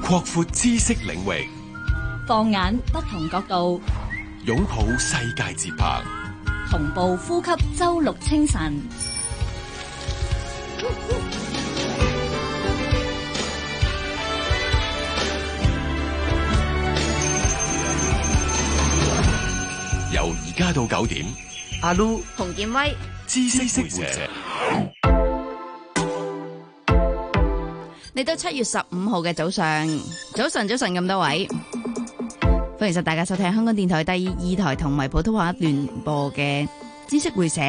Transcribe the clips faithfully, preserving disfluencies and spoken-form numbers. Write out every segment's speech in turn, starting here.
擴闊知識領域， 放眼不同角度， 擁抱世界節拍， 同步呼吸周六清晨。 由而家到九點， 阿 Lu、 洪建威， 知識識者。 嚟到七月十五號嘅早上，早晨早晨咁多位，歡迎晒大家收聽香港電台第二台同埋普通話聯播嘅知識會社。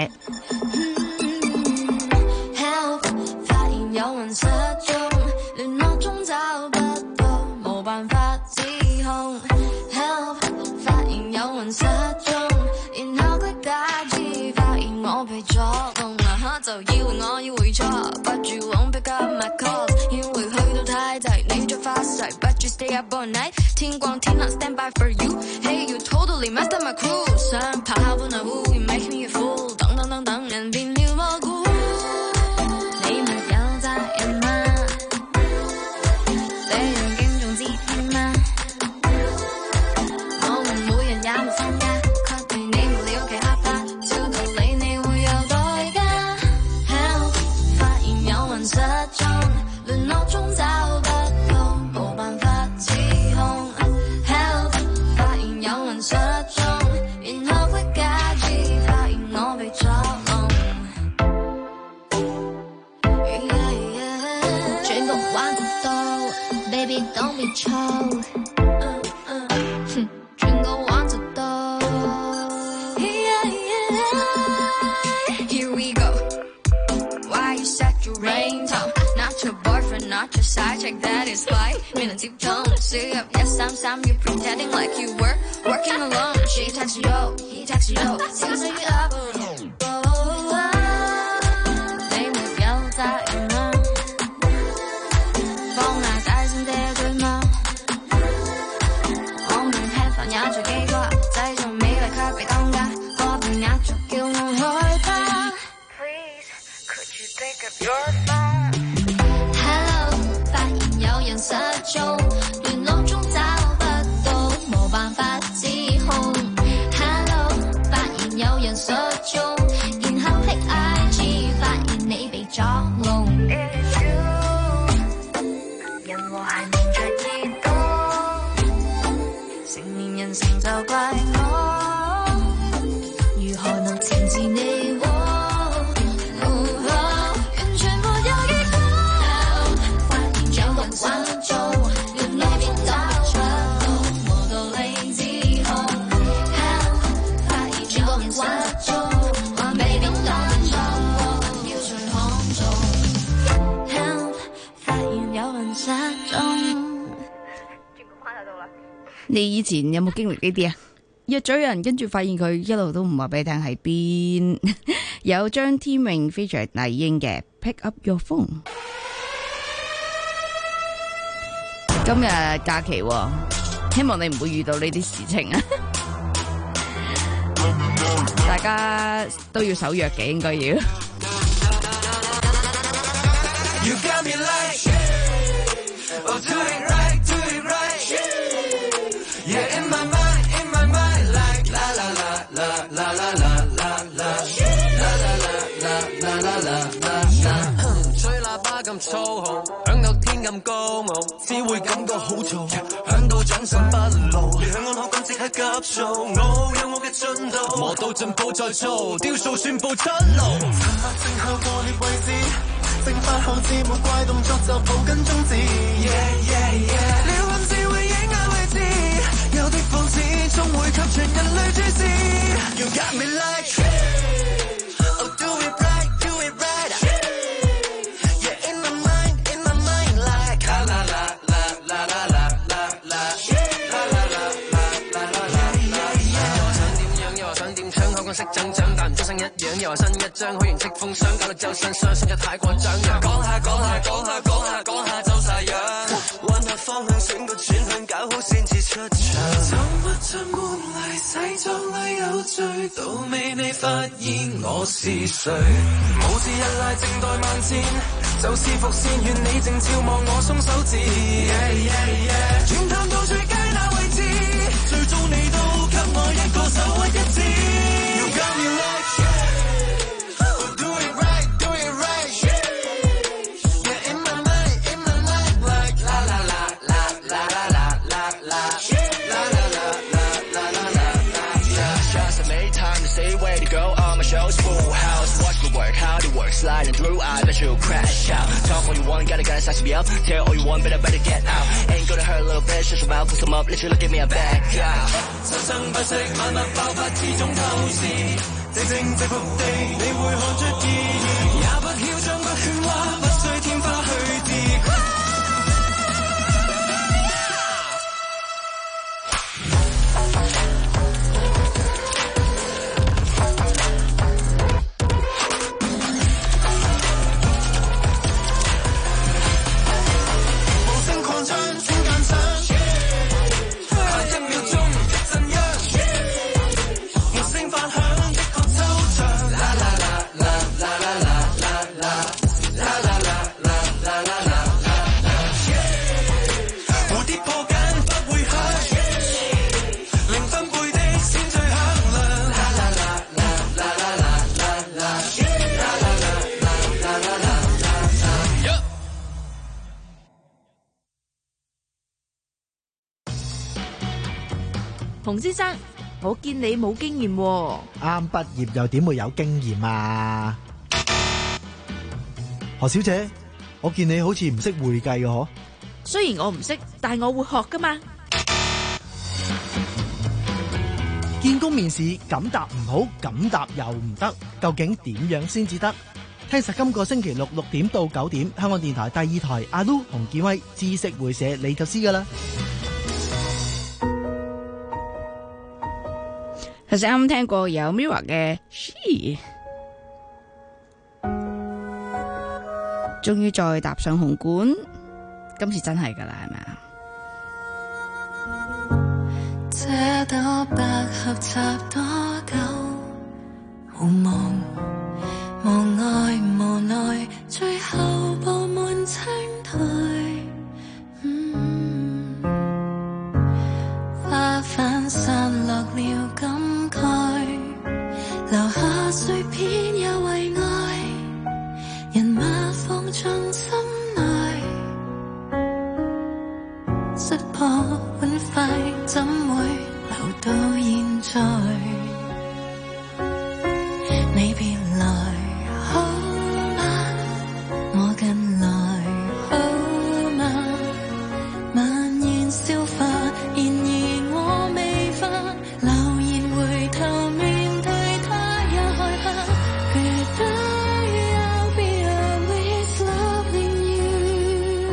Help， 發現有人失蹤，聯絡中找不到，冇辦法指控。Help， 發現有人失蹤，然後佢假知發現我被捉弄，那刻就以為我要回錯，不住 won't pick up my calls， 以為去到太滯，你再發誓 ，but you stay up all night， 天光天亮 stand by for you，Hey you totally messed up my crew， 想拍下本來會 you make me a fool， 等等等等人變了蘑菇，你沒有責任嗎？這樣敬重自己嗎？我們每人也沒分家，確定你沒了其他法，照道理你會有代價。Help， 發現有人失蹤，聯絡中找不到，冇辦法指控。Help， 發現有人失蹤，然後佢假知發現我被捉弄。Yeah, yeah， 追夢玩不到 ，Baby don't be chill。全個玩就到。Yeah, yeah， Here we go。Why you set your ringtone? Not your boyfriend, not your side chick, that is why 未能接通。輸入一三三 ，you pretending like you were working alone. She texts you, he texts you， 消息 up。你沒有責任嗎？放下界線這句嗎？我們吃飯也在記掛，製造美麗卻被當家，過分壓着叫我害怕。Please, could you pick up your phone？Hello， 發現有人失蹤，聯絡中找不到，冇辦法指控。Hello， 發現有人失蹤，然後 click I G， 發現你被捉弄。It's you， 人和諧面着熱度，成年人成就怪我，如何能懲治你我？ 你以前有冇經歷呢啲啊？約咗人，跟住發現佢一路都唔話俾你聽喺邊。有張天穎 feature 麗英嘅 Pick Up Your Phone。今日假期，希望你唔會遇到呢啲事情啊！大家都要守約嘅，應該要。You got me like, oh, do it right, do it right. Yeah, in my mind, in my mind, like la la la la la la la la la la la la la la la。吹喇叭咁粗豪，響到天咁高傲，只會感覺好嘈，響到掌聲不露，向我攞緊即刻急數，我有我嘅進度，磨到進步再做，雕數宣佈出爐。沉默靜候破裂位置，正發號字冇怪動作就抱緊中指。Yeah yeah yeah， 撩暗智會影眼位置，有的放肆終會給全人類注視。You got me like, oh do it right, do it right. Yeah, in my mind, in my mind, like la la la la la la la la la la la la la la la la。又話想點樣，又話想點搶，口講識增長，但唔出聲一樣。 樣，又話新一張好型戚風箱，搞到周身傷，身又太過張揚。講下講下講下講下講下走晒樣，揾下方向選個轉向，搞好先至出場。怎不將換嚟洗澡裏有罪，到尾你發現我是誰？冇事一賴靜待萬千，就是伏線，願你靜照望我鬆手指。Yeah, yeah, yeah. 轉探到最佳那位置，最終你都給我一個手屈一指。You got me like yeah, do it right, do it right. Yeah, in my mind, in my mind, like la la la la la la la la la la la la la la la la. Yeah, just make time to say where to go. All my shows full house. Watch me work, how to work, sliding through. I bet you'll crash out. Talk all you want, gotta gotta size me up. Tell all you want, better better get out. Ain't gonna hurt a little bit, shut your mouth, put some up, let you look at me, I'm back out. 生生不息，萬物爆發之中透視，正正直伏地，你會看出意義。也不囂張，不喧嘩，不需天花去自。 洪先生，我見你冇經驗喎。 啱畢業又點會有經驗啊？何小姐，我見你好似唔識會計嘅嗬。 雖然我唔識，但係我會學噶嘛。 見工面試咁答唔好，咁答又唔得，究竟點樣先至得？聽實今個星期六六點到九點，香港電台第二台阿 Lu 洪建威知識會社你就知噶啦。 頭先啱啱聽過有 Mirror 嘅 She， 終於再踏上紅館，今次真係噶啦，係咪啊？ 這朵百合插多久？無望無愛無奈，最後布滿青苔。嗯，花瓣散落了感慨，留下碎片也為愛，人物放進心內，識破本快，怎會留到現在？你別來好嗎？我近來好嗎？蔓延消化，然而我未發，留言回頭面對他也害怕。Goodbye, I'll be always loving you.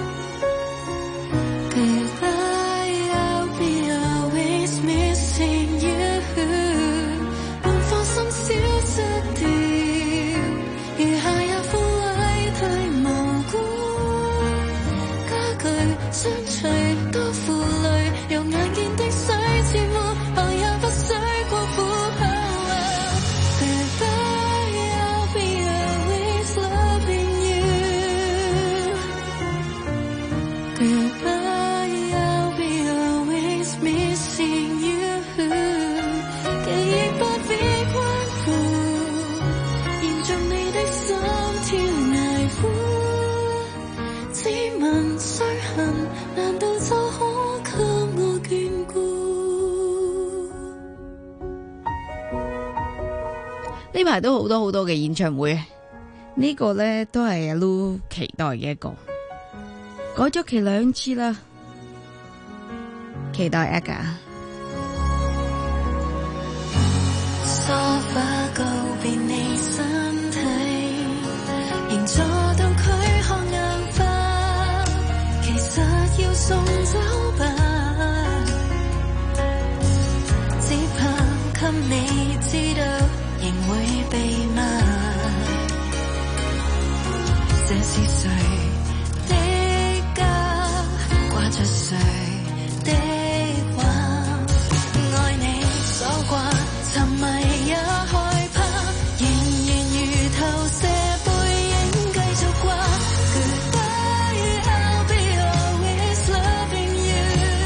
Goodbye, I'll be always missing you. 半顆心消失掉，餘下也枯萎太無辜。家具相隨多負累，用眼見的水沾污，旁也不需過苦。Goodbye, I'll be always loving you. Goodbye, I'll be always missing you. 記憶不必關乎，延續你的心跳捱苦，只問傷痕，難道就可給我眷顧？ 呢排都好多好多嘅演唱會，呢個呢都係阿 Lu 期待嘅一個，改咗期兩次啦，期待 Aga。 梳化告別你身體，仍坐到佢看眼花，其實要送走吧，只怕給你知道，仍會被這是誰的家，掛着誰的畫，愛你所掛，沉迷也害怕，仍然如投射背影繼續掛。Goodbye, I'll be always loving you.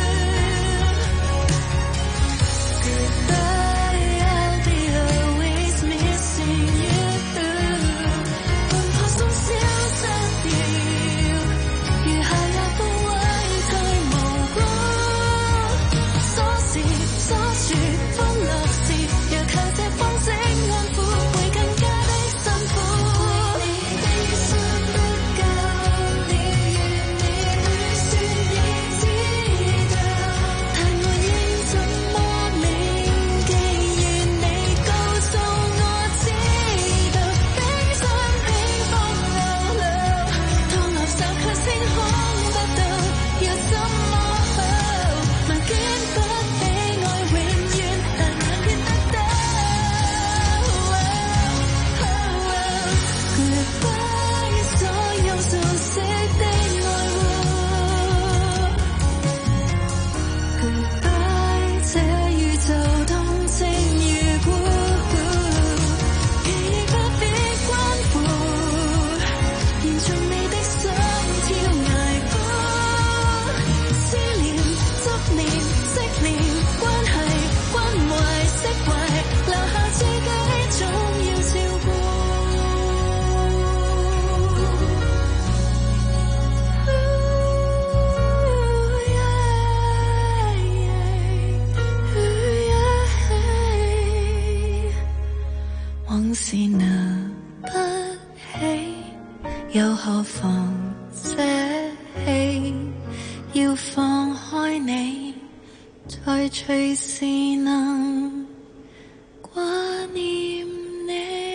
Goodbye, I'll be always missing you. 魂魄鬆消失掉，餘下也不會再無果。鎖匙鎖住歡樂時，若靠這方式安撫，會更加的辛苦。你的心不夠了，願你去說你知道，但我應怎麼銘記？願你告訴我知道，冰箱冰風流流，當垃圾卻清空不到，要怎麼好？萬卷不比愛永遠，但眼見得到。Goodbye，所有熟悉的愛護。Goodbye，這宇宙動靜如故，記憶不必關乎，延續你的心跳捱過。思念、執念、惜念，關係、關懷、釋懷，留下自己總要照顧。往事拿不起，又何妨捨棄？要放開你，才隨時能掛念你。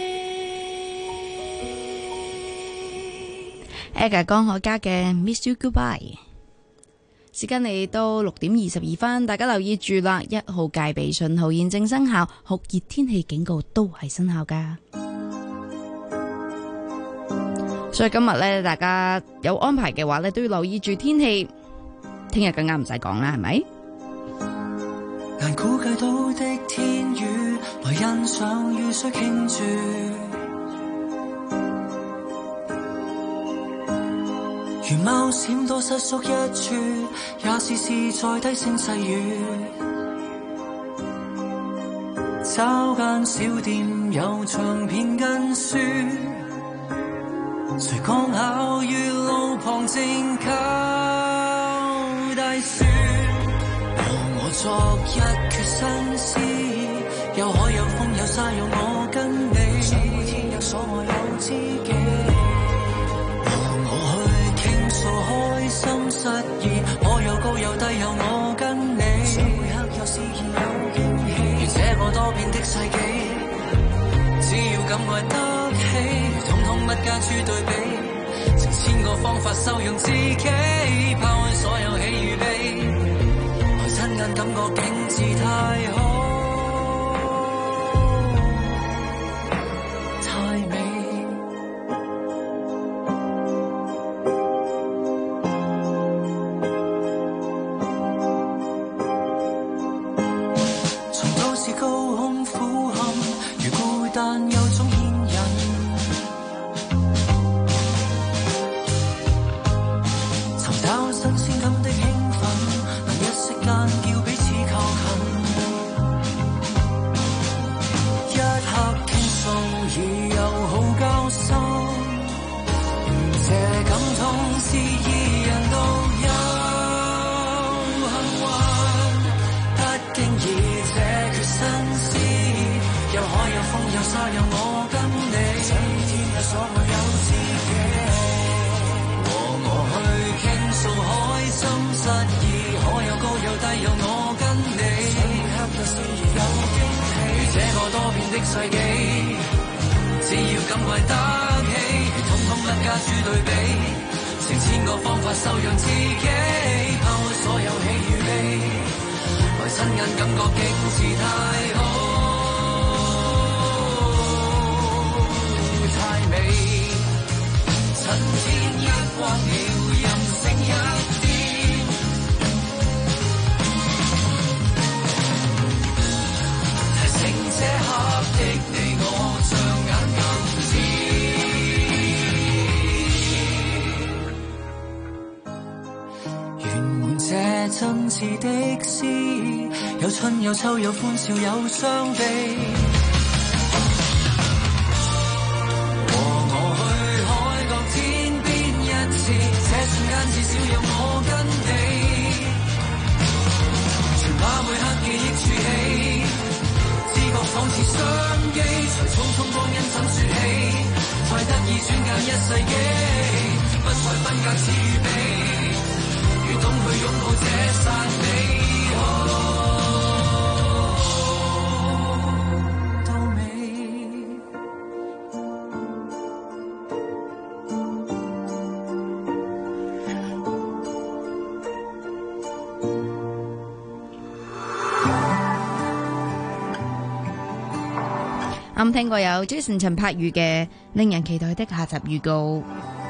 Aga 江海嘉嘅 Miss You Goodbye。時間嚟到六點二十二分，大家留意住啦！一號戒備信號現正生效，酷熱天氣警告都係生效噶。所以今日呢，大家有安排嘅話呢，都要留意住天氣。聽日更加唔使講啦，係咪？ 難估計到的天雨，來欣賞雨水傾注。如貓閃躲失縮一處，也試試在低聲細語。找間小店有唱片跟書，誰剛巧於路旁靜靠大樹。和我作一闕新詩，有海有風有沙有我跟你，想每天有所愛有知己。數開心失意，我有高有低有我跟你，想每刻有詩意有驚喜。如這個多變的世紀，只要敢愛得起，統統不加諸對比，成千個方法收養自己，拋開所有喜與悲，來親眼感覺景致太好。 親切慣了任性一點，提醒這刻的你我像眼更知，圓滿這真摯的詩，有春有秋有歡笑有傷悲。至少有我跟你，全把每刻記憶儲起，知覺仿似相機，隨匆匆光陰怎說起，才得以轉眼一世紀，不再分隔似預備，如懂去擁抱這剎美。 啱聽過有 Jason 陳柏宇嘅令人期待的下集預告。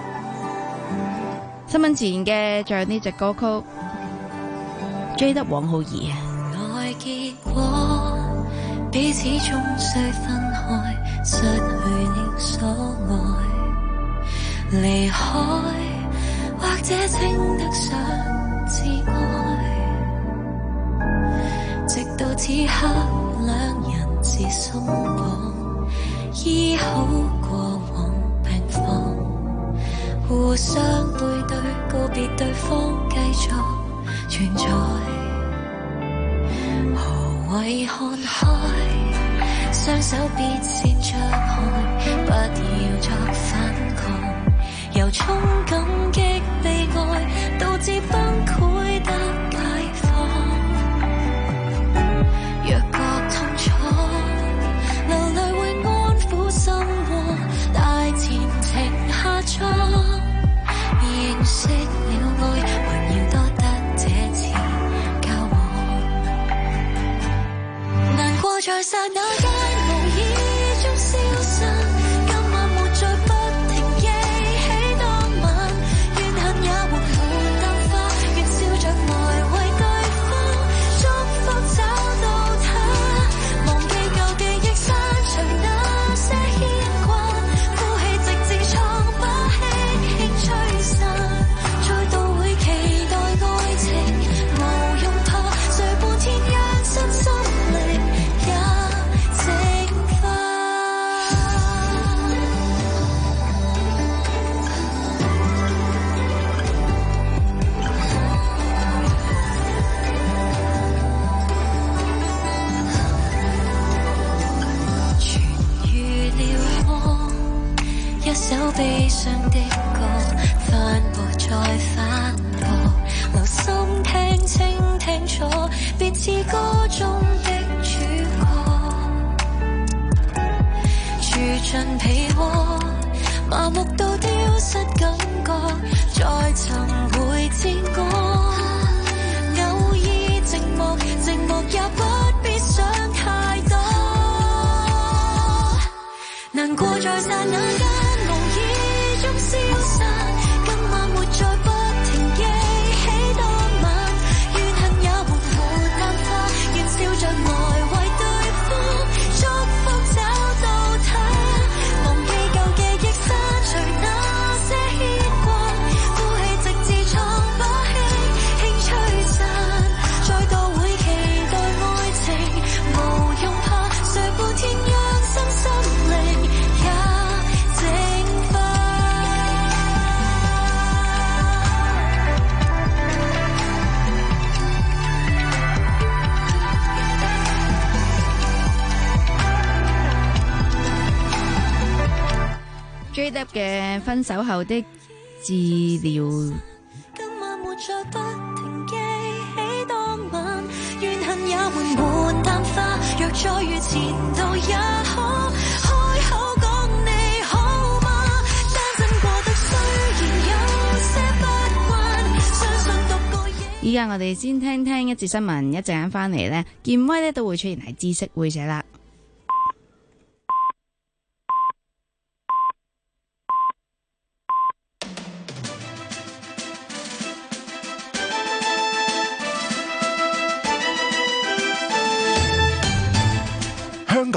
新聞前嘅仲有呢隻歌曲 J 得黃浩儀。 愛結果彼此終須分開，失去了所愛，離開或者稱得上摯愛，直到此刻兩人是鬆綁，醫好過往病況，互相背對告別對方，繼續存在。何謂看開？雙手別線着開，不要作反抗，由衷感激被愛導致崩潰得解放。若覺痛楚，流淚會安撫心窩，大前程下裝，認識了愛，還要多得這次交往。難過在剎那間無意中消失，今晚沒再不停記起當晚，怨恨也緩緩淡化，願笑着來為對方祝福找到他，忘記舊記憶刪除那些牽掛，呼氣直至瘡疤輕輕吹散，再度會期待愛情無用怕，誰半天讓身心靈也淨化。痊癒了麼？一首悲傷的歌，翻播再翻播，留心聽清聽楚，別似歌中的主角，住進被窩，麻木到丟失感覺，再尋回戰果。偶爾寂寞，寂寞也不必想太多，難過在剎那間無意中消散，今晚沒再不停記起當晚，怨恨也緩緩淡化，願笑着來為對方祝福找到他，忘記舊記憶刪除那些牽掛，呼氣直至瘡疤輕輕吹散，再度會期待愛情無用怕，誰半天讓身心靈也淨化。 J Dep 嘅分手後的治療。 今晚沒再不停記起當晚，怨恨也緩緩淡化，若再遇前度也可開口講你好嗎？單身過得雖然有些不慣，相信獨個影。 依家我哋先聽聽一節新聞，一陣間翻嚟呢，健威呢都會出現喺知識會社啦。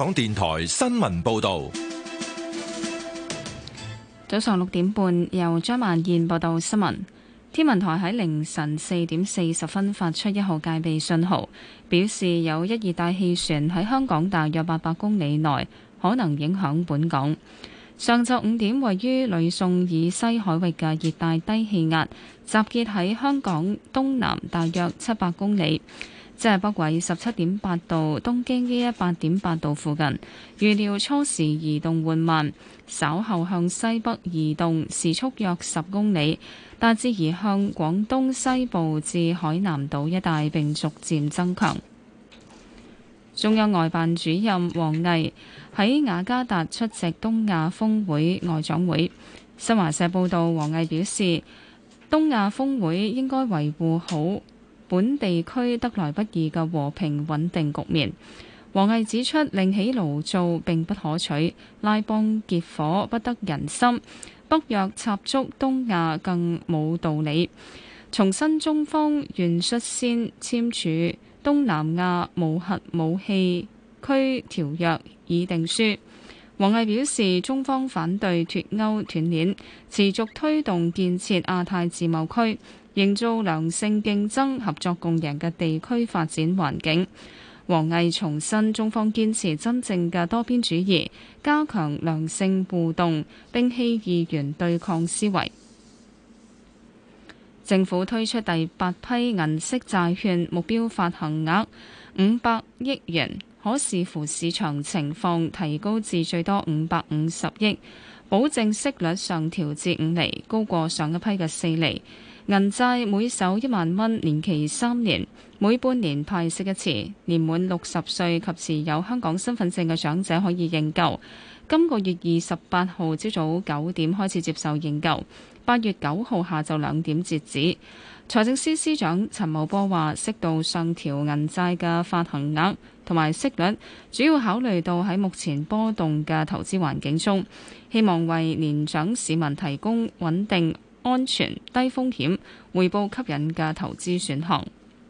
港電台新聞報道。 早上六點半，由張萬燕報道新聞。天文台喺凌晨四點四十分發出一號戒備信號，表示有一熱帶氣旋喺香港大約八百公里內，可能影響本港。上晝五點，位於呂宋以西海域嘅熱帶低氣壓集結喺香港東南大約七百公里，即係北緯十七點八度、東經一一八點八度附近。預料初時移動緩慢，稍後向西北移動，時速約十公里，大致移向廣東西部至海南島一帶，並逐漸增強。中央外辦主任王毅喺雅加達出席東亞峰會外長會。新華社報道，王毅表示，東亞峰會應該維護好本地區得來不易嘅和平穩定局面。王毅指出，另起爐灶並不可取，拉幫結夥不得人心，北約插足東亞更冇道理。重申中方願率先簽署東南亞無核武器區條約議定書。王毅表示，中方反對脫鈎斷鏈，持續推動建設亞太自貿區，營造良性競爭、合作共贏嘅地區發展環境。王毅重申，中方堅持真正嘅多邊主義，加強良性互動，摒棄二元對抗思維。政府推出第八批銀色債券，目標發行額五百億元，可視乎市場情況提高至最多五百五十億，保證息率上調至五厘，高過上一批嘅四厘。銀債每手一萬蚊，年期三年，每半年派息一次。年滿六十歲及持有香港身份證嘅長者可以認購。今個月二十八號朝早九點開始接受認購，八月九號下晝兩點截止。財政司司長陳茂波話，適度上調銀債嘅發行額同埋息率，主要考慮到喺目前波動嘅投資環境中，希望為年長市民提供穩定、安全、低風險、回報吸引嘅投資選項。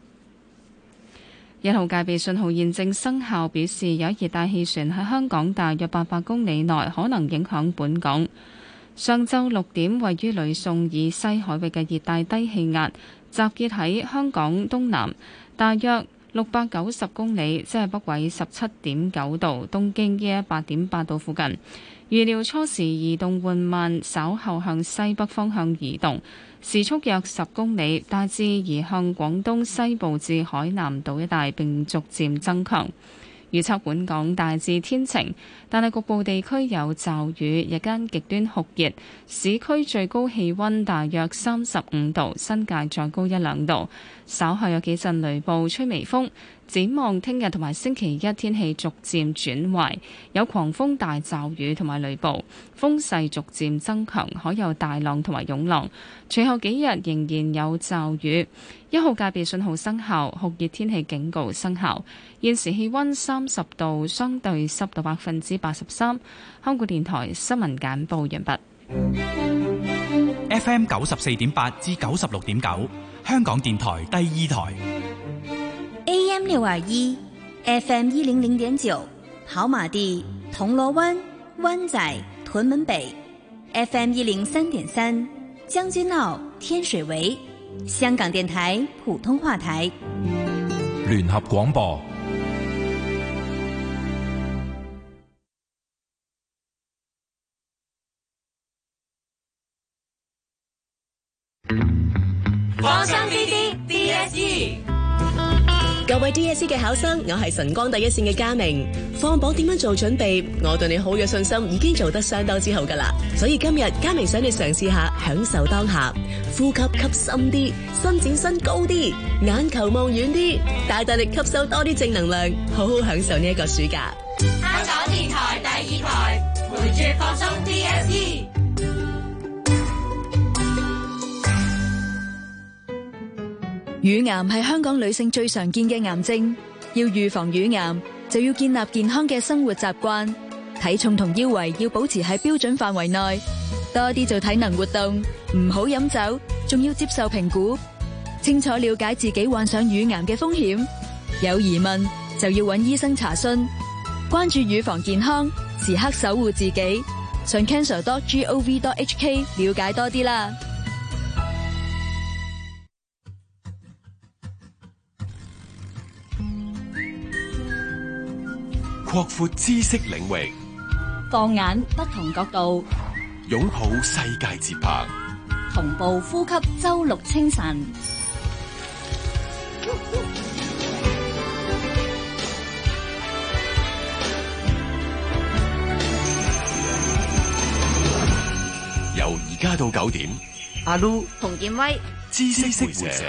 一號戒備信號現正生效，表示有熱帶氣旋喺香港大約八百公里內，可能影響本港。上晝六點，位於呂宋以西海域嘅熱帶低氣壓集結喺香港東南大約六百九十公里，即係北緯十七點九度、東經一一八點八度附近。預料初時移動緩慢，稍後向西北方向移動，時速約十公里，大致移向廣東西部至海南島一帶，並逐漸增強。預測本港大致天晴，但係局部地區有驟雨，日間極端酷熱，市區最高氣溫大約三十五度，新界再高一兩度。稍後有幾陣雷暴，吹微風。展望聽日同埋星期一天氣逐漸轉壞，有狂風大驟雨同埋雷暴，風勢逐漸增強，可有大浪同埋湧浪。隨後幾日仍然有驟雨，一號戒備信號生效，酷熱天氣警告生效。現時氣溫三十度，相對濕度百分之八十三。香港電台新聞簡報完畢。 F M 九十四點八至九十六點九，香港電台第二台。 A M 六二一 ，F M 一零零點九，跑馬地、銅鑼灣、灣仔、屯門北 ，F M 一零三點三，將軍澳、天水圍，香港電台普通話台。 聯合廣播。 放心啲啲 D S E。 各位 D S E 嘅考生，我係晨光第一線嘅嘉明。放榜點樣做準備？我對你好有信心，已經做得相當之好噶啦。所以今日嘉明想你嘗試下享受當下，呼吸吸深啲，伸展身高啲，眼球望遠啲，大大力吸收多啲正能量，好好享受呢一個暑假。 香港電台第二台，陪住放鬆 D S E。 乳癌係香港女性最常見嘅癌症，要預防乳癌就要建立健康嘅生活習慣，體重同腰圍要保持喺標準範圍內，多啲做體能活動，唔好飲酒，仲要接受評估，清楚了解自己患上乳癌嘅風險，有疑問就要揾醫生查詢。 關注乳房健康，時刻守護自己。上 cancer dot gov dot hk 了解多啲啦。 擴闊知識領域， 放眼不同角度， 擁抱世界節拍， 同步呼吸周六清晨。 由而家到九點， 阿 Lu 洪建威， 知識識回社。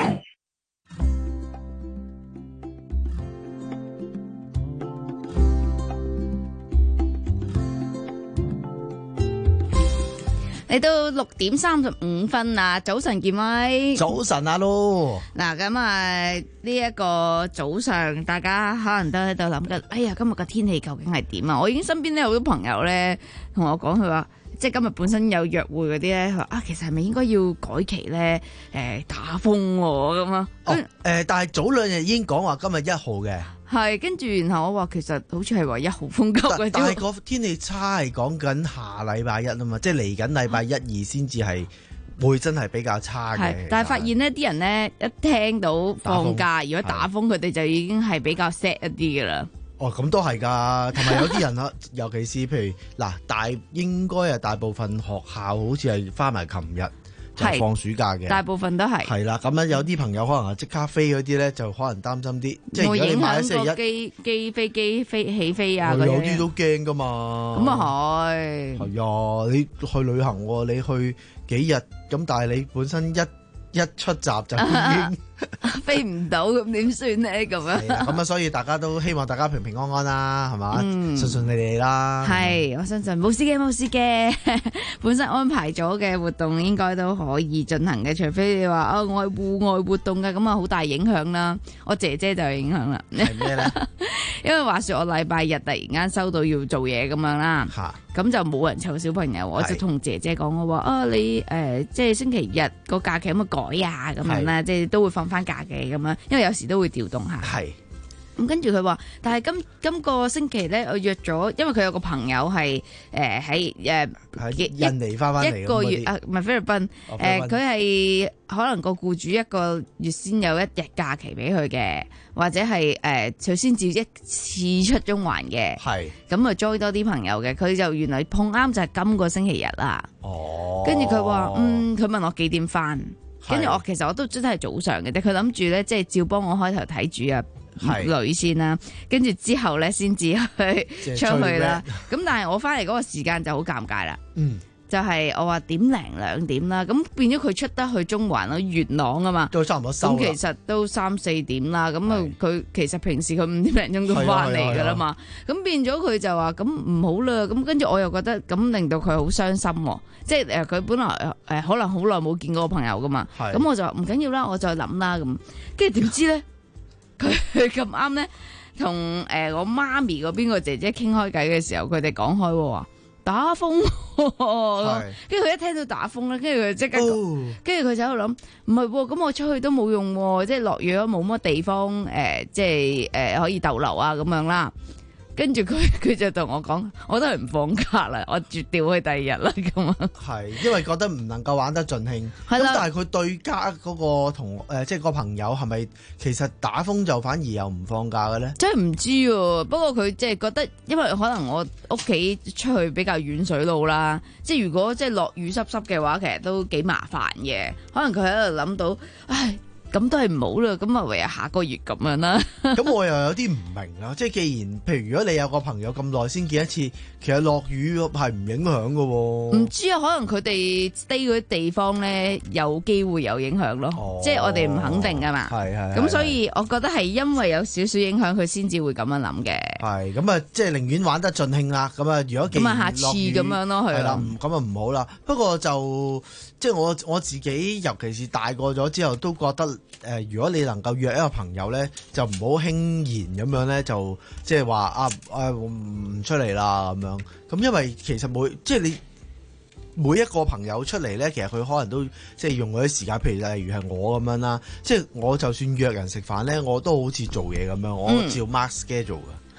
嚟到六點三十五分啦，早晨建威， 早晨阿 Lu。 嗱咁啊，呢一個早上，大家可能都喺度諗緊，哎呀，今日個天氣究竟係點啊？我已經身邊咧好多朋友咧同我講，佢話即係今日本身有約會嗰啲咧，佢話啊，其實係咪應該要改期咧？誒、呃，打風咁啊？ 哦，誒、呃，但係早兩日已經講話今日一號嘅。 係，跟住然後我話其實好似係話一號風球嘅， 但係個天氣差係講緊下禮拜一啊嘛，即係嚟緊禮拜一二先至係會真係比較差嘅。 但係發現呢啲人咧一聽到放假，如果打風，佢哋就已經係比較 sad 一啲噶啦。 哦，咁都係㗎，同埋有啲人啊，尤其是譬如嗱，大應該係大部分學校好似係翻埋琴日。就放暑假嘅， 大部分都係係啦。咁樣有啲朋友可能係即刻飛嗰啲咧，就可能擔心啲，即係會影響個機機飛機飛起飛啊！有啲都驚㗎嘛。 咁啊係係啊！你去旅行喎，你去幾日咁，但係你本身一一出閘就已經飛唔到，咁點算咧？咁樣係啊，咁啊，所以大家都希望大家平平安安啦，係嘛，順順利利啦。 係，我相信冇事嘅，冇事嘅。本身安排咗嘅活動應該都可以進行嘅，除非你話啊，我係戶外活動嘅，咁啊好大影響啦。我姐姐就有影響啦。 係咩咧？ 因為話說我禮拜日突然間收到要做嘢咁樣啦，咁就冇人湊小朋友，我就同姐姐講我話啊，你誒、呃、即係星期日個假期有冇改啊？咁樣啦，即係都會放翻假嘅咁樣，因為有時都會調動下。係咁跟住佢話，但係今今個星期咧，我約咗，因為佢有個朋友係誒喺誒印尼翻翻嚟一個月啊，唔係菲律賓誒，佢係、呃、可能個僱主一個月先有一日假期俾佢嘅，或者係誒佢先至一次出中環嘅。係咁啊，join 多啲朋友嘅，佢就原來碰啱就係今個星期日啦。哦，跟住佢話嗯，佢問我幾點翻，跟住我其實我都真係早上嘅啫，佢諗住咧即係照幫我開頭睇住啊。女先啦，跟住之後咧先至去出去啦。咁但係我翻嚟嗰個時間就好尷尬啦。嗯，就係我話點零兩點啦，咁變咗佢出得去中環咯，元朗啊嘛， 都差唔多收啦。 咁其實都三四點啦，咁啊佢其實平時佢五點零鐘都翻嚟噶啦嘛。咁變咗佢就話咁唔好啦。咁跟住我又覺得咁令到佢好傷心，即係誒佢本來誒、呃、可能好耐冇見過個朋友噶嘛。咁我就話唔緊要啦，我再諗啦咁。跟住點知咧？佢咁啱咧，同誒我媽咪嗰邊個姐姐傾開偈嘅時候，佢哋講開話打風，跟住佢一聽到打風咧，跟住佢即刻，跟住佢就喺度諗，唔係喎，咁我出去都冇用喎，即係落雨咗冇乜地方誒、呃，即係誒、呃、可以逗留啊咁樣啦。跟住佢佢就同我講，我都係唔放假啦，我絕調去第二日啦咁啊。係， 因為覺得唔能夠玩得盡興。係啦，但係佢對家嗰個同誒、呃，即係個朋友係咪其實打風就反而又唔放假嘅咧？ 真係唔知喎。不過佢即係覺得，因為可能我屋企出去比較遠水路啦，即係如果即係落雨濕濕嘅話，其實都幾麻煩嘅。可能佢喺度諗到，唉。咁都係唔好啦，咁啊唯有下個月咁樣啦。 咁我又有啲唔明啦，即係既然譬如如果你有個朋友咁耐先見一次，其實落雨係唔影響㗎喎。 唔知啊，可能佢哋 stay 嗰啲地方咧有機會有影響咯，哦、即係我哋唔肯定㗎嘛。係係。咁所以我覺得係因為有少少影響，佢先至會咁樣諗嘅。係咁啊，即係寧願玩得盡興啦。咁啊，如果咁啊，下次咁樣咯，係啦。 咁啊唔好啦。不過就即係我我自己，尤其是大個咗之後，都覺得。誒、呃，如果你能夠約一個朋友咧，就唔好輕言咁樣咧，就即係話啊啊唔出嚟啦咁樣。咁因為其實每即係你每一個朋友出嚟咧，其實佢可能都即係用嗰啲時間，譬如例如係我咁樣啦，即係我就算約人食飯咧，我都好似做嘢咁樣，我照 mark schedule 嘅。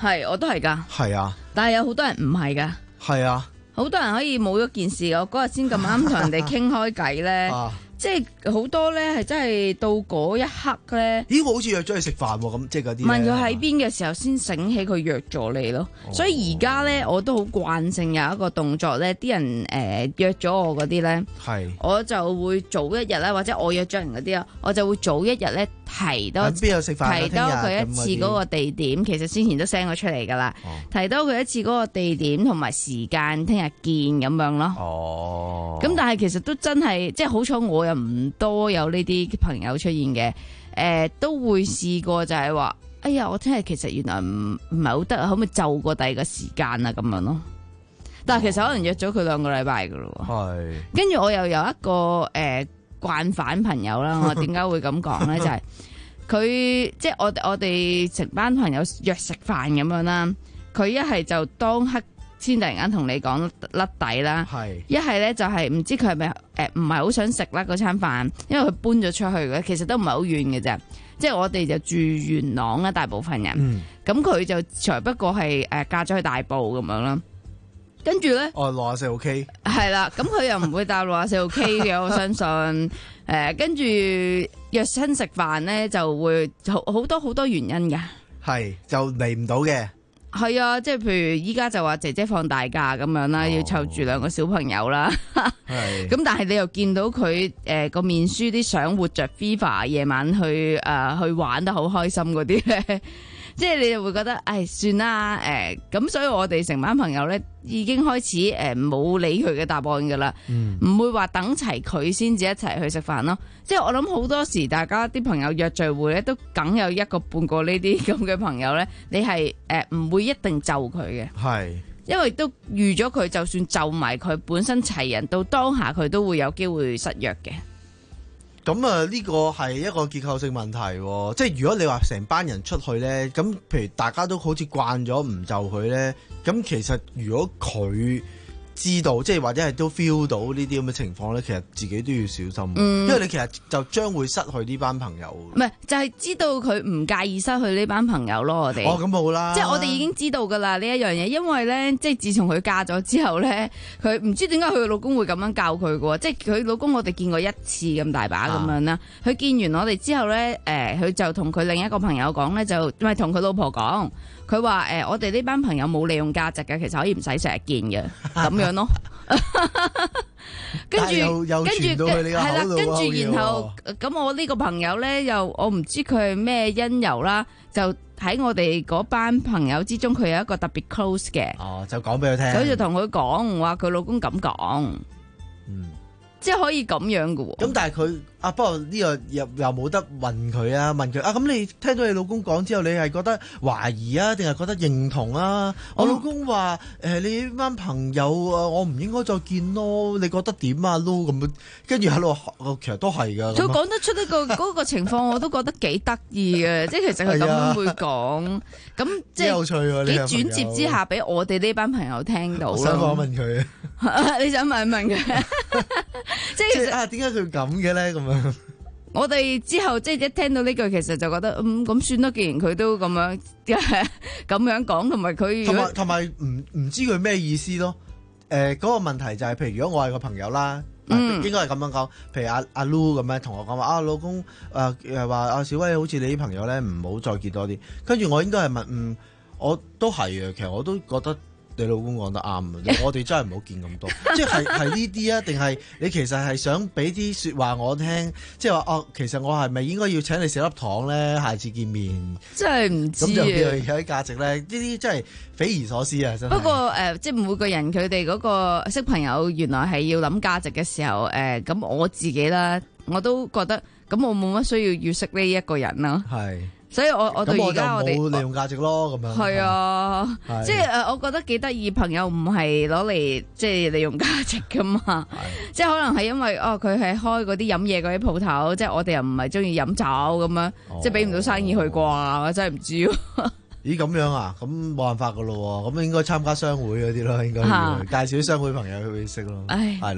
係，我都係㗎。 係啊， 但係有好多人唔係㗎。 係啊， 好多人可以冇咗件事。我嗰日先咁啱同人哋傾開偈咧。 啊即係好多咧，係真係到嗰一刻咧， 咦？我好似約咗你食飯喎，咁即係嗰啲。 問佢喺邊嘅時候，先醒起佢約咗你咯。 哦、 所以而家咧，我都好慣性有一個動作咧，啲人誒、呃、約咗我嗰啲咧， 係我就會早一日咧，或者我約咗人嗰啲啊，我就會早一日咧提多邊度食飯提多佢一次嗰個地點。其實先前都 send 咗出嚟㗎啦，哦、提多佢一次嗰個地點同埋時間，聽日見咁樣咯。 哦， 咁但係其實都真係即係好彩我又唔多有呢啲朋友出現嘅，誒、呃、都會試過就係話，哎呀我聽日其實原來唔唔係好得啊，可唔可以就過第二個時間啊咁樣咯？但係其實可能約咗佢兩個禮拜噶咯，係。跟住我又有一個誒慣、呃、犯朋友啦，我點解會咁講咧？就係佢即係我我哋成班朋友約食飯咁樣啦，佢一係就當刻先突然間同你講甩底啦，一係咧就係唔知佢係咪誒唔係好想食啦嗰餐飯，因為佢搬咗出去嘅，其實都唔係好遠嘅啫，即係我哋就住元朗啦，大部分人，咁佢、嗯、就才不過係誒嫁咗去大埔咁樣啦，跟住咧， 哦六十四號 K， 係啦，咁佢又唔會搭六十四號 K 嘅，我相信，誒、呃、跟住約親食飯咧就會好好多好多原因嘅，係就嚟唔到嘅。 係啊，即係譬如依家就話姐姐放大假咁樣啦，哦、要湊住兩個小朋友啦。係咁，但係你又見到佢誒個面書啲相活着 FIFA 夜晚去誒、呃、去玩得好開心嗰啲咧，即係你就會覺得，唉，算啦，誒、呃、咁，所以我哋成班朋友咧已經開始誒冇、呃、理佢嘅答案噶啦，唔、嗯、會話等齊佢先至一齊去食飯咯。即係我諗好多時，大家啲朋友約聚會咧，都梗有一個半個呢啲咁嘅朋友咧，你係誒唔會一定就佢嘅，係，因為都預咗佢，就算就埋佢本身齊人，到當下佢都會有機會失約嘅。 咁啊，呢個係一個結構性問題喎，即係如果你話成班人出去咧，咁譬如大家都好似慣咗唔就佢咧，咁其實如果佢知道，即係或者係都 feel 到呢啲咁嘅情況咧，其實自己都要小心，嗯、因為你其實就將會失去呢班朋友。唔係，就係、是、知道佢唔介意失去呢班朋友咯，我哋。哦，咁好啦。即係我哋已經知道㗎啦呢一樣嘢，因為咧，即係自從佢嫁咗之後咧，佢唔知點解佢老公會咁樣教佢嘅喎，即係佢老公我哋見過一次咁大把咁樣啦。佢、啊、見完我哋之後咧，誒、呃，佢就同佢另一個朋友講咧，就唔係同佢老婆講。佢話誒，我哋呢班朋友冇利用價值嘅，其實可以唔使成日見嘅，咁樣咯。跟住，跟住係啦，跟住然後咁，我呢個朋友咧，又我唔知佢係咩因由啦，就喺我哋嗰班朋友之中，佢有一個特別 close 嘅。哦，就講俾佢聽。佢就同佢講話，佢老公咁講。嗯。即係可以咁樣嘅喎。咁但係佢啊，不過呢個又又冇得問佢啊，問佢啊，咁你聽到你老公講之後，你係覺得懷疑啊，定係覺得認同啊？我老公話誒、呃，你呢班朋友啊，我唔應該再見咯，你覺得點啊？Lu 咁樣，跟住喺度，其實都係㗎。佢講得出呢、呢個嗰個情況，我都覺得幾得意嘅，即係其實佢咁樣會講，咁即係幾轉接之下，俾我哋呢班朋友聽到。我想訪問佢你想問一問佢？即係其實啊，點解佢咁嘅咧？咁樣，我哋之後即係一聽到呢句，其實就覺得嗯咁算啦。既然佢都咁樣咁樣講，同埋佢同埋同埋唔唔知佢咩意思咯？誒、呃，嗰、那個問題就係、是，譬如如果我係個朋友啦，嗯、應該係咁樣講。譬如阿阿 Lu 咁樣同我講話啊，老公誒誒話阿小威，好似你啲朋友咧，唔好再見多啲。跟住我應該係問，嗯，我都係嘅。其實我都覺得。你老公講得啱，我哋真係唔好見咁多，即係係呢啲啊？定係你其實係想俾啲説話我聽，即係話哦，其實我係咪應該要請你食粒糖咧？下次見面，真係唔知啊！咁就叫有啲價值咧，呢啲真係匪夷所思啊！真係。不過誒、呃，即係每個人佢哋嗰個識朋友，原來係要諗價值嘅時候，誒、呃、咁我自己啦，我都覺得咁我冇乜需要要識呢一個人啦。係。所以我我到而家我哋冇利用價值咯，咁樣係啊，即係誒，我覺得幾得意，朋友唔係攞嚟即係利用價值噶嘛，即係可能係因為哦，佢係開嗰啲飲嘢嗰啲鋪頭，即係我哋又唔係中意飲酒咁樣，哦、即係俾唔到生意去啩，我真係唔知。咦，咁樣啊？咁冇辦法噶咯，咁應該參加商會嗰啲咯，應該要介紹啲商會朋友去識咯，係咯。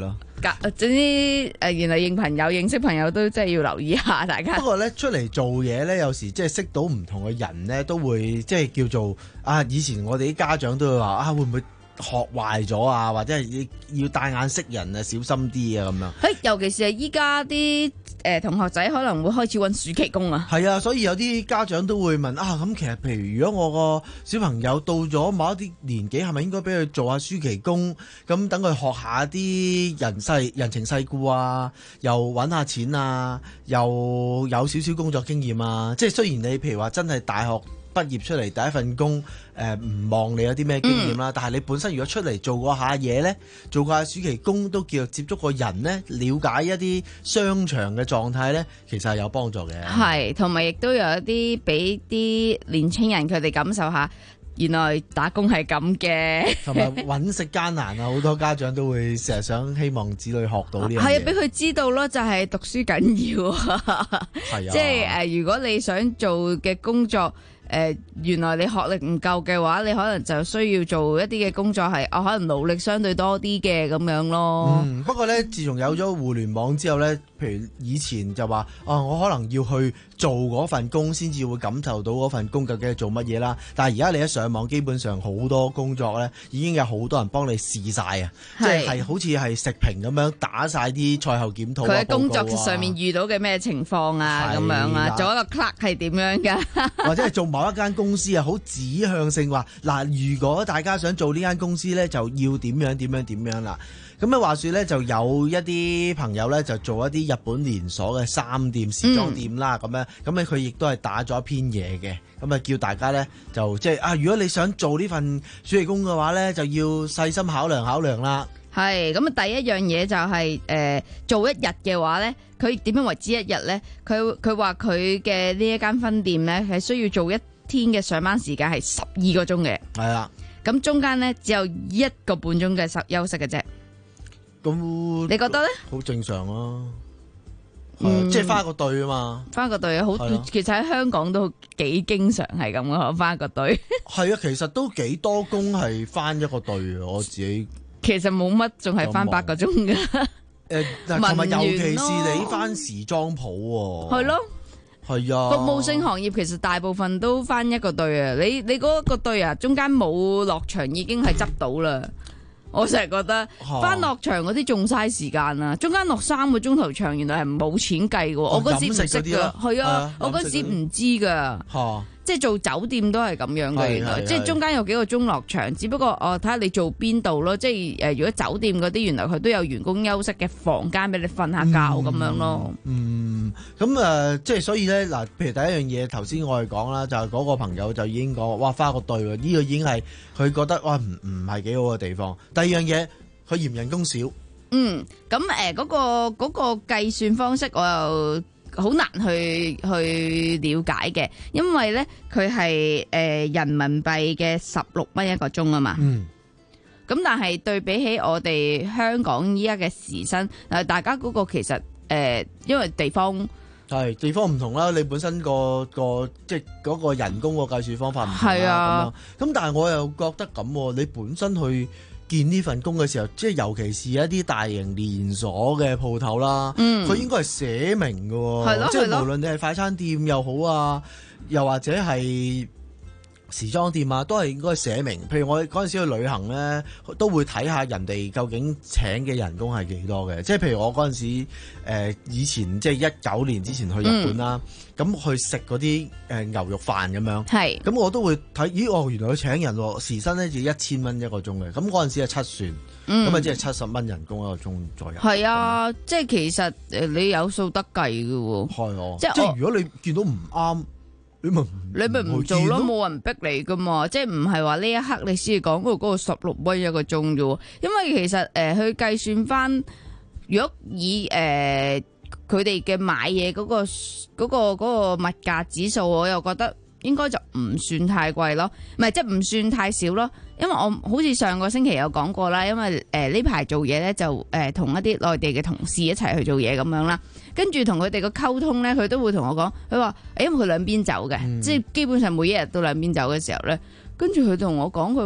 隔總之誒，原來認朋友、認識朋友都真係要留意下大家。 不過咧出嚟做嘢咧，有時即係識到唔同嘅人咧，都會即係叫做啊！以前我哋啲家長都會話啊，會唔會學壞咗啊？或者係要帶眼識人啊，小心啲啊咁樣。 誒，尤其是係依家啲誒同學仔可能會開始揾暑期工啊。 係啊，所以有啲家長都會問啊，咁其實譬如如果我個小朋友到咗某一啲年紀，係咪應該俾佢做下暑期工？咁等佢學下啲人世人情世故啊，又揾下錢啊，又有少少工作經驗啊。即係雖然你譬如話真係大學畢業出嚟第一份工，誒、呃、唔望你有啲咩經驗啦，嗯、但係你本身如果出嚟做過下嘢呢，做過下暑期工，都叫接觸個人呢，了解一啲商場嘅狀態呢，其實係有幫助嘅。 係，同埋亦都有一啲俾啲年青人佢哋感受下，原來打工係咁嘅， 同埋揾食艱難啊！好多家長都會成日想希望子女學到呢樣嘢。 係啊，俾佢知道咯，就係、是、讀書緊要啊！係啊，即係誒，如果你想做嘅工作。誒、呃，原來你學歷唔夠嘅話，你可能就需要做一啲嘅工作係，哦，可能勞力相對多啲嘅咁樣咯。 嗯，不過呢，自從有咗互聯網之後呢，譬如以前就話，哦，我可能要去做嗰份工先至會感受到嗰份工究竟係做乜嘢啦。但係而家你一上網，基本上好多工作呢已經有好多人幫你試晒啊，即係好似係食評咁樣打晒啲賽後檢討。佢喺工作上面遇到嘅咩情況啊，咁樣啊，做一個 clerk 係點樣㗎？或者係做某一間公司啊，好指向性話嗱，如果大家想做呢間公司呢，就要點樣點樣點樣啦。咁啊話說呢，就有一啲朋友呢，就做一啲日本連鎖嘅衫店、時裝店啦，咁樣咁咧佢亦都係打咗一篇嘢嘅，咁啊叫大家呢，就即係啊，如果你想做呢份暑期工嘅話呢，就要細心考量考量啦。係咁啊，第一樣嘢就係、是、誒、呃、做一日嘅話呢，佢點樣為之一日呢？佢佢話佢嘅呢一間分店呢，係需要做一天嘅上班時間係十二個鐘嘅。係啊，咁中間呢，只有一個半鐘嘅休息嘅啫。咁你覺得咧？ 好正常啊，嗯、即係翻個隊啊嘛， 翻個隊好，其實喺香港都幾經常係咁嘅，翻個隊。係啊，其實都幾多工係翻一個隊啊，我自己。 其實冇乜，仲係翻八個鐘嘅。誒、 呃，同埋尤其是你翻時裝鋪，係咯，係啊。服務性行業其實大部分都翻一個隊啊，你你嗰個隊啊，中間冇落場已經係執到啦。我成日覺得翻落場嗰啲仲嘥時間啊！中間落三個鐘頭場，原來係冇錢計嘅。哦、我嗰時唔識噶，係啊，啊我嗰時唔知噶。即係做酒店都係咁樣嘅，原來即係中間有幾個鐘落場，只不過我睇下你做邊度咯。即係誒，如果酒店嗰啲，原來佢都有員工休息嘅房間俾你瞓下覺咁、嗯、樣咯。 嗯，咁誒、呃，即係所以咧嗱，譬如第一樣嘢，頭先我哋講啦，就係、是、嗰個朋友就已經講，哇，花個隊喎，呢、這個已經係佢覺得哇，唔唔係幾好嘅地方。第二樣嘢，佢嫌人工少。嗯，咁誒嗰個嗰、那個計算方式，我又好難去去了解嘅，因為咧佢係誒人民幣嘅十六蚊一個鐘啊嘛。嗯。咁但係對比起我哋香港依家嘅時薪，誒大家嗰個其實誒、呃，因為地方係地方唔同啦，你本身個個即係嗰個人工個計算方法唔同啦。係啊。咁但係我又覺得咁，你本身去見呢份工嘅時候，即係尤其是一啲大型連鎖嘅鋪頭啦，佢、嗯、應該係寫明嘅，即係無論你係快餐店又好啊，又或者係時裝店啊，都係應該寫明。譬如我嗰陣時去旅行咧，都會睇下人哋究竟請嘅人工係幾多嘅。即係譬如我嗰陣時、呃、以前即係一九年之前去日本啦，咁、嗯、去食嗰啲誒牛肉飯咁樣，係咁我都會睇，咦哦，原來佢請人喎，時薪咧就一千蚊一個鐘嘅。咁嗰陣時係七算，咁啊即係七十蚊人工一個鐘左右。係啊，即係其實誒你有數得計嘅喎。係啊，即係即係如果你見到唔啱，你咪你咪唔做咯，冇人逼你噶嘛，即係唔係話呢一刻你先講嗰個十六蚊一個鐘啫。因為其實誒、呃、去計算翻，如果以誒佢哋嘅買嘢嗰、嗰個嗰、嗰個嗰、嗰個物價指數，我又覺得應該就唔算太貴咯，唔係即係唔算太少咯。因為我好似上個星期有講過啦，因為誒呢排做嘢咧就誒同、呃、一啲內地嘅同事一齊去做嘢咁樣啦。跟住同佢哋個溝通咧，佢都會同我講，佢話誒，因為佢兩邊走嘅，嗯、即係基本上每一日都兩邊走嘅時候咧，跟住佢同我講，佢話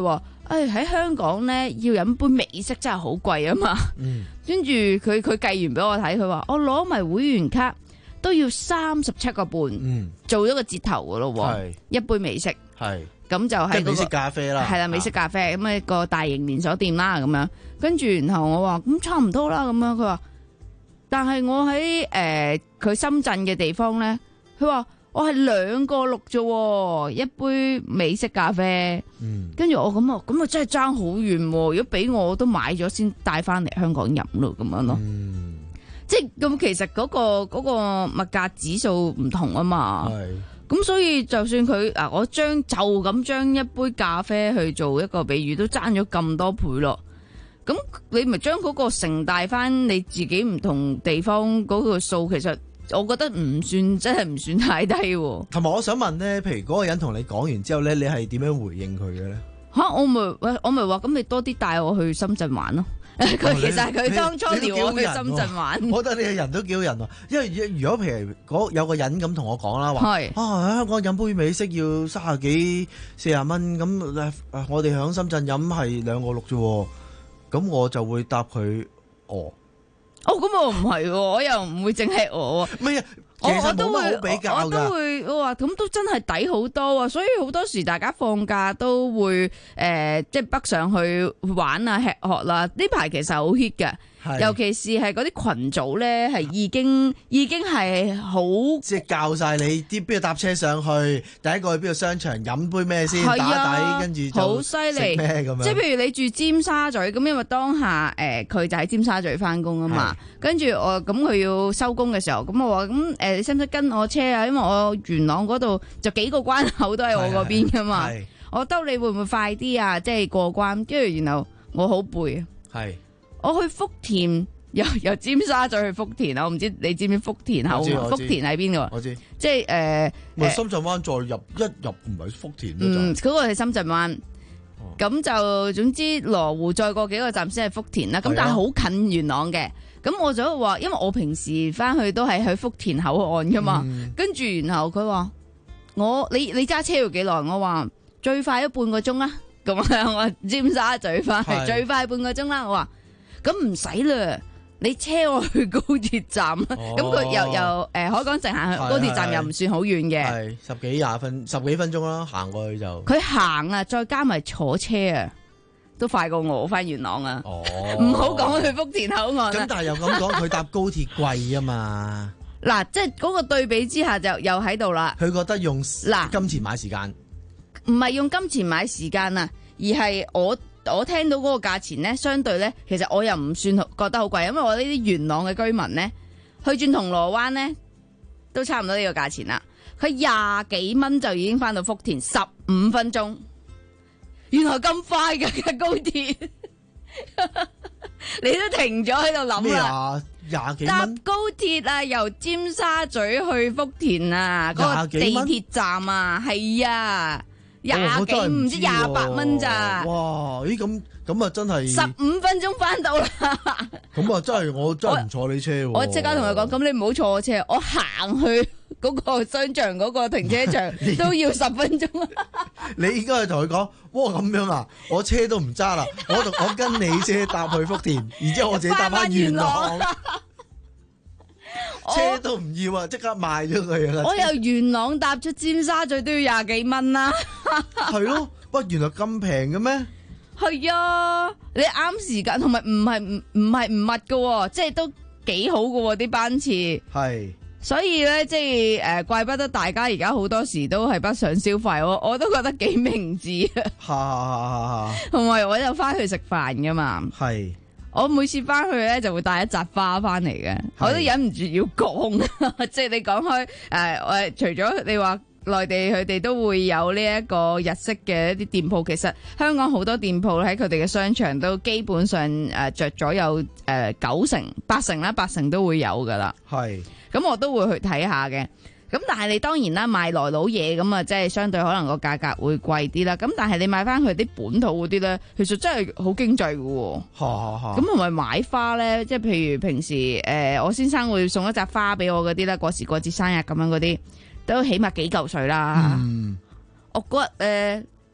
誒喺香港咧要飲杯美式真係好貴啊嘛。 嗯， 跟住佢佢計完俾我睇，佢話我攞埋會員卡都要三十七個半， 嗯， 做咗個折頭噶咯喎， 係一杯美式。 係咁就係即係美式咖啡啦， 係啦，美式咖啡咁一個大型連鎖店啦，咁樣跟住然後我話咁差唔多啦，咁樣佢話，但係我喺誒佢深圳嘅地方咧，佢話我係兩個六啫，一杯美式咖啡， 嗯， 跟住我咁啊，咁啊真係爭好遠，如果俾我都買咗先帶翻嚟香港飲咯，咁樣咯， 嗯， 即係咁其實嗰個嗰個物價指數唔同啊嘛。 係。 咁所以就算佢嗱，我將就咁將一杯咖啡去做一個比喻，都爭咗咁多倍咯。咁你咪將嗰個乘大翻你自己唔同地方嗰個數，其實我覺得唔算真係唔算太低。 同埋我想問咧，譬如嗰個人同你講完之後咧，你係點樣回應佢嘅咧？ 吓，我咪喂，我咪話咁，你多啲帶我去深圳玩咯。佢其實佢當初撩我去深圳玩， 我覺得你嘅人都幾好人喎。因為如果譬如嗰有個人咁同我講啦，話係啊喺香港飲杯美式要三十幾四十蚊，咁誒我哋喺深圳飲係兩個六啫，咁我就會答佢哦。 哦，咁我唔係，我又唔會淨係我。 唔係啊。 我我都會， 我我都會，我話咁都真係抵好多啊！所以好多時大家放假都會誒、呃，即係北上去玩啊、吃喝啦。呢排其實好 hit 嘅，尤其是係嗰啲群組咧，係已經已經係好即係教晒你啲邊度搭車上去，第一個去邊個商場飲杯咩先， 係啊、 打底，跟住好犀利咩咁樣。即係譬如你住尖沙咀，咁因為當下誒佢、呃、就喺尖沙咀翻工啊嘛，跟住我咁佢要收工嘅時候，咁我話咁誒，你使唔使跟我車啊？因為我元朗嗰度就幾個關口都係我嗰邊噶嘛，我兜你會唔會快啲啊？即係過關，跟住然後我好背啊。係。我去福田，由由尖沙咀去福田啊！我唔知你知唔知福田口？福田喺邊度？ 我知， 即係誒， 咪深圳灣再入一入唔係福田咯？ 嗯，嗰個係深圳灣。咁就總之羅湖再過幾個站先係福田啦。咁但係好近元朗嘅。咁我就話，因為我平時翻去都係去福田口岸噶嘛。跟住然後佢話我你你揸車要幾耐？我話最快都半個鐘啦。咁樣我尖沙咀翻去最快半個鐘啦。我話。咁唔使啦，你車我去高鐵站啦。咁佢由由誒海港城行去高鐵站又唔算好遠嘅， 係十幾廿分十幾分鐘啦，行過去就。 佢行啊，再加埋坐車啊，都快過我翻元朗啊。哦，唔好講去福田口岸。 咁但係又咁講，佢搭高鐵貴啊嘛。 嗱，即係嗰個對比之下就又喺度啦。 佢覺得用嗱金錢買時間， 唔係用金錢買時間啊，而係我。我聽到嗰個價錢咧，相對咧，其實我又唔算覺得好貴，因為我呢啲元朗嘅居民咧，去轉銅鑼灣咧，都差唔多呢個價錢啦。佢廿幾蚊就已經翻到福田，十五分鐘。原來咁快嘅高鐵，你都停咗喺度諗啦。 廿幾蚊搭高鐵啊，由尖沙咀去福田啊，嗰、嗰個地鐵站啊，係啊。廿幾唔知廿八蚊咋？ 哇！咦咁咁啊，真係十五分鐘翻到啦！ 咁啊，真係我真係唔坐你車喎！ 我即刻同佢講，咁你唔好坐我車，我行去嗰個商場嗰個停車場都要十分鐘。 你應該係同佢講，哇咁樣啊，我車都唔揸啦，我同我跟你車搭去福田，然之後我自己搭翻元朗。車都唔要啊！即刻賣咗佢啊！ 我由元朗搭出尖沙咀都要廿幾蚊啦。 係咯，喂，原來咁平嘅咩？ 係啊，你啱時間，同埋唔係唔唔係唔密嘅，即係都幾好嘅啲班次。係，所以咧，即係誒、呃，怪不得大家而家好多時都係北上消費，我我都覺得幾明智啊。同埋我就翻去食飯噶嘛。係。我每次翻去咧就會帶一扎花翻嚟嘅，我都忍唔住要講。即係你講開誒，誒、呃，除咗你話內地佢哋都會有呢一個日式嘅一啲店鋪，其實香港好多店鋪喺佢哋嘅商場都基本上誒着咗有誒、呃、九成八成啦，八成都會有噶啦。係，咁我都會去睇下嘅。咁但係你當然啦，買來佬嘢咁啊，即係相對可能個價格會貴啲啦。咁但係你買翻佢啲本土嗰啲咧，其實真係好經濟嘅。咁同埋買花咧，即係譬如平時誒、呃，我先生會送一扎花俾我嗰啲咧，過時過節生日咁樣嗰啲，都起碼幾嚿水啦。嗯、我覺得誒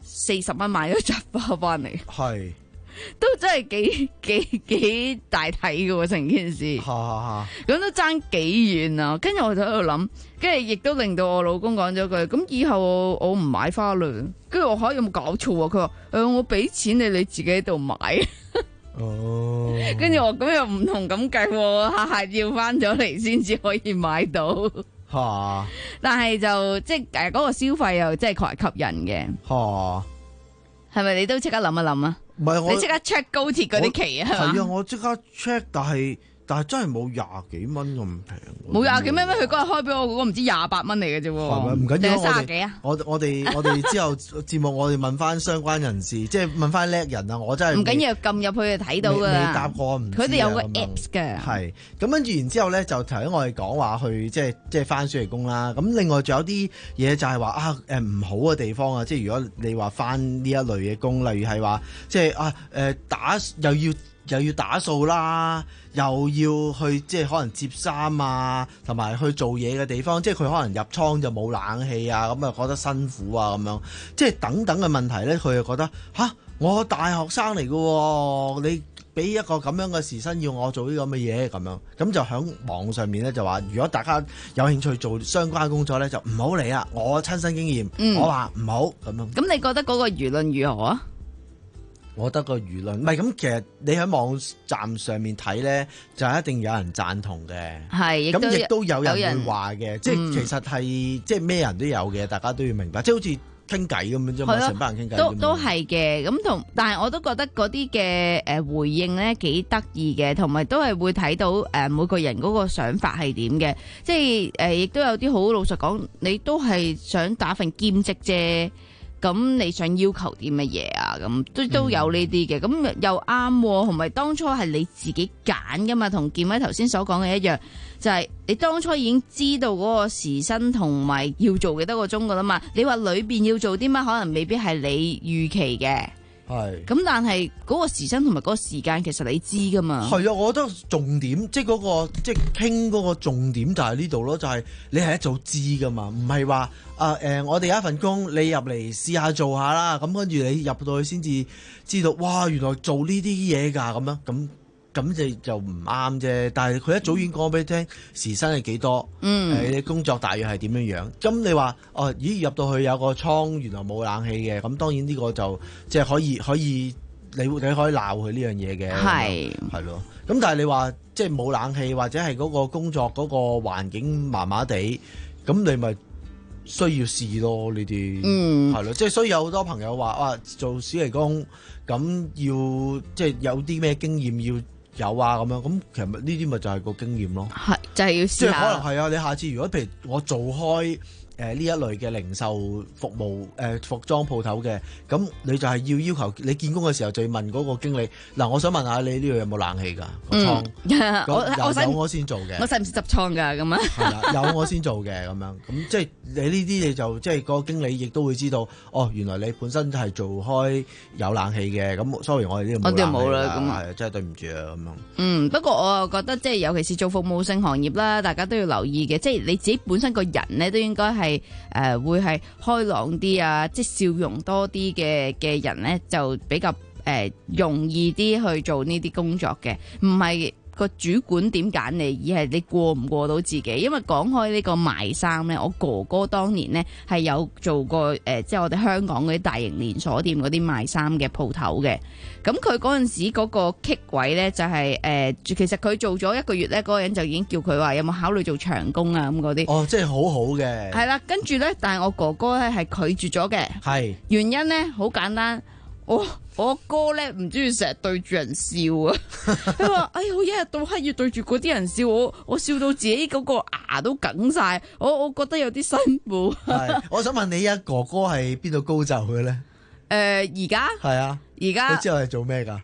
四十蚊買咗紮花翻嚟， 係都真係幾幾幾大體嘅喎成件事， 嚇嚇咁都爭幾遠啊！跟住我就喺度諗，跟住亦都令到我老公講咗句：咁以後我我唔買花啦。跟住我話有冇搞錯啊？佢話誒我俾錢你，你自己喺度買。 哦， 跟住我咁又唔同咁計喎，下下要翻咗嚟先至可以買到。 嚇！ 但係就即係誒嗰個消費又真係確係吸引嘅。 嚇！ 係咪你都即刻諗一諗啊？ 唔係我你即刻 check 高鐵嗰啲期啊？ 係啊，我即刻 check， 但係但係真係冇廿幾蚊咁平。 冇廿幾蚊咩？佢嗰日開俾我嗰個唔知廿八蚊嚟嘅啫喎。 係咪？唔緊要， 定係卅幾啊？ 我我哋我哋之後節目我哋問翻相關人士，即係問翻叻人啊！我真係唔緊要，撳入去就睇到㗎。 未答過唔知啊。 佢哋有個 apps 嘅。 係咁跟住然之後咧，就頭先我哋講話去即係即係翻暑期工啦。咁另外仲有啲嘢就係話啊誒唔好嘅地方啊，即係如果你話翻呢一類嘅工，例如係話即係啊誒打又要。又要打掃啦，又要去即係可能摺衫啊，同埋去做嘢嘅地方，即係佢可能入倉就冇冷氣啊，咁啊覺得辛苦啊咁樣，即係等等嘅問題咧，佢就覺得吓，我大學生嚟嘅喎，你俾一個咁樣嘅時薪要我做呢咁嘅嘢咁樣，咁就喺網上面咧就話，如果大家有興趣做相關工作咧，就唔好嚟啊！我親身經驗， 嗯、 我話唔好咁樣。 咁你覺得嗰個輿論如何啊？ 我覺得個輿論唔係咁，其實你喺網站上面睇咧，就一定有人贊同嘅。 係， 咁亦都有人會話嘅，即係、 嗯、 其實係即係咩人都有嘅，大家都要明白，即係好似傾偈咁樣啫嘛，成班人傾偈。 都都係嘅，咁同但係我都覺得嗰啲嘅誒回應咧幾得意嘅，同埋都係會睇到誒每個人嗰個想法係點嘅，即係誒亦都有啲好老實講，你都係想打份兼職啫。咁你想要求啲乜嘢啊？咁都都有呢啲嘅，咁、嗯、又啱，同埋當初係你自己揀噶嘛，同建威頭先所講嘅一樣，就係、是、你當初已經知道嗰個時薪同埋要做幾多個鐘噶啦嘛。你話裏邊要做啲乜，可能未必係你預期嘅。 係， 咁但係嗰個時薪同埋嗰個時間，其實你知噶嘛？ 係啊，我覺得重點即係嗰個即係傾嗰個重點就係呢度咯，就係、是、你係一早知噶嘛，唔係話啊誒，我哋有一份工，你入嚟試下做下啦，咁跟住你入到去先至知道，哇，原來做呢啲嘢㗎，咁樣咁。咁就就唔啱啫，但係佢一早已經講俾你聽時薪係幾多， 嗯， 誒你工作大約係點樣樣。咁你話哦，咦入到去有個倉原來冇冷氣嘅，咁當然呢個就即係可以可以你你可以鬧佢呢樣嘢嘅， 係係咯。咁但係你話即係冇冷氣或者係嗰個工作嗰個環境麻麻地，咁你咪需要試咯呢啲， 嗯， 係咯。即係所以有好多朋友話啊，做暑期工咁要即係有啲咩經驗要。有啊，咁樣咁，其實呢啲咪就係個經驗咯。 係就係、是、要試下。 即係可能係啊！你下次如果譬如我做開誒呢、呃、一類嘅零售服務誒、呃、服裝鋪頭嘅，咁你就係要要求你見工嘅時候就要問嗰個經理嗱、呃，我想問下你呢度有冇冷氣㗎？個倉、 嗯、我我有我先做嘅。 我使唔使執倉㗎？咁啊？係啦，有我先做嘅咁樣，咁即係你呢啲你就即係個經理亦都會知道，哦，原來你本身係做開有冷氣嘅，咁 sorry 我哋呢度冇冷氣冇啦，咁係真係對唔住啊咁樣。 嗯，不過我又覺得即係尤其是做服務性行業啦，大家都要留意嘅，即係你自己本身個人咧都應該係。係誒、呃，會係開朗啲啊，即係笑容多啲嘅嘅人咧，就比較誒、呃、容易啲去做呢啲工作嘅，唔係個主管點揀你，而係你過唔過到自己。因為講開呢個賣衫咧，我哥哥當年咧係有做過誒、呃，即係我哋香港嗰啲大型連鎖店嗰啲賣衫嘅鋪頭嘅。咁佢嗰陣時嗰個棘位咧就係、是、誒、呃，其實佢做咗一個月咧，嗰、那個人就已經叫佢話有冇考慮做長工啊咁嗰啲。 哦，即係好好嘅。係啦，跟住咧，但係我哥哥咧係拒絕咗嘅。係原因咧好簡單，我我哥咧唔中意成日對住人笑啊。佢話：哎呀，我一日到黑要對住嗰啲人笑，我我笑到自己嗰個牙都梗晒，我我覺得有啲辛苦。 係，我想問你啊，哥哥係邊度高就嘅咧？ 誒而家係啊， 而家你知我係做咩㗎？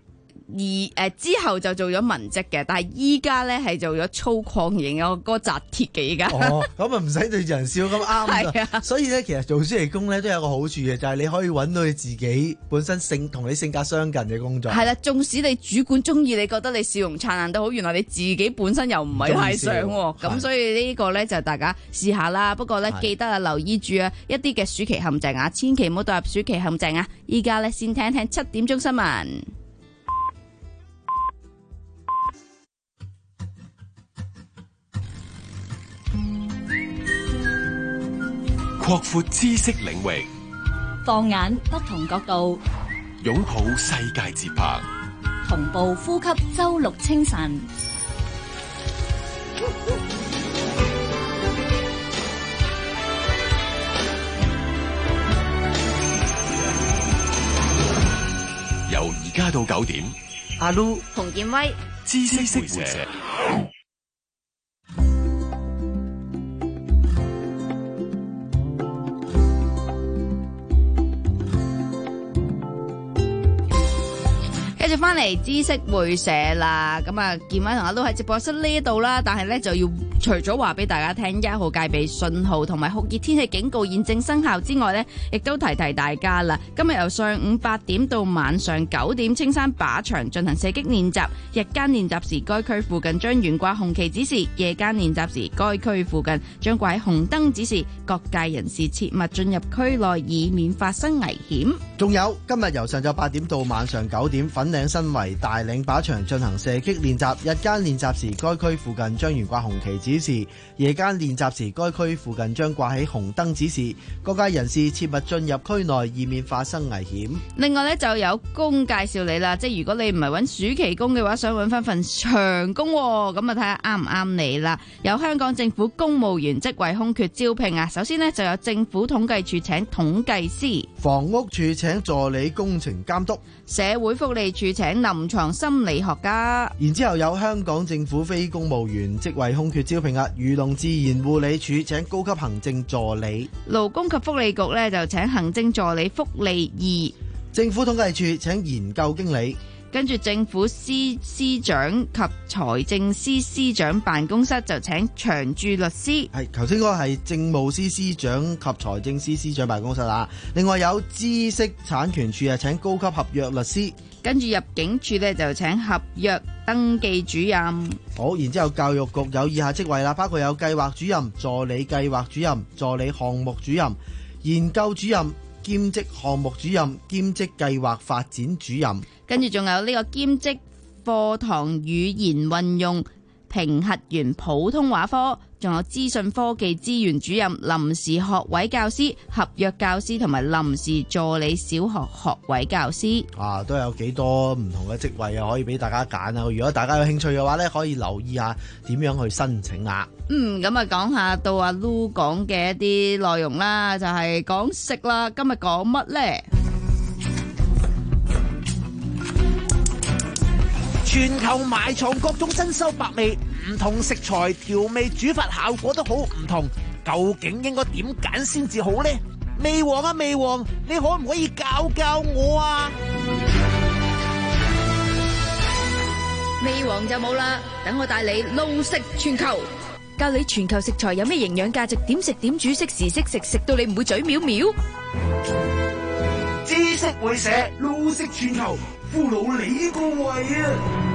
而誒之後就做咗文職嘅，但係依家咧係做咗粗獷型嘅嗰個紮鐵嘅依家。 哦，咁啊唔使對人笑咁啱係啊。 所以咧，其實做暑期工咧都有個好處嘅，就係、是、你可以揾到你自己本身性同你性格相近嘅工作。 係啦，縱使你主管中意，你覺得你笑容燦爛都好，原來你自己本身又唔係太想喎。咁所以呢個咧就大家試下啦。不過咧記得啊，留意住啊一啲嘅暑期陷阱啊，千祈唔好墮入暑期陷阱啊！依家咧先聽聽七點鐘新聞。 擴闊知識領域， 放眼不同角度， 擁抱世界節拍， 同步呼吸周六清晨。 由而家到九點， 阿 Lu、 洪建威、 知識會社。 繼續翻嚟知識會社啦，咁啊，建威同阿 Lu 喺直播室呢度啦，但係咧就要除咗話俾大家聽一號戒備信號同埋酷熱天氣警告現正生效之外呢，亦都提提大家啦。今日由上午八點到晚上九點，青山靶場進行射擊練習，日間練習時該區附近將懸掛紅旗指示，夜間練習時該區附近將掛喺紅燈指示，各界人士切勿進入區內，以免發生危險。 仲有今日由上晝八點到晚上九點，粉嶺新圍大嶺靶場進行射擊練習，日間練習時該區附近將懸掛紅旗指示，夜間練習時該區附近將掛起紅燈指示，各界人士切勿進入區內，以免發生危險。 另外咧就有工介紹你啦，即係如果你唔係揾暑期工嘅話，想揾翻份長工，咁啊睇下啱唔啱你啦。有香港政府公務員職位空缺招聘啊，首先呢，就有政府統計處請統計師， 房屋處請助理工程監督， 社會福利處請臨床心理學家， 然之後有香港政府非公務員職位空缺招聘啊，漁農自然護理處請高級行政助理， 勞工及福利局呢就請行政助理福利二， 政府統計處請研究經理， 跟住政府司司長及財政司司長辦公室就請長駐律師。 係頭先嗰個係政務司司長及財政司司長辦公室啦。另外有知識產權處啊，請高級合約律師。 跟住入境處呢就請合約登記主任。 好，然之後教育局有以下職位啦，包括有計劃主任、助理計劃主任、助理項目主任、研究主任、兼職項目主任、兼職計劃發展主任。 跟住仲有呢個兼職課堂語言運用評核員普通話科，仲有資訊科技資源主任、臨時學位教師、合約教師同埋臨時助理小學學位教師。 啊，都有幾多唔同嘅職位啊，可以俾大家揀啊！如果大家有興趣嘅話呢，可以留意下點樣去申請啊。 嗯，咁啊講下到阿 Lu 講嘅一啲內容啦，就係講食啦。今日講乜呢？ 全球埋藏各種珍饈百味，唔同食材調味煮法效果都好唔同，究竟應該點揀先至好呢？味王啊味王，你可唔可以教教我啊？ 味王就冇啦，等我帶你路食全球，教你全球食材有咩營養價值，點食點煮，適時適食，食到你唔會嘴藐藐。 知識會社路食全球，俘虜你個胃啊！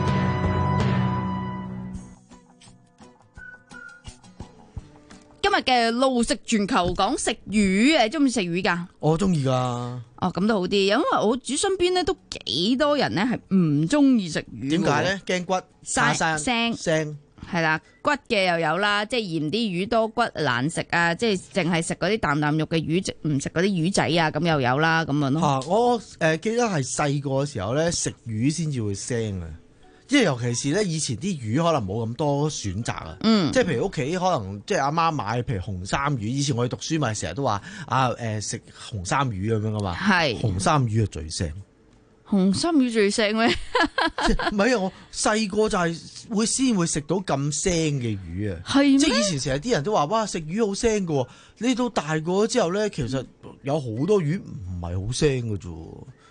今日嘅路食全球講食魚，你中唔中意食魚噶？ 我中意噶。 哦，咁都好啲，因為我煮身邊咧都幾多人咧係唔中意食魚。 點解咧？驚骨生腥腥係啦，骨嘅又有啦，即係嫌啲魚多骨難食啊，即係淨係食嗰啲啖啖肉嘅魚，唔食嗰啲魚仔啊，咁又有啦，咁樣咯。 啊，我誒、呃、記得係細個嘅時候咧，食魚先至會腥啊。即係尤其是咧，以前啲魚可能冇咁多選擇啊。嗯，即係譬如屋企可能即係阿媽買，譬如紅衫魚。以前我哋讀書咪成日都話啊誒食紅衫魚咁樣噶嘛。係紅衫魚係最腥。 紅衫魚最腥咩？ 唔係啊！我細個就係會先會食到咁腥嘅魚啊。係咩？即係以前成日啲人都話哇食魚好腥噶。你到大個之後咧，其實有好多魚唔係好腥噶啫。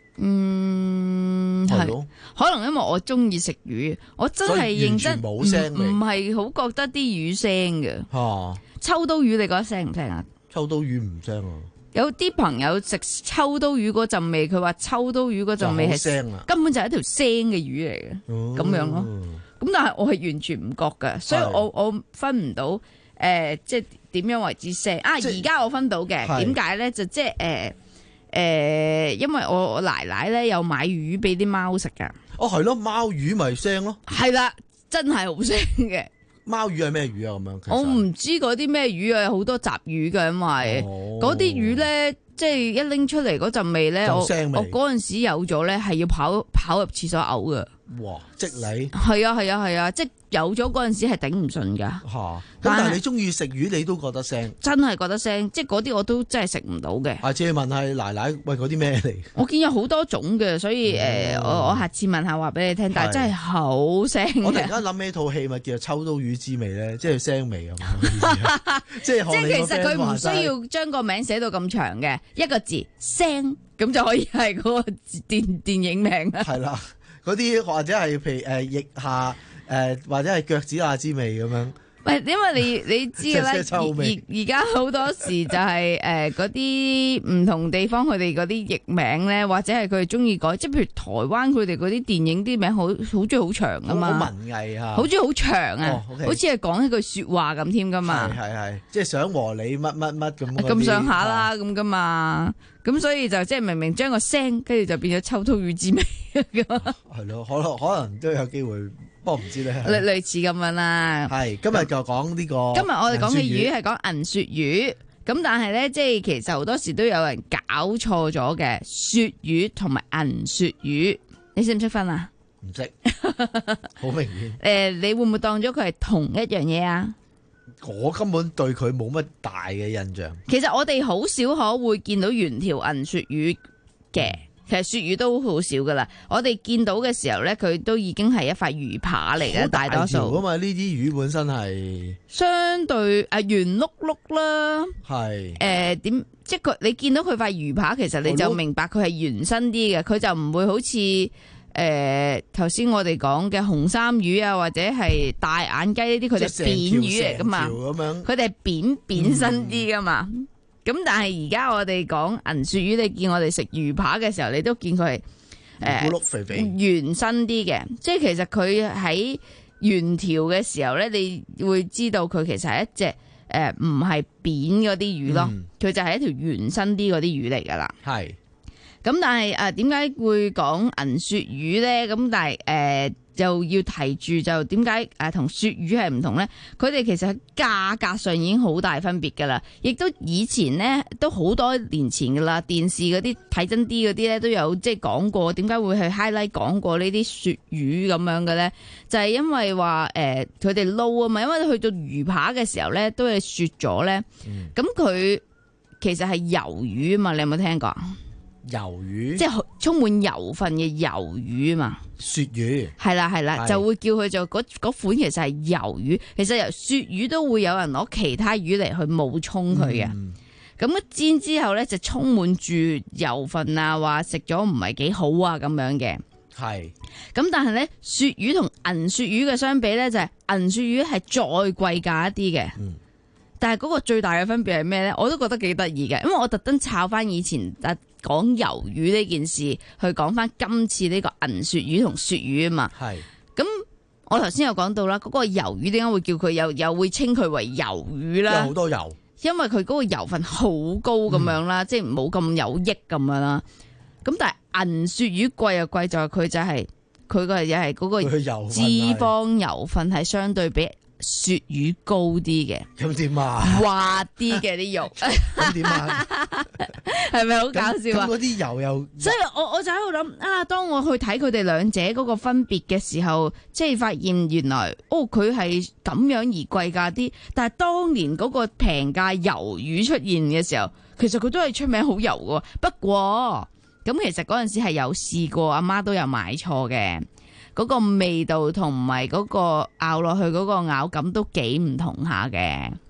嗯，係咯， 可能因為我中意食魚，我真係認真冇聲味， 唔係好覺得啲魚腥嘅。 嚇， 秋刀魚你覺得腥唔腥啊？ 秋刀魚唔腥啊！ 有啲朋友食秋刀魚嗰陣味，佢話秋刀魚嗰陣味係腥啊， 根本就係一條腥嘅魚嚟嘅，咁、哦、樣咯。咁但係我係完全唔覺㗎，所以我我分唔到誒、呃，即係點樣為之腥啊？而家我分到嘅，點解咧？就即係誒誒，因為我我奶奶咧有買魚俾啲貓食㗎。 哦，係咯，貓魚咪腥咯。 係啦，真係好腥嘅。 貓魚係咩魚啊？咁樣我唔知嗰啲咩魚啊，好多雜魚㗎，因為嗰啲、哦、魚咧，即係一拎出嚟嗰陣味咧，我我嗰陣時有咗咧，係要跑跑入廁所嘔㗎。 哇！即你係啊係啊係啊，即係有咗嗰陣時係頂唔順㗎。嚇！ 咁但係你中意食魚，你都覺得腥？真係覺得腥，即係嗰啲我都真係食唔到嘅。 下次問下奶奶，喂嗰啲咩嚟？ 我見有好多種嘅，所以誒、嗯呃，我我下次問下話俾你聽。但係真係好腥。 我突然間諗起套戲咪叫做《秋刀魚之味》咧，即係腥味咁。即係即係其實佢唔需要將個名寫到咁長嘅，一個字腥咁就可以係嗰個電電影名啦。 係啦。嗰啲或者係譬如誒腋下誒、呃、或者係腳趾下之味咁樣。 喂，因為你你知啦，而而家好多時就係誒嗰啲唔同地方佢哋嗰啲譯名咧，或者係佢哋中意改，即係譬如台灣佢哋嗰啲電影啲名好好中意好長噶嘛， 好文藝啊， 好中意好長啊， 哦 okay、 好似係講一句說話咁添噶嘛， 係係係，即係想和你乜乜乜咁咁上下啦咁噶嘛，咁所以就即係明明將個聲跟住就變咗秋刀魚之味咁，係咯，可能可能都有機會。不過唔知咧， 類類似咁樣啦。 係今日就講呢個。 今日我哋講嘅魚係講銀鱈魚，咁但係咧，即係其實好多時都有人搞錯咗嘅鱈魚同埋銀鱈魚，你識唔識分啊？ 唔識，好明顯。 誒，你會唔會當咗佢係同一樣嘢啊？ 我根本對佢冇乜大嘅印象。 其實我哋好少可會見到原條銀鱈魚嘅。其實鱈魚都好少噶啦，我哋見到嘅時候咧，佢都已經係一塊魚扒嚟嘅，大多數。咁嘛，呢啲魚本身係相對誒圓碌碌啦。 係誒點？即係佢你見到佢塊魚扒，其實你就明白佢係圓身啲嘅，佢就唔會好似誒頭先我哋講嘅紅衫魚啊，或者係大眼雞呢啲，佢哋扁魚嚟噶嘛。佢哋係扁扁身啲噶嘛。嗯咁但係而家我哋講銀鱈魚，你見我哋食魚扒嘅時候，你都見佢係誒肥肥圓身啲嘅，即係其實佢喺圓條嘅時候咧，你會知道佢其實係一隻誒唔係扁嗰啲魚咯，佢、嗯、就係一條圓身啲嗰啲魚嚟噶啦。係咁，但係誒點解會講銀鱈魚咧？咁但係誒。呃就要提住就點解誒同鱈魚係唔同咧？佢哋其實喺價格上已經好大分別㗎啦，亦都以前咧都好多年前㗎啦，電視嗰啲睇真啲嗰啲咧都有即係講過點解會去 highlight 講過呢啲鱈魚咁樣嘅咧？就係、是、因為話誒佢哋撈啊嘛，因為去到魚扒嘅時候咧都係雪咗咧，咁、嗯、佢其實係魷魚啊嘛，你有冇聽過？ 魷魚即係充滿油分嘅魷魚啊嘛， 鱈魚係啦係啦，就會叫佢做嗰嗰款其實係魷魚。其實由鱈魚都會有人攞其他魚嚟去冒充佢嘅。咁、嗯、煎之後咧就充滿住油分啊，話食咗唔係幾好啊咁樣嘅。係咁，但係咧鱈魚同銀鱈魚嘅相比咧，就係、是、銀鱈魚係再貴價一啲嘅。嗯，但係嗰個最大嘅分別係咩咧？我都覺得幾得意嘅，因為我特登抄翻以前講魷魚呢件事，去講翻今次呢個銀鱈魚同鱈魚啊嘛。係咁，我頭先有講到啦，嗰、嗰個魷魚點解會叫佢又又會稱佢為魷魚啦？ 有好多油，因為佢嗰個油分好高咁樣啦，嗯、即係冇咁有益咁樣啦。咁但係銀鱈魚貴又貴在佢就係佢個又係嗰個脂肪油分係相對比鱈魚高啲嘅， 咁點啊？ 滑啲嘅啲肉， 咁點啊？ 係咪好搞笑啊？ 咁嗰啲油又， 所以我我就喺度諗啊，當我去睇佢哋兩者嗰個分別嘅時候，即係發現原來哦，佢係咁樣而貴價啲，但係當年嗰個平價魷魚出現嘅時候，其實佢都係出名好油嘅。不過咁其實嗰陣時係有試過，阿媽都有買錯嘅。嗰個味道同埋嗰個咬落去嗰個咬感都幾唔同下嘅，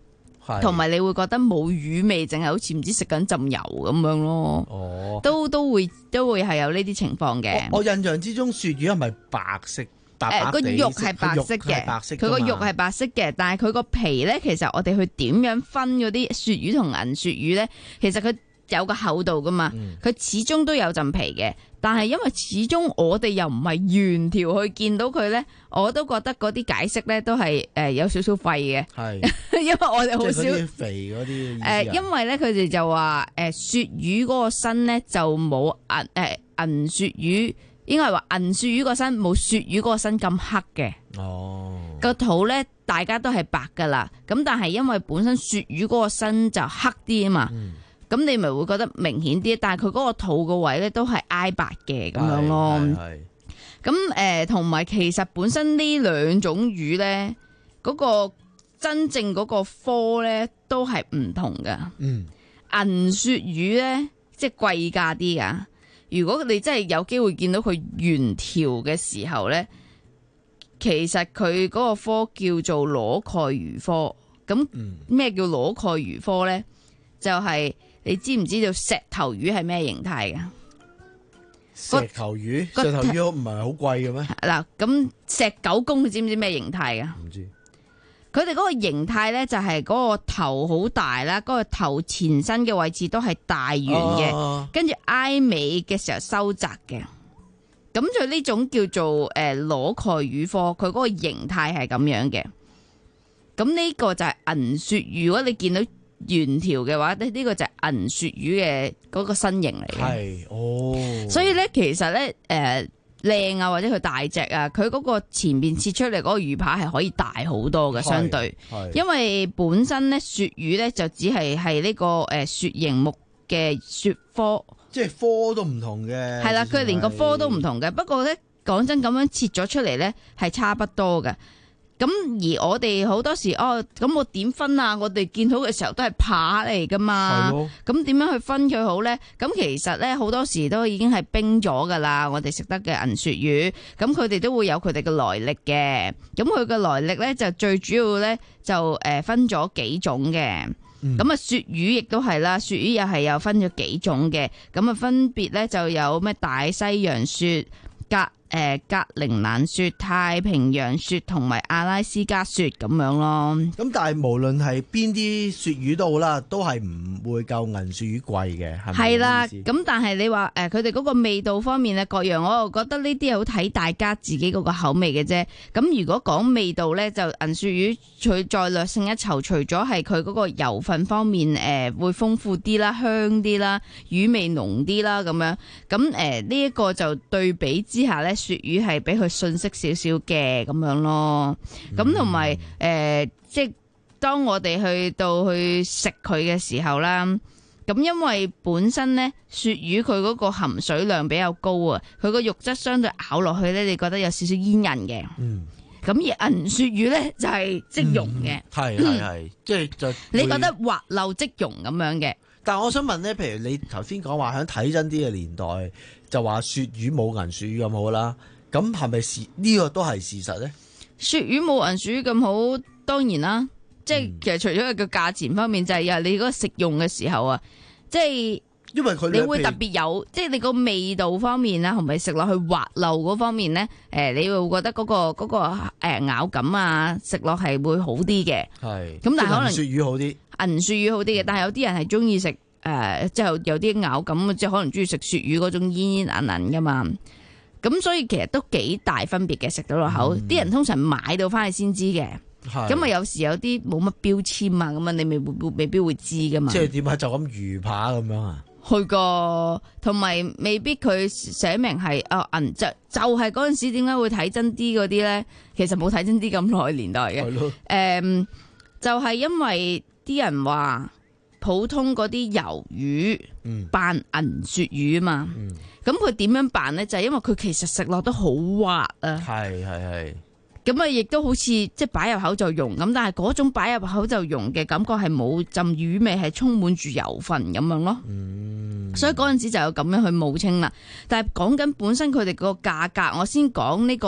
同埋你會覺得冇魚味，淨係好似唔知食緊浸油咁樣咯。 哦， 都都會都會係有呢啲情況嘅。 我印象之中鱈魚係咪白色？誒， 個肉係白色嘅，佢個肉係白色嘅，但係佢個皮咧，其實我哋去點樣分嗰啲鱈魚同銀鱈魚咧？其實佢有個厚度噶嘛，佢、嗯、始終都有陣皮嘅。但係因為始終我哋又唔係原條去見到佢咧，我都覺得嗰啲解釋咧都係誒有少少廢嘅。係，因為我哋好少肥嗰啲誒，因為咧佢哋就話誒鱈魚嗰個身咧就冇銀誒銀鱈魚。應該係話銀鱈魚個身冇鱈魚嗰個身咁黑嘅，哦，個肚咧大家都係白噶啦，咁但係因為本身鱈魚嗰個身就黑啲啊嘛，咁、嗯、你咪會覺得明顯啲，但係佢嗰個肚個位咧都係挨白嘅咁樣咯。咁誒，同埋、呃、其實本身呢兩種魚咧，嗰、嗰個真正嗰個科咧都係唔同噶。嗯，銀鱈魚咧即係貴價啲噶。如果你真係有機會見到佢原條嘅時候咧，其實佢嗰個科叫做裸蓋魚科。咁咩叫裸蓋魚科咧？就係、是、你知唔知道石頭魚係咩形態㗎？ 石頭魚，石頭魚唔係好貴嘅咩？ 嗱，咁石狗公你知唔知咩形態㗎？唔知。佢哋嗰個形態咧，就係嗰個頭好大啦，嗰、嗰個頭前身嘅位置都係大圓嘅，跟住挨尾嘅時候收窄嘅。咁就呢種叫做誒裸蓋魚科，佢嗰個形態係咁樣嘅。咁呢個就係銀鱈，如果你見到原條嘅話，呢、呢、呢個就係銀鱈魚嘅嗰個身形嚟嘅。係哦，所以咧其實咧誒。呃靚啊，或者佢大隻啊，佢嗰個前面切出嚟嗰個魚扒係可以大好多嘅，相對，因為本身咧鱈魚咧就只係係呢個誒鱈形目嘅鱈科， 即係科都唔同嘅。係啦， 佢連個科都唔同嘅。不過咧講真，咁樣切咗出嚟咧係差不多嘅。咁而我哋好多時哦，咁我點分啊？我哋見到嘅時候都係扒嚟噶嘛，咁點樣去分佢好咧？咁其實咧好多時都已經係冰咗噶啦，我哋食得嘅銀鱈魚，咁佢哋都會有佢哋嘅來歷嘅。咁佢嘅來歷咧就最主要咧就誒分咗幾種嘅。咁、嗯、啊鱈魚亦都係啦，鱈魚又係有分咗幾種嘅。咁啊分別咧就有咩大西洋鱈、格誒格陵蘭鱈、太平洋鱈同埋阿拉斯加鱈咁樣咯。 咁但係無論係邊啲鱈魚都好啦，都係唔會夠銀鱈魚貴嘅，係咪？係啦， 咁但係你話誒佢哋嗰個味道方面咧，各樣我又覺得呢啲係好睇大家自己嗰個口味嘅啫。咁如果講味道咧，就銀鱈魚佢再略勝一籌，除咗係佢嗰個油分方面誒、呃、會豐富啲啦、香啲啦、魚味濃啲啦咁樣。咁誒呢一個就對比之下咧。鱈魚係比佢遜色少少嘅咁樣咯，咁同埋誒，即係當我哋去到去食佢嘅時候啦，咁因為本身咧鱈魚佢嗰個含水量比較高啊，佢個肉質相對咬落去咧，你覺得有少少煙韌嘅。嗯，咁而銀鱈魚咧就係即溶嘅， 係係係，即係就你覺得滑溜即溶咁樣嘅。 但係我想問咧，譬如你頭先講話喺睇真啲嘅年代，就話鱈魚冇銀鱈魚咁好啦，咁係咪事呢個都係事實咧？ 鱈魚冇銀鱈魚咁好，當然啦，即係、嗯、其實除咗佢個價錢方面，就係、是、你嗰個食用嘅時候啊，即係因為佢你會特別有，即係你個味道方面啦，同埋食落去滑溜嗰方面咧，誒，你會覺得嗰、那個嗰、那個誒咬感啊，食落係會好啲嘅。係，咁但係可能鱈魚好啲。 銀鱈魚好啲嘅，但係有啲人係中意食誒，即係有啲咬感，即係可能中意食鱈魚嗰種煙煙韌韌噶嘛。咁所以其實都幾大分別嘅，食到落口。啲、嗯、人通常買到翻去先知嘅，咁啊有時有啲冇乜標籤啊，咁啊你未未未必會知噶嘛。 即係點解就咁魚扒咁樣啊？ 去過，同埋未必佢寫明係啊銀就就係嗰陣時點解會睇真啲嗰啲咧？其實冇睇真啲咁耐年代嘅，誒、嗯、就係、是、因為。啲人話普通嗰啲魷魚扮銀鱈魚啊嘛，咁佢點樣扮咧？就係、是、因為佢其實食落都好滑啊，係係係，咁啊亦都好似即係擺入口就溶咁，但係嗰種擺入口就溶嘅感覺係冇浸魚味，係充滿住油分咁樣咯。嗯，所以嗰陣時就有咁樣去冒稱啦。但係講緊本身佢哋個價格，我先講呢個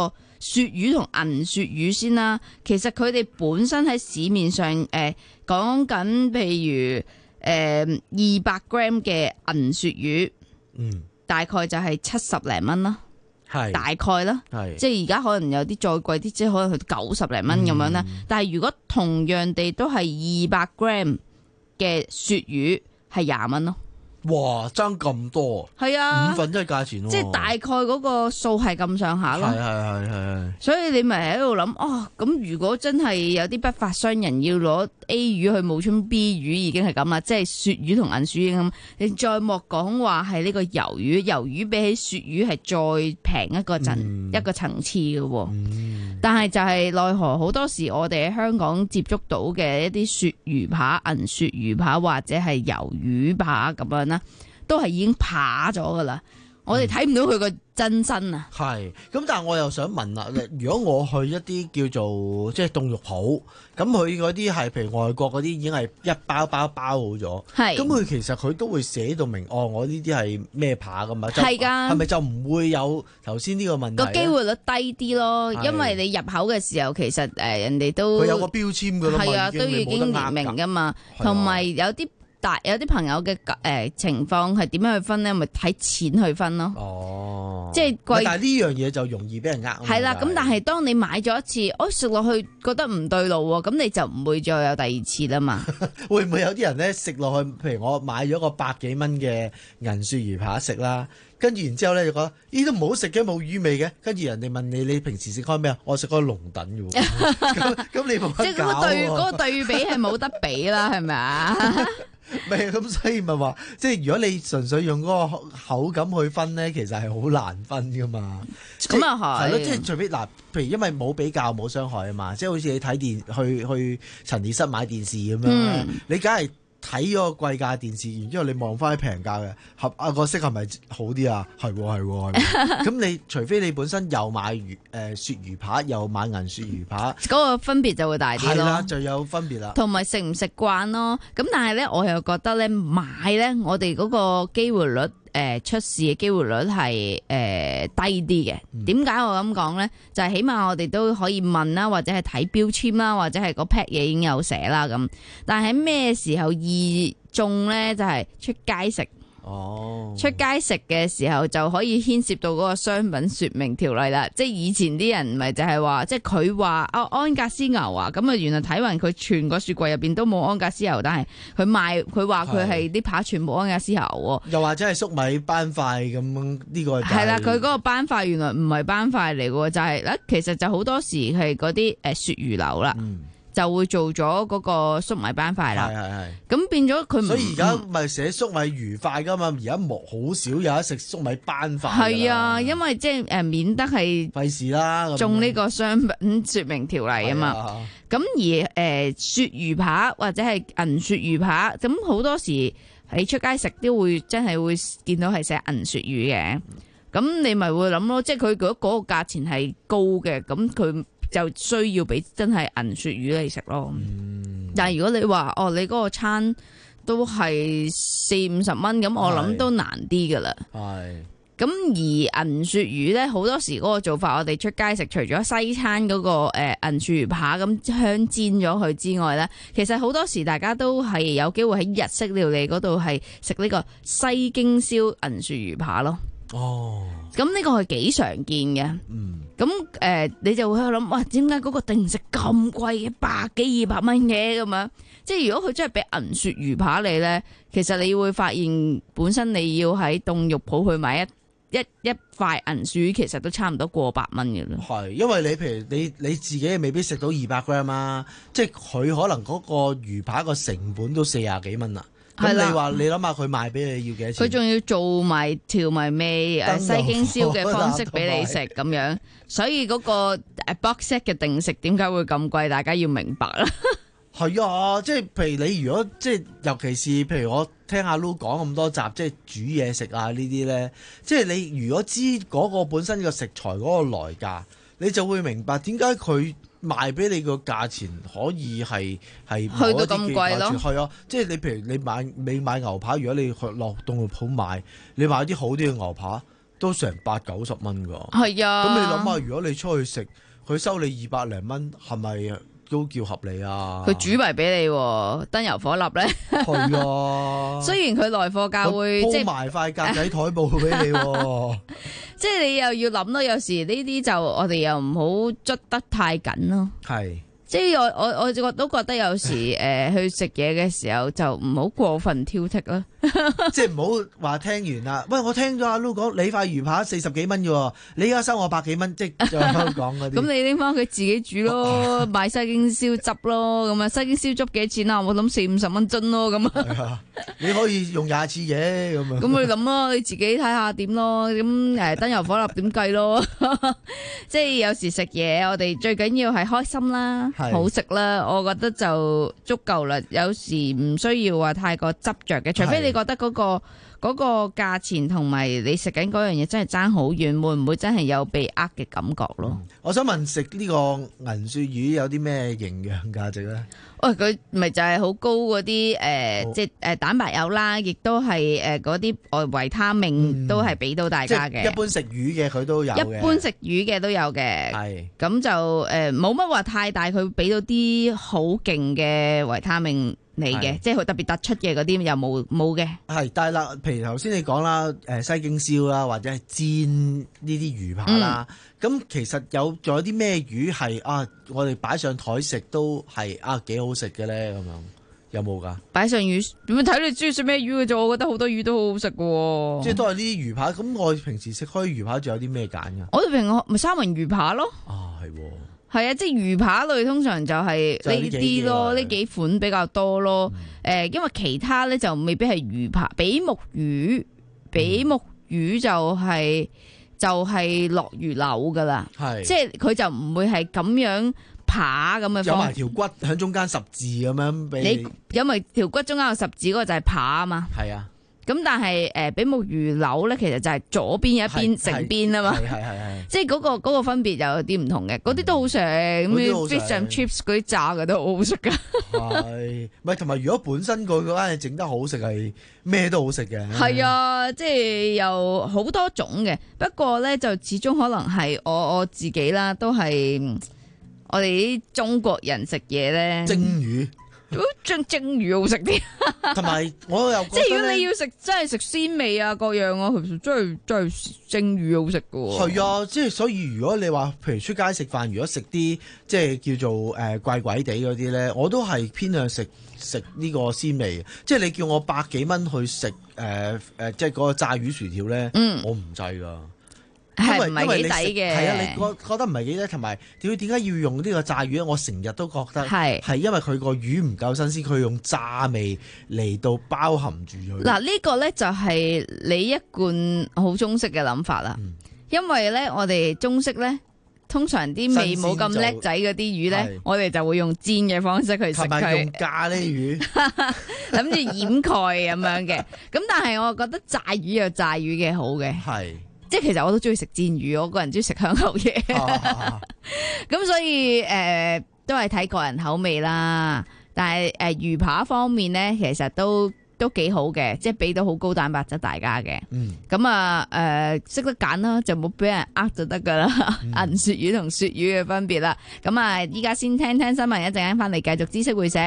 鱈魚同銀鱈魚先啦。其實佢哋本身喺市面上誒講緊，譬如誒二百 gram 嘅銀鱈魚， 嗯， 大概就係七十零蚊啦。 係大概啦，即係而家可能有啲再貴啲，即係可能去九十零蚊咁樣啦。嗯、但係如果同樣地都係二百 gram 嘅鱈魚，係廿蚊咯。 哇，爭咁多， 係啊， 五分一價錢喎， 即係大概嗰個數係咁上下咯。 係係係係。所以你咪喺度諗，哦，咁如果真係有啲不法商人要攞 A 魚去冒充 B 魚，已經係咁啦，即係鱈魚同銀鱈魚咁。你再莫講話係呢個魷魚，魷魚比起鱈魚係再平一個層、嗯、一個層次嘅喎。嗯、但係就係奈何好多時我哋喺香港接觸到嘅一啲鱈魚扒、銀鱈魚扒或者係魷魚扒咁樣。都係已經扒咗噶啦，我哋睇唔到佢個真身啊。 係，咁但係我又想問啦，如果我去一啲叫做即係凍肉鋪，咁佢嗰啲係譬如外國嗰啲已經係一包包包好咗，係，咁佢其實佢都會寫到明，哦，我呢啲係咩扒噶嘛，係噶，係咪就唔會有頭先呢個問題？個機會率低啲咯，因為你入口嘅時候，其實誒人哋都佢有個標籤噶啦嘛，係啊，都已經列明噶嘛，同埋有啲。但有啲朋友嘅誒、呃、情況係點樣去分咧？咪睇錢去分咯。哦，即係貴。但係呢樣嘢就容易俾人呃。係啦，咁但係當你買咗一次，我食落去覺得唔對路喎，咁你就唔會再有第二次啦嘛。會唔會有啲人咧食落去？譬如我買咗個百幾蚊嘅銀鱈魚扒食啦，跟住然之後咧就覺得呢都唔好食嘅，冇魚味嘅。跟住人哋問你，你平時食開咩啊？我食開龍躉嘅喎。咁咁你冇乜搞喎。即係嗰個對嗰個對比係冇得比啦，係咪啊？咪咁，所以咪話，即係如果你純粹用嗰個口感去分咧，其實係好難分噶嘛。咁啊係，係咯，即係除非嗱，譬如因為冇比較冇傷害啊嘛，即係好似你睇電去去陳列室買電視咁樣，嗯、你梗係睇咗個貴價電視，然之後你望翻啲平價嘅合啊個色係咪好啲啊？係喎係喎，咁你除非你本身又買魚誒鱈魚扒，又買銀鱈魚扒，嗰個分別就會大啲咯。係啦，就有分別啦。同埋食唔食慣咯？咁但係咧，我又覺得咧買咧，我哋嗰個機會率誒、呃、出事嘅機會率係誒、呃、低啲嘅。點解、嗯、我咁講咧？就係、是、起碼我哋都可以問啦，或者係睇標籤啦，或者係個 pack 嘢已經有寫啦咁。但係喺咩時候易中咧？就係、是、出街食。哦，出街食嘅時候就可以牽涉到嗰個商品說明條例啦。即係以前啲人咪就係話，即係佢話啊安格斯牛啊，咁啊原來睇勻佢全個雪櫃入邊都冇安格斯牛，但係佢賣佢話佢係啲扒全部安格斯牛，又或者係粟米斑塊咁呢個係啦。佢嗰個斑塊原來唔係斑塊嚟嘅，就係、是、咧其實就好多時係嗰啲誒鱈魚柳啦。嗯就會做咗嗰個粟米斑塊啦，係係係，咁變咗佢唔，所以而家咪寫粟米魚塊噶嘛，而家冇好少有得食粟米斑塊。係啊，因為即係誒免得係費事啦，中呢個商品說明條例啊嘛。咁、啊、而誒、呃、鱈魚扒或者係銀鱈魚扒，咁好多時喺出街食都會真係會見到係寫銀鱈魚嘅，咁你咪會諗咯，即係佢如果嗰個價錢係高嘅，咁佢就需要俾真係銀鱈魚嚟食咯。嗯、但係如果你話哦，你嗰個餐都係四五十蚊，咁我諗都難啲噶啦。係。咁而銀鱈魚咧，好多時嗰個做法，我哋出街食，除咗西餐嗰、嗰個誒、呃、銀鱈魚扒咁香煎咗佢之外咧，其實好多時大家都係有機會喺日式料理嗰度係食呢個西京燒銀鱈魚扒咯。哦，咁呢個係幾常見嘅。嗯，咁誒、呃，你就會喺度諗，哇，點解嗰個定食咁貴嘅，百幾二百蚊嘅咁樣？即係如果佢真係俾銀鱈魚扒你咧，其實你會發現本身你要喺凍肉鋪去買一一一塊銀鱈魚，其實都差唔多過百蚊嘅啦。係，因為你譬如你你自己未必食到二百 gram 啊，即係佢可能嗰個魚扒個成本都四廿幾蚊啦。咁你話你諗下佢賣俾你要幾多錢？佢仲要做埋調埋味誒西京燒嘅方式俾你食咁樣，所以嗰個 box set 嘅定食點解會咁貴？大家要明白啦。係啊，即係譬如你如果即係尤其是譬如我聽阿 Lu 講咁多集，即係煮嘢食啊呢啲咧，即係你如果知嗰個本身個食材嗰個來價，你就會明白點解佢賣俾你個價錢可以係係去到咁貴咯。係啊，即係你譬如你買你買牛扒，如果你去落凍肉鋪買，你買啲好啲嘅牛扒， 都成八九十蚊㗎。 係啊， 咁你諗下，如果你出去食，佢收你二百零蚊，係咪都叫合理啊？ 佢煮埋俾你，燈油火蠟咧。 係啊， 雖然佢來貨價會即係鋪埋塊格仔台布俾你喎。 即係你又要諗咯，有時呢啲就我哋又唔好捉得太緊咯。 係。 即係我我我我都覺得有時誒、呃、去食嘢嘅時候就唔好過分挑剔啦。 即係唔好話聽完啦，喂，我聽咗阿 Lu 講你塊魚扒四十幾蚊嘅喎，你而家收我百幾蚊，即係香港嗰啲。咁你拎翻佢自己煮咯，買西京燒汁咯，咁啊西京燒汁幾錢啊？我諗四五十蚊樽咯，咁啊。 你可以用廿次嘢咁啊。 咁你諗咯，你自己睇下點咯。咁誒燈油火蠟點計咯？即係有時食嘢，我哋最緊要係開心啦，好食啦，我覺得就足夠啦。有時唔需要話太過執着嘅，除非你覺得嗰、嗰個嗰、嗰個價錢同埋你食緊嗰樣嘢真係爭好遠，會唔會真係有被呃嘅感覺咯？ 嗯、我想問食呢個銀鱈魚有啲咩營養價值咧？ 喂，佢咪就係好高嗰啲誒，即係誒蛋白有啦，亦都係誒嗰啲誒維他命都係俾到大家嘅、嗯。 一般食魚嘅佢都有嘅。 一般食魚嘅都有嘅。係。咁就誒冇乜話太大，佢俾到啲好勁嘅維他命。你嘅，即係佢特別突出嘅嗰啲又冇冇嘅。係， 但係啦，譬如頭先你講啦，誒西京燒啦，或者係煎呢啲魚扒啦，咁、嗯、其實有仲有啲咩魚係啊？我哋擺上台食都係啊幾好食嘅咧，咁樣有冇㗎？擺上魚，點樣睇你中意食咩魚嘅啫？我覺得好多魚都好好食嘅。即係都係呢啲魚扒。咁我平時食開魚扒仲有啲咩揀㗎？我哋平時咪三文魚扒咯。啊，係喎。係啊，即係魚扒類通常就係呢啲咯，呢幾款比較多咯。誒、嗯，因為其他咧就未必係魚扒，比目魚，比目魚就係、是、就係、是、落魚柳噶啦。係，即係佢就唔會係咁樣扒咁嘅方。有埋條骨喺中間十字咁樣俾你。有埋條骨中間有十字嗰個就係扒啊嘛。係啊。咁但係誒，比目魚柳咧，其實就係左邊一邊成邊啊嘛，係係係，即係嗰個嗰個分別就有啲唔同嘅，嗰啲都好食，咁啲 fish and chips 嗰啲炸嘅都好好食噶。係，唔係同埋如果本身佢嗰間嘢整得好食，係咩都好食嘅。係啊，即係有好多種嘅，不過咧就始終可能係我我自己啦，都係我哋啲中國人食嘢咧，蒸魚。蒸蒸魚好食啲，同埋我又即係如果你要食真係食鮮味啊各樣啊，其實真係真係蒸魚好食噶。係啊，即係所以如果你話譬如出街食飯，如果食啲即係叫做誒、呃、怪怪地嗰啲咧，我都係偏向食食呢個鮮味。即係你叫我百幾蚊去食誒誒，即係嗰個炸魚薯條咧，嗯，我唔制噶。係唔係幾抵嘅？係啊，你覺覺得唔係幾抵，同埋點點解要用呢個炸魚咧？我成日都覺得係係因為佢個魚唔夠新鮮，佢用炸味嚟到包含住佢。嗱，呢個咧就係你一貫好中式嘅諗法啦。嗯、因為咧，我哋中式咧，通常啲味冇咁叻仔嗰啲魚咧，我哋就會用煎嘅方式去食佢。同埋用咖喱魚，諗住掩蓋咁樣嘅。咁但係我覺得炸魚有炸魚嘅好嘅。係。即係其實我都中意食煎魚，我個人中意食香口嘢，咁、啊、所以誒、呃、都係睇個人口味啦。但係誒、呃、魚扒方面咧，其實都都幾好嘅，即係俾到好高蛋白質大家嘅。嗯，咁啊誒識得揀啦，就冇俾人呃就得噶啦。銀鱈魚同鱈魚嘅分別啦。咁啊，依家先聽聽新聞，一陣間翻嚟繼續知識會社。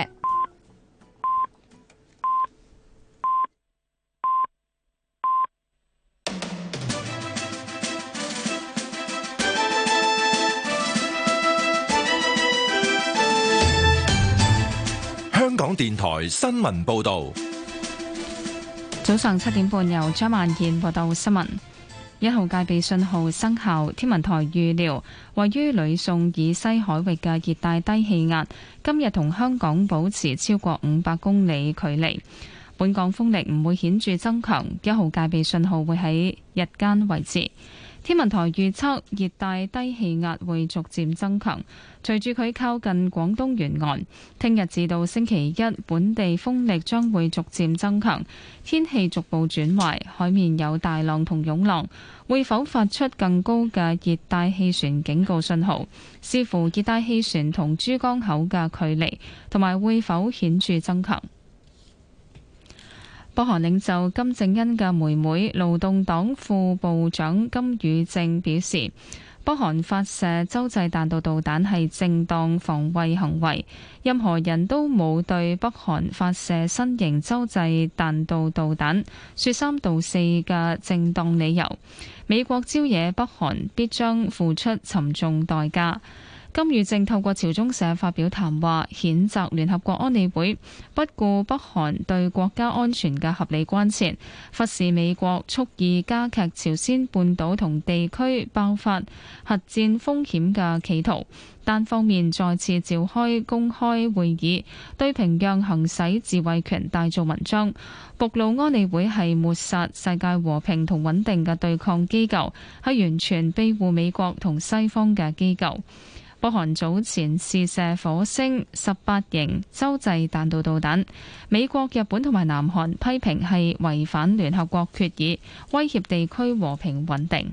香港電台新聞報道， 早上七點半由張萬燕報道新聞。一號戒備信號生效，天文台預料位於呂宋以西海域嘅熱帶低氣壓今日同香港保持超過五百公里距離。本港風力唔會顯著增強，一號戒備信號會喺日間維持。天文台預測熱帶低氣壓會逐漸增強，隨住佢靠近廣東沿岸，聽日至到星期一，本地風力將會逐漸增強，天氣逐步轉壞，海面有大浪同湧浪。會否發出更高嘅熱帶氣旋警告信號，視乎熱帶氣旋同珠江口嘅距離，同埋會否顯著增強。 北韓領袖金正恩嘅妹妹勞動黨副部長金與正表示，北韓發射洲際彈道導彈係正當防衛行為，任何人都冇對北韓發射新型洲際彈道導彈說三道四嘅正當理由。美國招惹北韓必將付出沉重代價。金與正透過朝中社發表談話，譴責聯合國安理會不顧北韓對國家安全嘅合理關切，忽視美國蓄意加劇朝鮮半島同地區爆發核戰風險嘅企圖，單方面再次召開公開會議，對平壤行使自衛權大做文章，暴露安理會係抹殺世界和平同穩定嘅對抗機構，係完全庇護美國同西方嘅機構。北韓早前試射火星十八型洲際彈道導彈，美國、日本同埋南韓批評係違反聯合國決議，威脅地區和平穩定。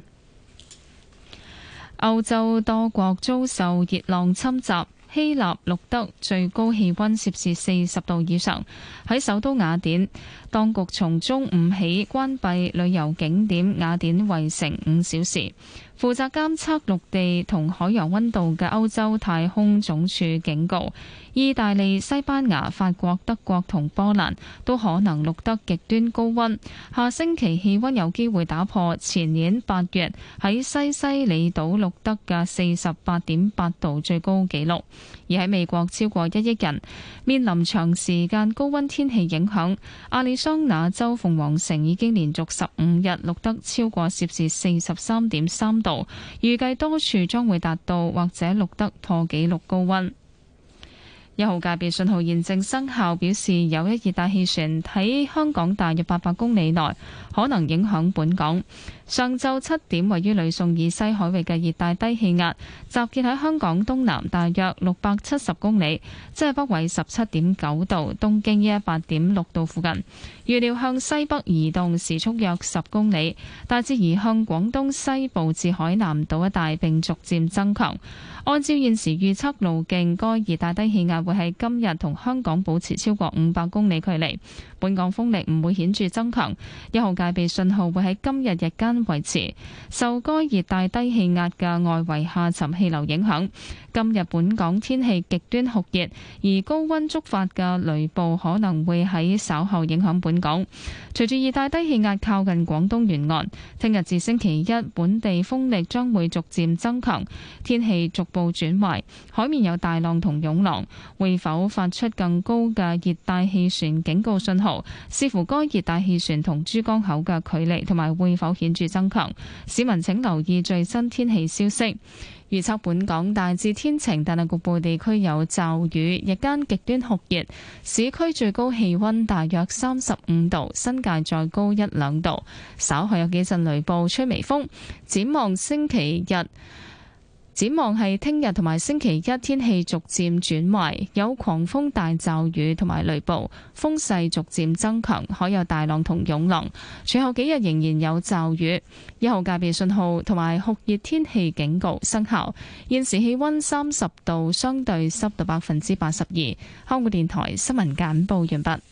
歐洲多國遭受熱浪侵襲，希臘錄得最高氣溫攝氏四十度以上。喺首都雅典，當局從中午起關閉旅遊景點雅典衛城五小時。負責監測陸地同海洋溫度嘅歐洲太空總署警告，意大利、西班牙、法國、德國同波蘭都可能錄得極端高溫。下星期氣溫有機會打破前年八月喺西西里島錄得嘅四十八點八度最高紀錄。而喺美國，超過一億人面臨長時間高溫天氣影響。亞利桑那州鳳凰城已經連續十五日錄得超過攝氏四十三點三度，預計多處將會達到或者錄得破紀錄高溫。一號戒備信號現正生效，表示有一熱帶氣旋喺香港大約八百公里內，可能影響本港。上晝七點，位於呂宋以西海域嘅熱帶低氣壓集結喺香港東南大約六百七十公里，即係北緯十七點九度、東經一一八點六度附近。預料向西北移動，時速約十公里，大致移向廣東西部至海南島一帶，並逐漸增強。按照現時預測路徑，該熱帶低氣壓會喺今日同香港保持超過五百公里距離。本港風力唔會顯著增強，一號戒備信號會喺今日日間維持。受該熱帶低氣壓嘅外圍下沉氣流影響，今日本港天氣極端酷熱，而高溫觸發嘅雷暴可能會喺稍後影響本港。隨住熱帶低氣壓靠近廣東沿岸，聽日至星期一本地風力將會逐漸增強，天氣逐步轉壞，海面有大浪同湧浪。會否發出更高嘅熱帶氣旋警告信號，視乎該熱帶氣旋同珠江口嘅距離同埋會否顯著增強。市民請留意最新天氣消息。預測本港大致天晴，但係局部地區有驟雨，日間極端酷熱，市區最高氣溫大約三十五度，新界再高一兩度。稍後有幾陣雷暴，吹微風。展望星期日。展望係聽日同埋星期一天氣逐漸轉壞，有狂風大驟雨同埋雷暴，風勢逐漸增強，海有大浪同湧浪。隨後幾日仍然有驟雨，一號戒備信號同埋酷熱天氣警告生效。現時氣溫三十度，相對濕度百分之八十二。香港電台新聞簡報完畢。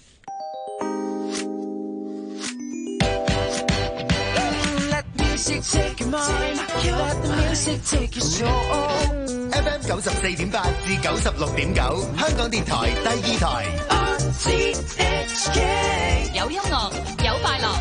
F M 九十四點八至九十六點九，香港電台第二台。 有音樂，有快樂。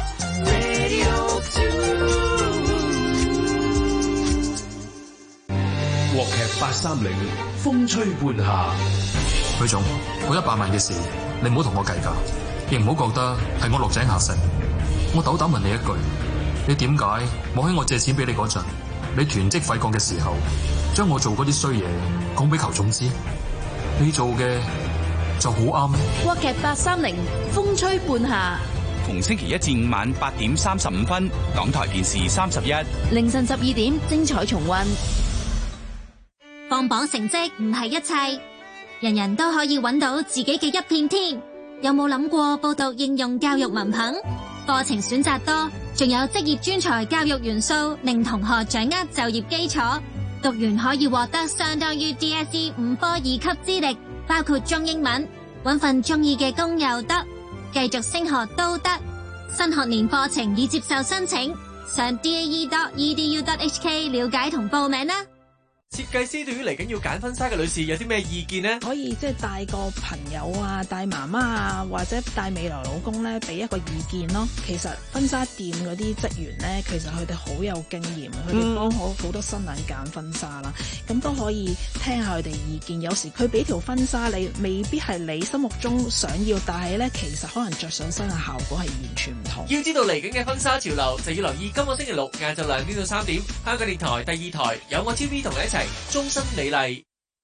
國劇八三零，風吹半夏。 許總，嗰一百萬嘅事，你唔好同我計較，亦唔好覺得係我落井下石。我斗膽問你一句。你點解冇喺我借錢俾你嗰陣，你囤積廢鋼嘅時候，將我做嗰啲衰嘢講俾裘總知？你做嘅就好啱。 國劇八三零，風吹半夏， 逢星期一至五晚八點三十五分，港台電視三十一， 凌晨十二點精彩重溫。 放榜成績唔係一切，人人都可以揾到自己嘅一片天。有冇諗過報讀應用教育文憑？課程選擇多，仲有職業專才教育元素，令同學掌握就業基礎。讀完可以獲得相當於 D S E 五科二級資歷，包括中英文，搵份中意嘅工又得。 繼續升學都得。新學年課程已接受申請，上 d a e dot e d u dot h k 了解同報名啦。 設計師對於嚟緊要揀婚紗嘅女士有啲咩意見呢？ 可以即係帶個朋友啊，帶媽媽啊，或者帶未來老公咧，俾一個意見咯。其實婚紗店嗰啲職員咧，其實佢哋好有經驗，佢哋幫好好多新娘揀婚紗啦。咁都可以聽下佢哋意見。有時佢俾條婚紗你，未必係你心目中想要，但係咧其實可能着上身嘅效果係完全唔同。 要知道嚟緊嘅婚紗潮流，就要留意今個星期六晏晝兩點到三點，香港電台第二台有我 T V 同你一齊。終身美麗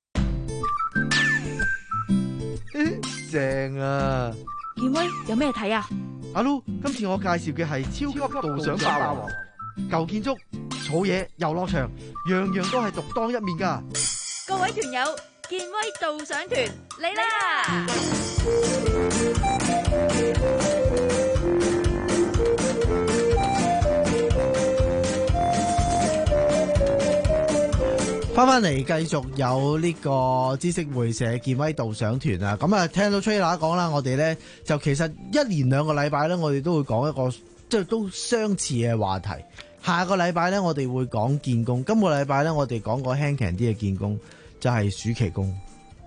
正啊！ 健威有咩睇啊？ 阿 Lu，今次我介紹嘅係超級導賞霸王，舊建築、草野、遊樂場，樣樣都係獨當一面噶。 各位團友，健威導賞團嚟啦！ 翻翻嚟繼續有呢個知識會社健威導賞團啊！咁啊，聽到 Trailer 講啦，我哋咧就其實一連兩個禮拜咧，我哋都會講一個即係都相似嘅話題。下個禮拜咧，我哋會講建工；今個禮拜咧，我哋講個輕強啲嘅建工，就係暑期工。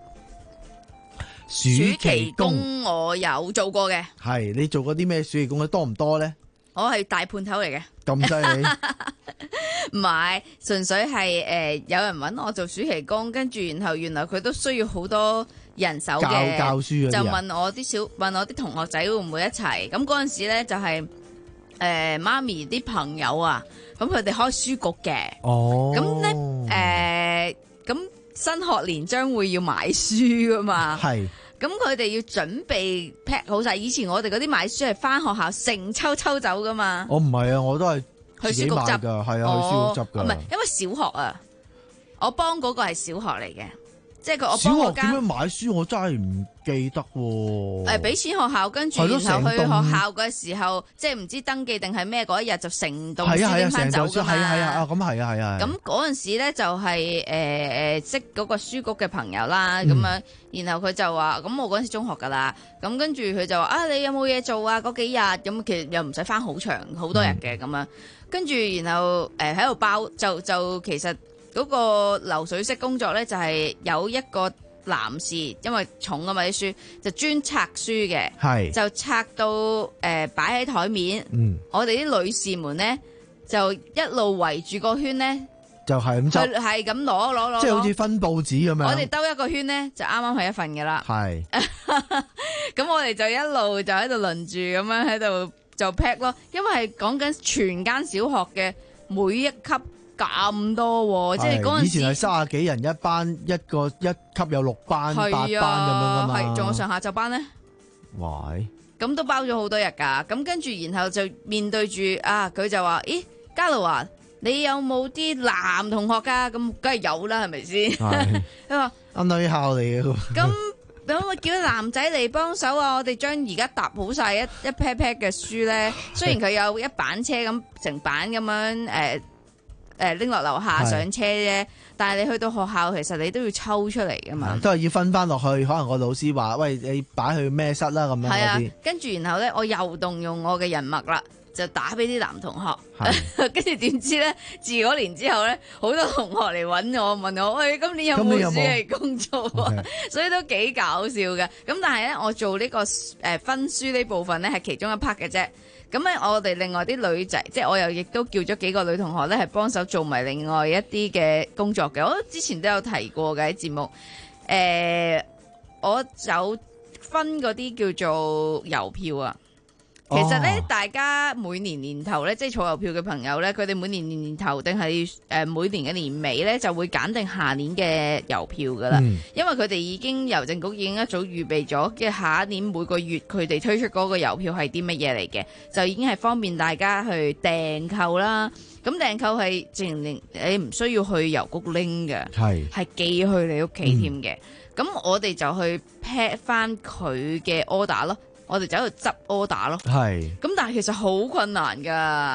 暑期工我有做過嘅， 係你做過啲咩暑期工咧？多唔多咧？ 我係大判頭嚟嘅， 咁犀利？ 唔係，純粹係誒、呃、有人揾我做暑期工，跟住然後原來佢都需要好多人手嘅， 教教書嗰啲就問我啲小問我啲同學仔會唔會一齊？咁嗰陣時咧就係、是、誒、呃、媽咪啲朋友啊，咁佢哋開書局嘅， 哦， 咁咧誒咁新學年將會要買書噶嘛， 係。 咁佢哋要準備 pack 好晒，以前我哋嗰啲買書係翻學校成抽抽走噶嘛。 我唔係啊，我都係去書局執噶，係啊，去書局執噶。 唔係，因為小學啊，我幫嗰個係小學嚟嘅，即係佢我小學幫我間點樣買書，我真係唔記得喎。 誒，俾錢學校，跟住然後去學校嘅時候，即係唔知登記定係咩嗰一日就成棟書拎翻走噶嘛。 係啊係啊，啊咁係啊係啊。 咁嗰陣時咧就係誒誒識嗰個書局嘅朋友啦，咁樣。然後佢就話，咁我嗰陣時中學噶啦，咁跟住佢就話啊，你有冇嘢做啊？嗰幾日咁其實又唔使翻好長，好多日嘅咁樣。跟住然後誒喺度包，就就其實嗰個流水式工作咧，就係有一個男士，因為重啊嘛啲書，就專拆書嘅， 係就拆到誒擺喺台面。嗯，我哋啲女士們咧就一路圍住個圈咧。 就係咁執， 係咁攞攞攞， 即係好似分報紙咁樣。 我哋兜一個圈咧，就啱啱係一份嘅啦。 係， 咁我哋就一路就喺度輪住咁樣喺度就 pack 咯，因為係講緊全間小學嘅每一級咁多，即係嗰陣時以前係卅幾人一班，一個一級有六班、八班咁樣噶嘛。 係仲有上下晝班咧。 喂， 咁都包咗好多日噶，咁跟住然後就面對住啊，佢就話：咦，嘉樂啊！你有冇啲男同學噶？咁梗係有啦，係咪先？佢話阿女校嚟嘅。 咁咁我叫男仔嚟幫手啊！我哋將而家搭好晒一一 pair pair 嘅書咧，雖然佢有一板車咁成板咁樣誒誒拎落樓下上車啫，但係你去到學校，其實你都要抽出嚟噶嘛。 都係要分翻落去，可能個老師話：喂，你擺去咩室啦咁樣嗰啲。 跟住然後咧，我又動用我嘅人脈啦。就打俾啲男同學，跟住點知咧？自嗰年之後咧，好多同學嚟揾我，問我：喂，今年有冇暑期工作啊？所以都幾搞笑嘅。咁但係咧，我做呢個誒分書呢部分咧，係其中一 part 嘅啫。咁咧，我哋另外啲女仔，即係我又亦都叫咗幾個女同學咧，係幫手做埋另外一啲嘅工作嘅。我之前都有提過嘅喺節目。誒，我有分嗰啲叫做郵票啊。其實咧，大家每年年頭咧，即係儲郵票嘅朋友咧，佢哋每年年頭定係誒每年嘅年尾咧，就會揀定下年嘅郵票噶啦。嗯、因為佢哋已經郵政局已經一早預備咗，嘅下一年每個月佢哋推出嗰個郵票係啲乜嘢嚟嘅，就已經係方便大家去訂購啦。咁訂購係淨係你唔需要去郵局拎嘅，係係寄去你屋企添嘅。咁、嗯、我哋就去 pack 翻佢嘅 order 咯。我哋就喺度執 order 咯，係咁，但係其實好困難噶，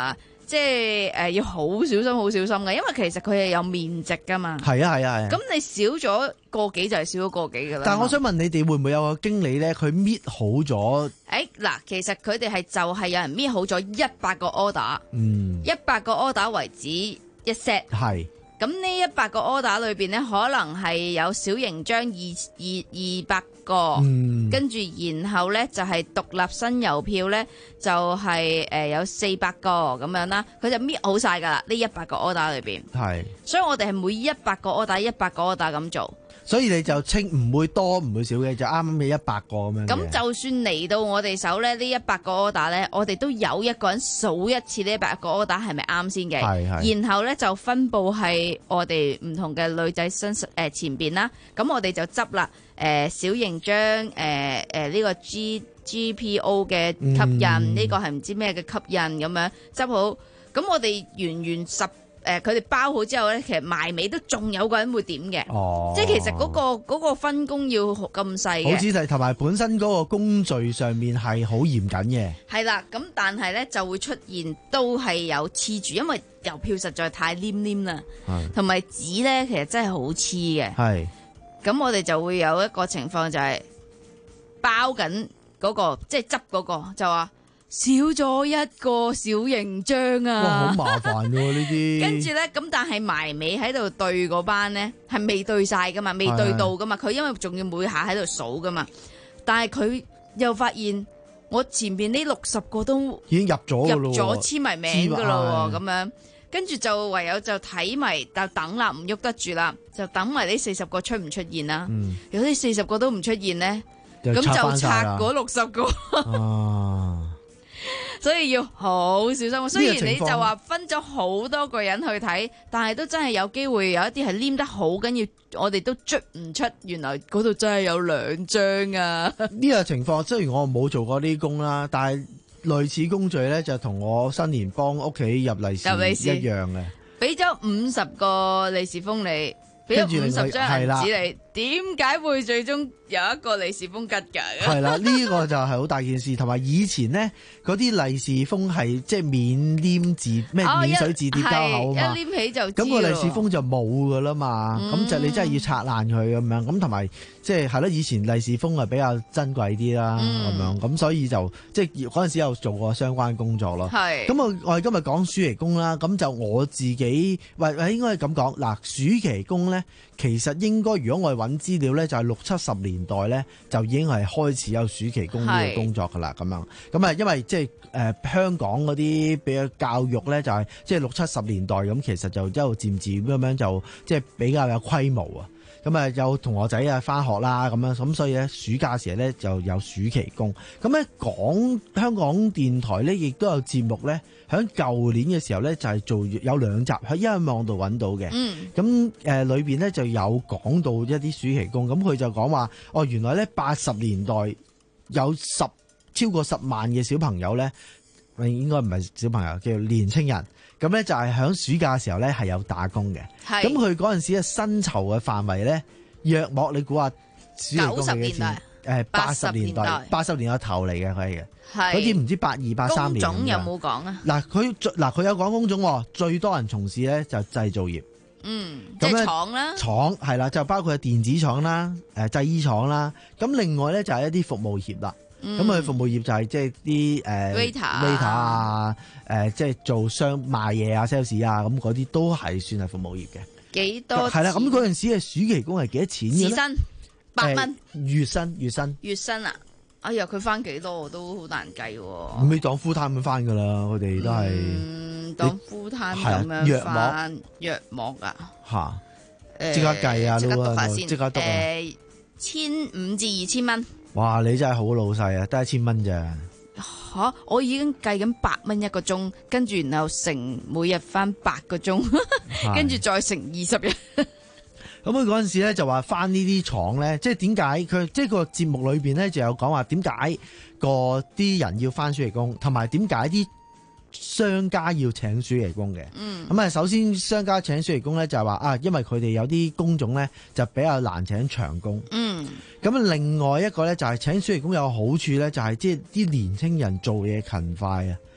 即係誒要好小心好小心嘅，因為其實佢係有面值噶嘛。 係啊係啊係。 咁你少咗個幾就係少咗個幾噶啦。 但係我想問你哋會唔會有個經理咧？佢搣好咗？ 誒嗱，其實佢哋係就係有人搣好咗一百個 order， 嗯，一百個 order 為止一 set。 係。 咁呢一百個 order 裏邊咧，可能係有小型張二二二百個， 嗯、 跟住然後咧就係、是、獨立新郵票咧就係、是、誒、呃、有四百個咁樣啦，佢就搣好晒噶啦呢一百個 order 裏邊。 係， 所以我哋係每一百個 order 一百個 order 咁做。 所以你就清唔會多唔會少嘅，就啱啱嘅一百個咁樣。 咁就算嚟到我哋手咧，呢一百個 order 咧，我哋都有一個人數一次呢一百個 order 係咪啱先嘅。 係係。然後咧就分佈係我哋唔同嘅女仔身誒、呃、前邊啦。咁我哋就執啦誒小型張誒誒呢個 G G P O 嘅吸印，呢、嗯、個係唔知咩嘅吸印咁樣執好。咁我哋完完十。誒佢哋包好之後咧，其實埋尾都仲有個人會點嘅。 哦， 即係其實嗰、嗰個嗰個分工要咁細嘅。 好仔細，同埋本身嗰個工序上面係好嚴謹嘅。 係啦，咁但係咧就會出現都係有黐住，因為郵票實在太黏黏啦，同埋紙咧其實真係好黐嘅。係，咁我哋就會有一個情況就係包緊嗰個，即係執嗰個就話。少咗一個小型章啊！ 哇，好麻煩喎呢啲。 跟住咧，咁但係埋尾喺度對嗰班咧，係未對晒噶嘛，未對到噶嘛。佢因為仲要每下喺度數噶嘛，但係佢又發現我前邊呢六十個都已經入咗入咗黐埋名噶咯喎，咁樣跟住就唯有就睇埋就等啦，唔喐得住啦，就等埋呢四十個出唔出現啦。嗯、如果呢四十個都唔出現咧，咁就，就拆嗰六十個。啊所以要好小心。雖然你就話分咗好多個人去睇，但係都真係有機會有一啲係黏得好緊要，我哋都捽唔出，原來嗰度真係有兩張啊！ 呢個情況雖然我冇做過呢啲工啦，但係類似工序咧就同我新年幫屋企入利是一樣嘅。俾咗五十個利是封你，俾咗五十張銀紙你，點解會最終有一個利是封吉㗎？ 係啦，呢、呢個就係好大件事，同埋以前呢，嗰啲利是封係即係免黏字，咩免水字碟膠口啊嘛， 一黏起就咁個利是封就冇㗎啦嘛，咁、嗯、就你真係要拆爛佢咁樣，咁同埋即係係咯，以前利是封係比較珍貴啲啦，咁、嗯、樣咁所以就即係嗰陣時有做過相關工作咯。係咁我我哋今日講暑期工啦，咁就我自己喂喂應該係咁講嗱，暑期工咧其實應該如果我哋揾資料咧，就係六七十年代咧就已經係開始有暑期工呢個工作噶啦，咁樣咁啊，因為即係誒香港嗰啲比較教育咧，就係即係六七十年代咁，其實就一路漸漸咁樣就即係比較有規模啊。咁啊有同學仔啊返學啦咁樣，咁所以咧暑假時咧就有暑期工。咁咧講香港電台咧亦都有節目咧，喺舊年嘅時候咧就係做有兩集喺音網度揾到嘅。嗯。咁誒裏邊咧就有講到一啲暑期工，咁佢就講話哦，原來咧八十年代有十超過十萬嘅小朋友咧，應該唔係小朋友，叫做年青人。咁咧就係喺暑假嘅時候咧係有打工嘅，咁佢嗰陣時嘅薪酬嘅範圍咧，約莫你估下暑期工係幾錢？誒八十年代，八十年代頭嚟嘅佢係嘅，嗰啲唔知八二八三年。工種有冇講啊？ 嗱佢嗱佢有講工種，最多人從事咧就製造業。嗯， 即係廠啦， 廠係啦，就包括電子廠啦、誒製衣廠啦，咁另外咧就係一啲服務業啦。咁佢、嗯、服務業就係即係啲誒 waiter 啊，誒即係做商賣嘢啊 sales 啊，咁嗰啲都係算係服務業嘅。幾多？係啦，咁嗰陣時嘅暑期工係幾多錢嘅咧？時薪八蚊，月薪月薪月薪啊！哎呀，佢翻幾多我都好難計喎。 咁你當 full time 咁翻噶啦，我哋都係、 嗯、當 full time 咁樣翻，約莫啊嚇！ 即刻計啊， 即刻讀下先， 即刻讀啊！ 誒，千五至二千蚊。 哇！你真係好老細啊，得一千蚊咋嚇？我已經計緊八蚊一個鐘，跟住然後乘每日翻八個鐘，跟住再乘二十日。 咁佢嗰陣時咧就話翻呢啲廠咧，即係點解佢即係個節目裏邊咧就有講話點解個啲人要翻暑期工，同埋點解啲商家要請暑期工嘅。嗯，咁啊，首先商家請暑期工咧就係話啊，因為佢哋有啲工種咧就比較難請長工。嗯，咁另外一個咧就係請暑期工有個好處咧，就係即係啲年青人做嘢勤快啊。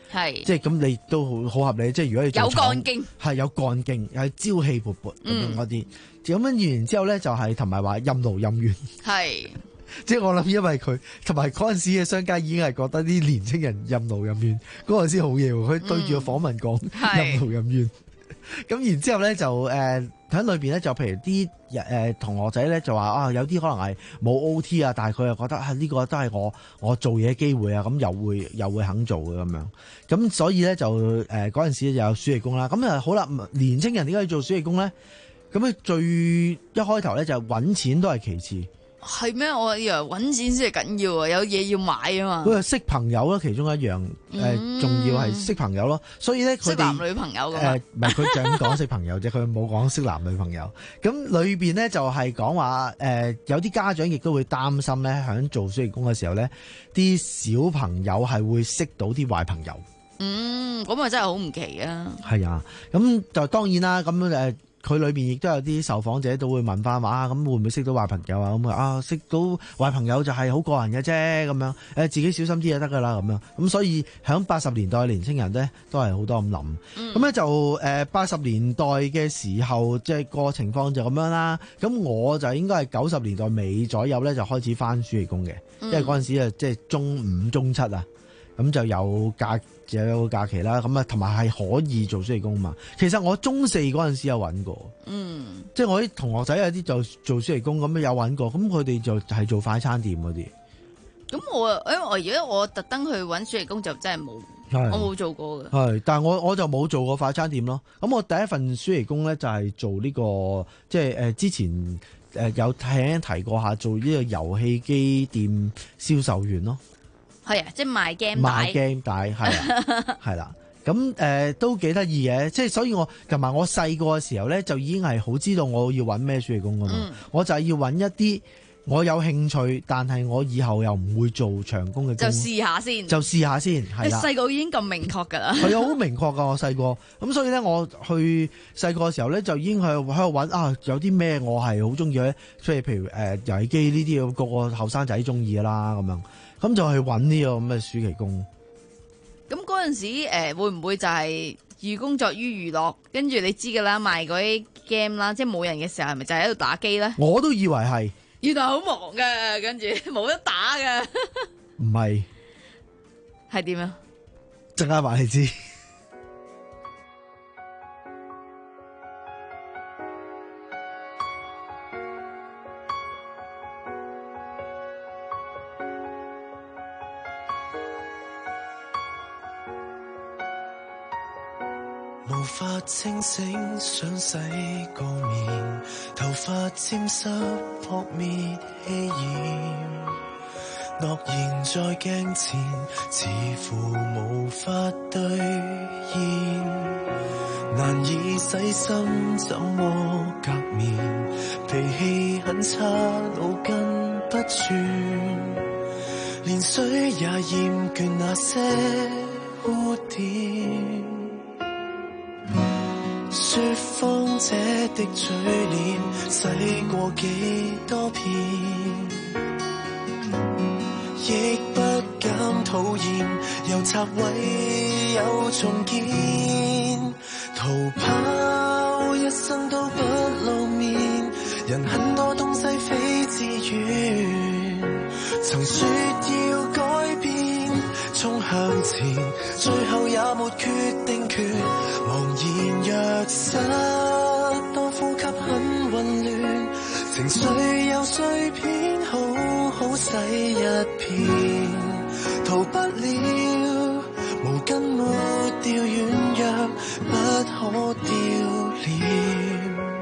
係即係咁你都好好合理。即係如果你做有廠幹勁， 係有幹勁，係朝氣勃勃咁樣嗰啲。咁跟完之後咧，就係同埋話任勞任怨。 係。 即係我諗，因為佢同埋嗰陣時嘅商家已經係覺得啲年青人任勞任怨，嗰陣時好嘢喎。佢對住個訪問講、嗯、任勞任怨。咁然之後咧就誒喺裏邊咧就譬如啲誒同學仔咧就話啊有啲可能係冇 O T 啊，但係佢又覺得啊呢個都係我我做嘢機會啊，咁又會又會肯做嘅咁樣。咁所以咧就誒嗰陣時就有暑期工啦。咁啊好啦，年青人點解要做暑期工咧？咁咧最一開頭咧就揾錢都係其次。 係咩？我以為揾錢先係緊要啊，有嘢要買啊嘛。 佢係識朋友啦，其中一樣誒，仲、呃、要係識朋友咯。所以咧，佢哋識男女朋友㗎誒，唔係佢就咁講識朋友啫，佢冇講識男女朋友。咁裏邊咧就係講話誒，有啲家長亦都會擔心咧，喺做暑期工嘅時候咧，啲小朋友係會識到啲壞朋友。 嗯，咁啊真係好唔奇啊。 係啊，咁就當然啦，咁誒。佢裏邊亦都有啲受訪者都會問翻話啊，咁會唔會識到壞朋友啊？咁啊，識到壞朋友就係好個人嘅啫，咁樣誒自己小心啲就得噶啦，咁樣咁所以喺八十年代嘅年青人咧都係好多咁諗，咁咧、嗯、就誒八十年代嘅時候即係個情況就咁樣啦。咁我就應該係九十年代尾左右咧就開始翻暑期工嘅，嗯、因為嗰陣時啊即係中五中七啊，咁就有假。就有個假期啦，咁啊，同埋係可以做暑期工嘛。其實我中四嗰陣時有揾過，嗯，即係我啲同學仔有啲就做暑期工咁有揾過，咁佢哋就係做快餐店嗰啲。 咁我，因為我而家我特登去揾暑期工就真係冇，我冇做過嘅。係， 但係我我就冇做過快餐店咯。咁我第一份暑期工咧就係做呢、呢個，即係誒之前誒有聽提過下做呢個遊戲機店銷售員咯。 係啊，即係賣 game 帶， 賣 game 帶係啊，係啦，咁誒、呃、都幾得意嘅，即係所以我同埋我細個嘅時候咧，就已經係好知道我要揾咩暑期工噶嘛，嗯、我就係要揾一啲我有興趣，但係我以後又唔會做長工嘅工， 就試下先， 就試下先，係啦。 細個已經咁明確㗎啦， 係啊，好明確㗎，我細個，咁所以咧，我去細個嘅時候咧，就已經喺喺度揾啊，有啲咩我係好中意咧，即係譬如誒遊戲機呢啲，個個後生仔中意㗎啦，咁樣。咁就去揾呢個咁嘅暑期工。 咁嗰陣時誒、呃，會唔會就係寓工作於娛樂？跟住你知噶啦，賣嗰啲 game 啦，即係冇人嘅時候，係咪就喺度打機咧？ 我都以為係。 原來好忙噶，跟住冇得打噶。 唔係， 係點啊？ 陣間話你知。 無法清醒，想洗個面，頭髮沾濕撲滅氣焰，諾言在鏡前似乎無法兌現，難以洗心怎麼革面，脾氣很差，腦筋不轉，連水也厭倦那些污點。說謊者的嘴臉，洗過幾多遍，亦不敢討厭，又拆毀又重建，逃跑一生都不露面，人很多東西非自願，曾說要改變，衝向前，最後也沒決定權，茫然若失，多呼吸很混亂，情緒又碎片，好好洗一片，逃不了，毛巾抹掉軟弱，不可掉臉。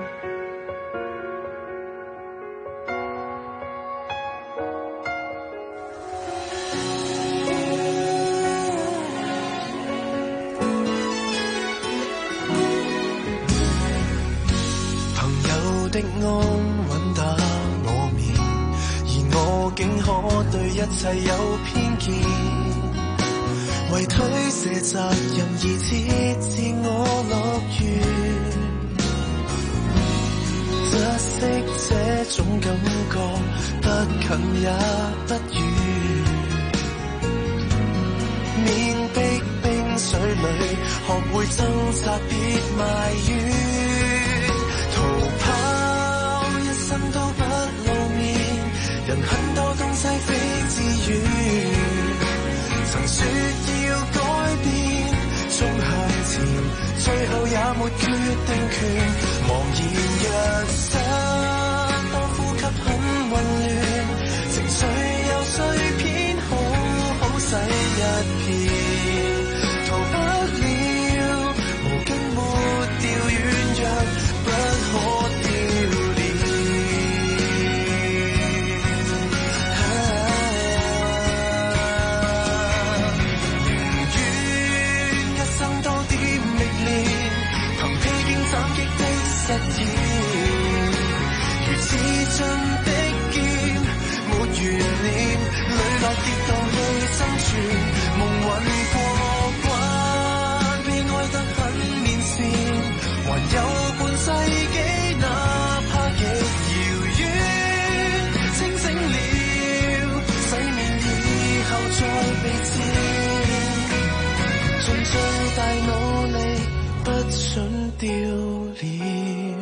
的安穩打我面，而我竟可對一切有偏見，為推卸責任而設自我樂園，窒息這種感覺不近也不遠，面壁冰裏，學會掙扎別埋怨，逃跑一生都不露面，人很多東西非自願，曾說要改變，衝向前，最後也沒決定權，茫然若失，當呼吸很混亂，情緒又碎片，好好洗一片，逃不了，無根沒掉軟弱，不可丟臉。寧願一生多點歷練，憑披荊斬棘的實驗，如刺進的劍，沒懸念，磊落跌宕去生存，夢魂過關，被愛得很面善，還有半世紀，哪怕極遙遠，清醒了，洗面以後再被佔，盡最大努力，不准掉臉。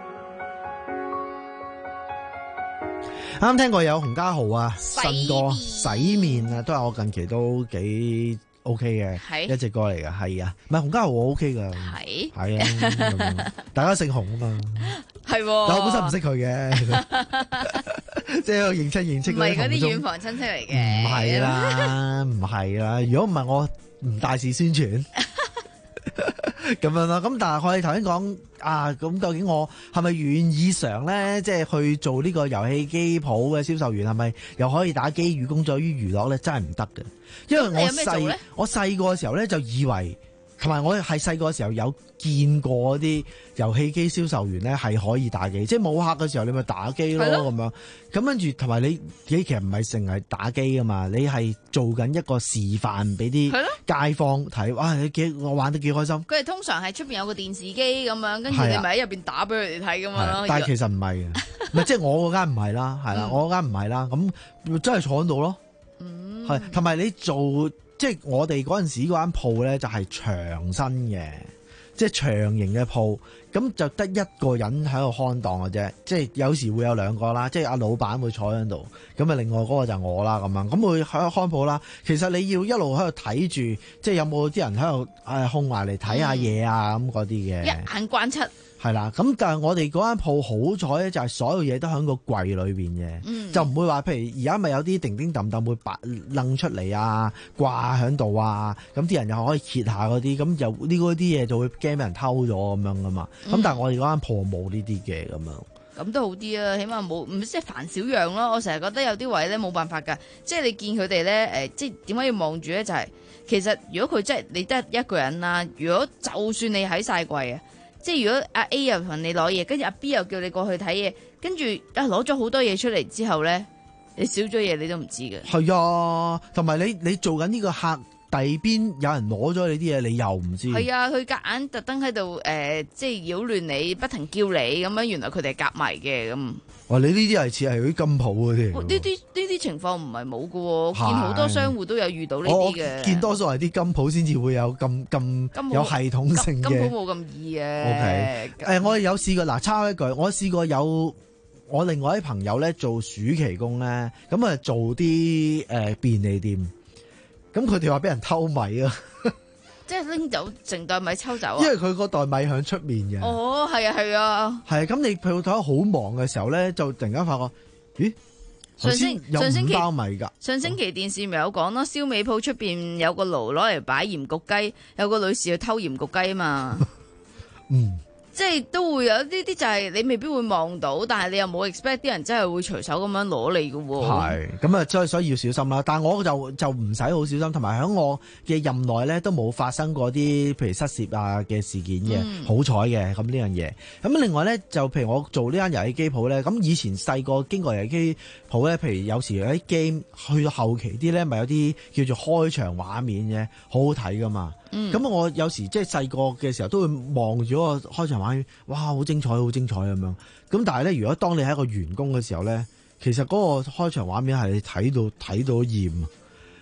啱聽過有洪家豪啊，新歌洗面啊，都係我近期都幾 OK 嘅一隻歌嚟㗎，係啊，唔係洪家豪我 OK 㗎，係係啊，咁樣大家姓洪啊嘛，係，但我本身唔識佢嘅，即係我認親認戚，唔係嗰啲遠房親戚嚟嘅，唔係啦，唔係啦，如果唔係我唔大肆宣傳。咁樣啦，咁但係我哋頭先講啊，咁究竟我係咪願意常咧，即係去做呢個遊戲機鋪嘅銷售員，係咪又可以打機與工作於娛樂咧？真係唔得嘅，因為我細我細個嘅時候咧就以為，同埋我係細個嘅時候有見過啲遊戲機銷售員咧係可以打機，即係冇客嘅時候你咪打機咯咁樣。咁跟住同埋你你其實唔係淨係打機噶嘛，你係做緊一個示範俾啲街坊睇，哇！你幾我玩得幾開心。 佢哋通常係出邊有個電視機咁樣，跟住你咪喺入邊打俾佢哋睇咁樣。 但係其實唔係嘅，唔係即係我嗰間唔係啦，係啦，我嗰間唔係啦，咁真係坐喺度咯。係同埋你做。即係我哋嗰陣時嗰間鋪咧，就係長身嘅，即係長型嘅鋪，咁就得一個人喺度看檔嘅啫。即係有時會有兩個啦，即係阿老闆會坐喺度，咁啊另外嗰個就係我啦咁樣，咁會喺度看鋪啦。其實你要一路喺度睇住，即係有冇啲人喺度誒控埋嚟睇下嘢啊咁嗰啲嘅。一眼觀七。係啦，咁但係我哋嗰間鋪好彩咧，就係所有嘢都喺個櫃裏邊嘅，嗯、就唔會話，譬如而家咪有啲叮叮噹噹會白掕出嚟啊，掛喺度啊，咁啲人又可以揭下嗰啲，咁又呢嗰啲嘢就會驚俾人偷咗咁樣噶嘛。咁、嗯、但係我哋嗰間鋪冇呢啲嘅咁樣。 咁都好啲啊，起碼冇唔即係煩少樣咯。我成日覺得有啲位咧冇辦法㗎，即係你見佢哋咧誒，即係點解要望住咧？就係、是、其實如果佢即係你得一個人啦，如果就算你喺晒櫃啊。即係如果阿 A 又同你攞嘢，跟住阿 B 又叫你過去睇嘢，跟住啊攞咗好多嘢出嚟之後咧，你少咗嘢你都唔知嘅。係啊， 同埋你你做緊呢個客第邊有人攞咗你啲嘢，你又唔知。 係啊，佢夾硬特登喺度誒，即係擾亂你，不停叫你咁樣，原來佢哋係夾埋嘅咁。哇！ 你呢啲係似係嗰啲金鋪嗰啲。 呢啲呢啲情況唔係冇㗎，見好多商戶都有遇到呢啲嘅。 見多數係啲金鋪先至會有咁咁有系統性嘅。 金鋪冇咁易嘅。 O K，誒，我哋有試過嗱，抄一句，我試過有我另外啲朋友咧做暑期工咧，咁啊做啲誒便利店，咁佢哋話俾人偷米啊。 即係拎走成袋米抽走啊！ 因為佢嗰袋米喺出面嘅。 哦，係啊，係啊。 係啊，咁你鋪頭好忙嘅時候咧，就突然間發覺，咦？ 上星有五包米㗎。 上星期電視咪有講咯，燒味鋪出邊有個爐攞嚟擺鹽焗雞，有個女士去偷鹽焗雞啊嘛。嗯。即係都會有呢啲就係你未必會望到，但係你又冇 expect 啲人真係會隨手咁樣攞你㗎喎。 係，咁啊，所以所以要小心啦。但係我就就唔使好小心，同埋喺我嘅任內咧都冇發生過啲譬如失竊啊嘅事件嘅，嗯、好彩嘅咁呢樣嘢。咁另外咧就譬如我做呢間遊戲機鋪咧，咁以前細個經過遊戲機鋪咧，譬如有時有啲 game 去到後期啲咧，咪有啲叫做開場畫面嘅，好好睇噶嘛。咁、嗯、我有時即係細個嘅時候都會望住個開場畫面，哇，好精彩，好精彩咁樣。咁但係咧，如果當你係一個員工嘅時候咧，其實嗰個開場畫面係你睇到睇到厭，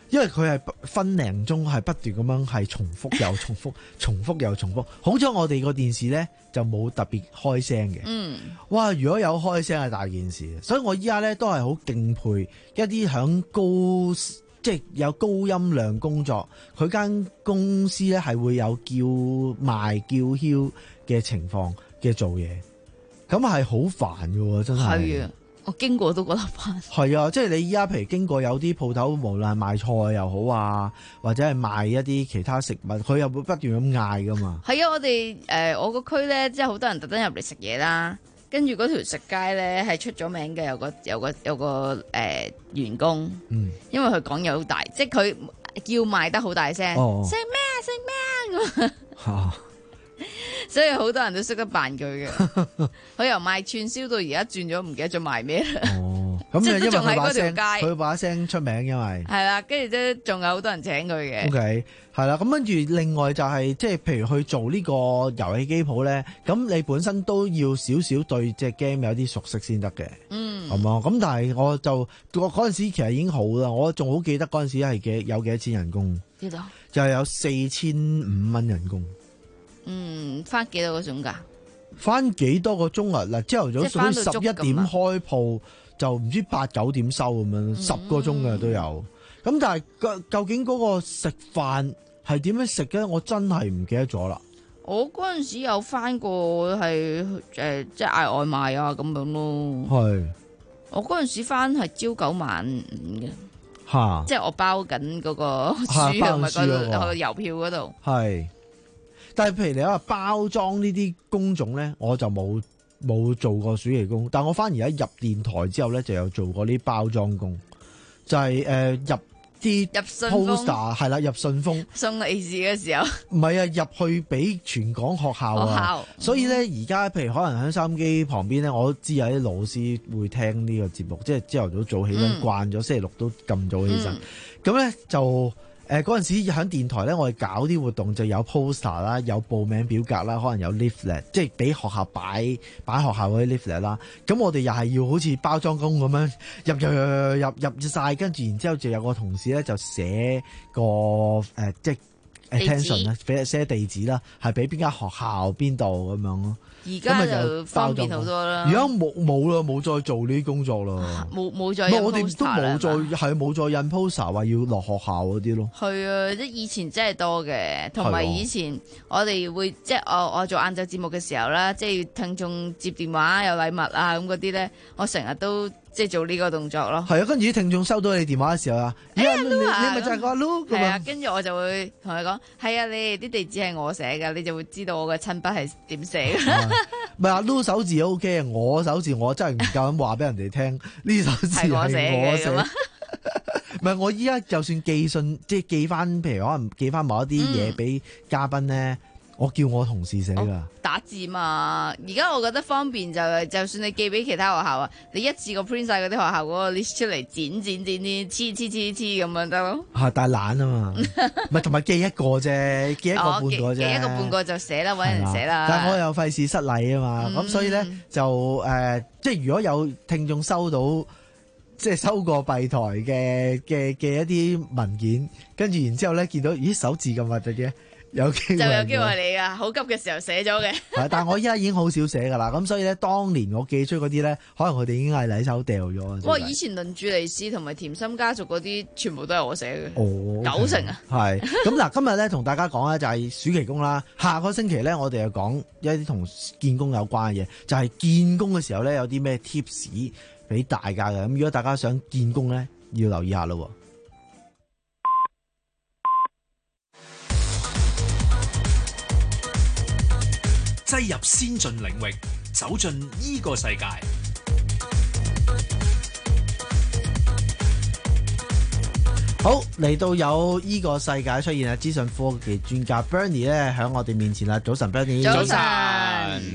因為佢係分零鐘係不斷咁樣係重複又重複，重複又重複。好彩我哋個電視咧就冇特別開聲嘅。 嗯， 哇！如果有開聲係大件事，所以我依家咧都係好敬佩一啲響高即係有高音量工作，佢間公司咧係會有叫賣叫囂嘅情況嘅做嘢，咁係好煩㗎喎，真係。 係啊。我經過都覺得煩。 係啊，即係你依家譬如經過有啲鋪頭，無論係賣菜又好啊，或者係賣一啲其他食物，佢又會不斷咁嗌噶嘛。 係啊，我哋誒、呃、我個區咧，即係好多人特登入嚟食嘢啦。跟住嗰條食街咧係出咗名嘅，有個有個有個誒、呃、員工， 嗯， 因為佢講嘢好大，即係佢叫賣得好大聲，食咩食咩咁。 嚇！ 所以好多人都識得扮佢嘅，佢由賣串燒到而家轉咗，唔記得咗賣咩啦。 哦，咁即係因為仲喺嗰條佢把聲， 街， 佢把聲出名，因為係啦，跟住都仲有好多人請佢嘅。 O K， 係啦，咁跟住另外就係、是、即係譬如去做呢個遊戲機鋪咧，咁你本身都要少少對隻 game 有啲熟悉先得嘅。 嗯， 係嘛？咁但係我就我嗰陣時其實已經好啦，我仲好記得嗰陣時係幾有幾多錢人工？ 幾多？ 就係有四千五蚊人工。 嗯，翻幾多個鐘㗎？ 翻幾多個鐘啊？嗱，朝頭早屬於十一點開鋪，就唔知八九點收咁樣，十個鐘嘅都有。咁但係究竟嗰個食飯係點樣食嘅？我真係唔記得咗啦。 我嗰陣時有翻過係誒、呃，即係嗌外賣啊咁樣咯。 係。 我嗰陣時翻係朝九晚五嘅。 嚇！ 即係我包緊嗰個書同埋嗰個郵票嗰度。係。 但係譬如你話包裝呢啲工種咧，我就冇冇做過暑期工，但我反而喺入電台之後咧，就有做過啲包裝工，就係、是、誒、呃、入啲 poster 係啦，入信封送利是嘅時候， 唔係啊，入去俾全港學校啊， 學校所以咧而家譬如可能喺收音機旁邊咧，我都知有啲老師會聽呢個節目，即係朝頭早早起身、嗯、慣咗，星期六都咁早起身，咁、嗯、咧就。誒嗰陣時喺電台咧，我哋搞啲活動就有 poster 啦，有報名表格啦，可能有 leaflet，即係俾學校擺擺學校嗰啲 leaflet 啦。咁我哋又係要好似包裝工咁樣入入入入入曬，跟住然之後就有個同事咧就寫個誒、呃、即係 attention 啦，俾寫地址啦，係俾邊間學校邊度咁樣咯。 而家就方便好多啦。 而家冇冇啦，冇再做呢啲工作啦。 冇冇再印 poster 啦。我哋都冇再係冇再印 poster 話要落學校嗰啲咯。 係啊，即係以前真係多嘅，同埋以前我哋會即係我我做晏晝節目嘅時候啦，即係聽眾接電話有禮物啊咁嗰啲咧，我成日都即係做呢個動作咯。 係啊，跟住啲聽眾收到你電話嘅時候啊， 哎呀， 你咪就係個阿 Lu 係啊，跟住我就會同佢講，係啊，你哋啲地址係我寫㗎，你就會知道我嘅親筆係點寫嘅。 唔係阿 Lu 手字 O K 啊，我手字我真係唔夠膽話俾人哋聽，呢手字係我寫嘅。唔係我依家就算寄信，即係寄翻，譬如可能寄翻某一啲嘢俾嘉賓咧。嗯，我叫我同事寫噶、哦， 打字嘛。而家我覺得方便就係，就算你寄俾其他學校啊，你一次過 print 晒嗰啲學校嗰個 list 出嚟，剪剪剪剪，黐黐黐黐咁樣得咯。 係，但係懶啊嘛，唔係同埋寄一個啫，寄一個半個啫、哦，寄一個半個就寫啦，搵人寫啦。但係我又費事失禮啊嘛，咁、嗯、所以咧就誒、呃，即係如果有聽眾收到，即係收過幣台嘅嘅嘅一啲文件，跟住然之後咧見到咦手字咁核突嘅。有機會就有機會係你噶，好急嘅時候寫咗嘅。係，但係我依家已經好少寫噶啦。咁所以咧，當年我寄出嗰啲咧，可能佢哋已經係禮手掉咗。哇！以前輪住利是同埋甜心家族嗰啲，全部都係我寫嘅。哦，九成啊。係。咁嗱，今日咧同大家講咧就係暑期工啦。下個星期咧，我哋又講一啲同見工有關嘅嘢，就係、是、見工嘅時候咧有啲咩 tips 俾大家嘅。咁如果大家想見工咧，要留意下咯。 擠入先進領域，走進依個世界。 好，嚟到有依個世界出現啊！資訊科技專家 Bernie 咧喺我哋面前啦。早晨 Bernie。早晨。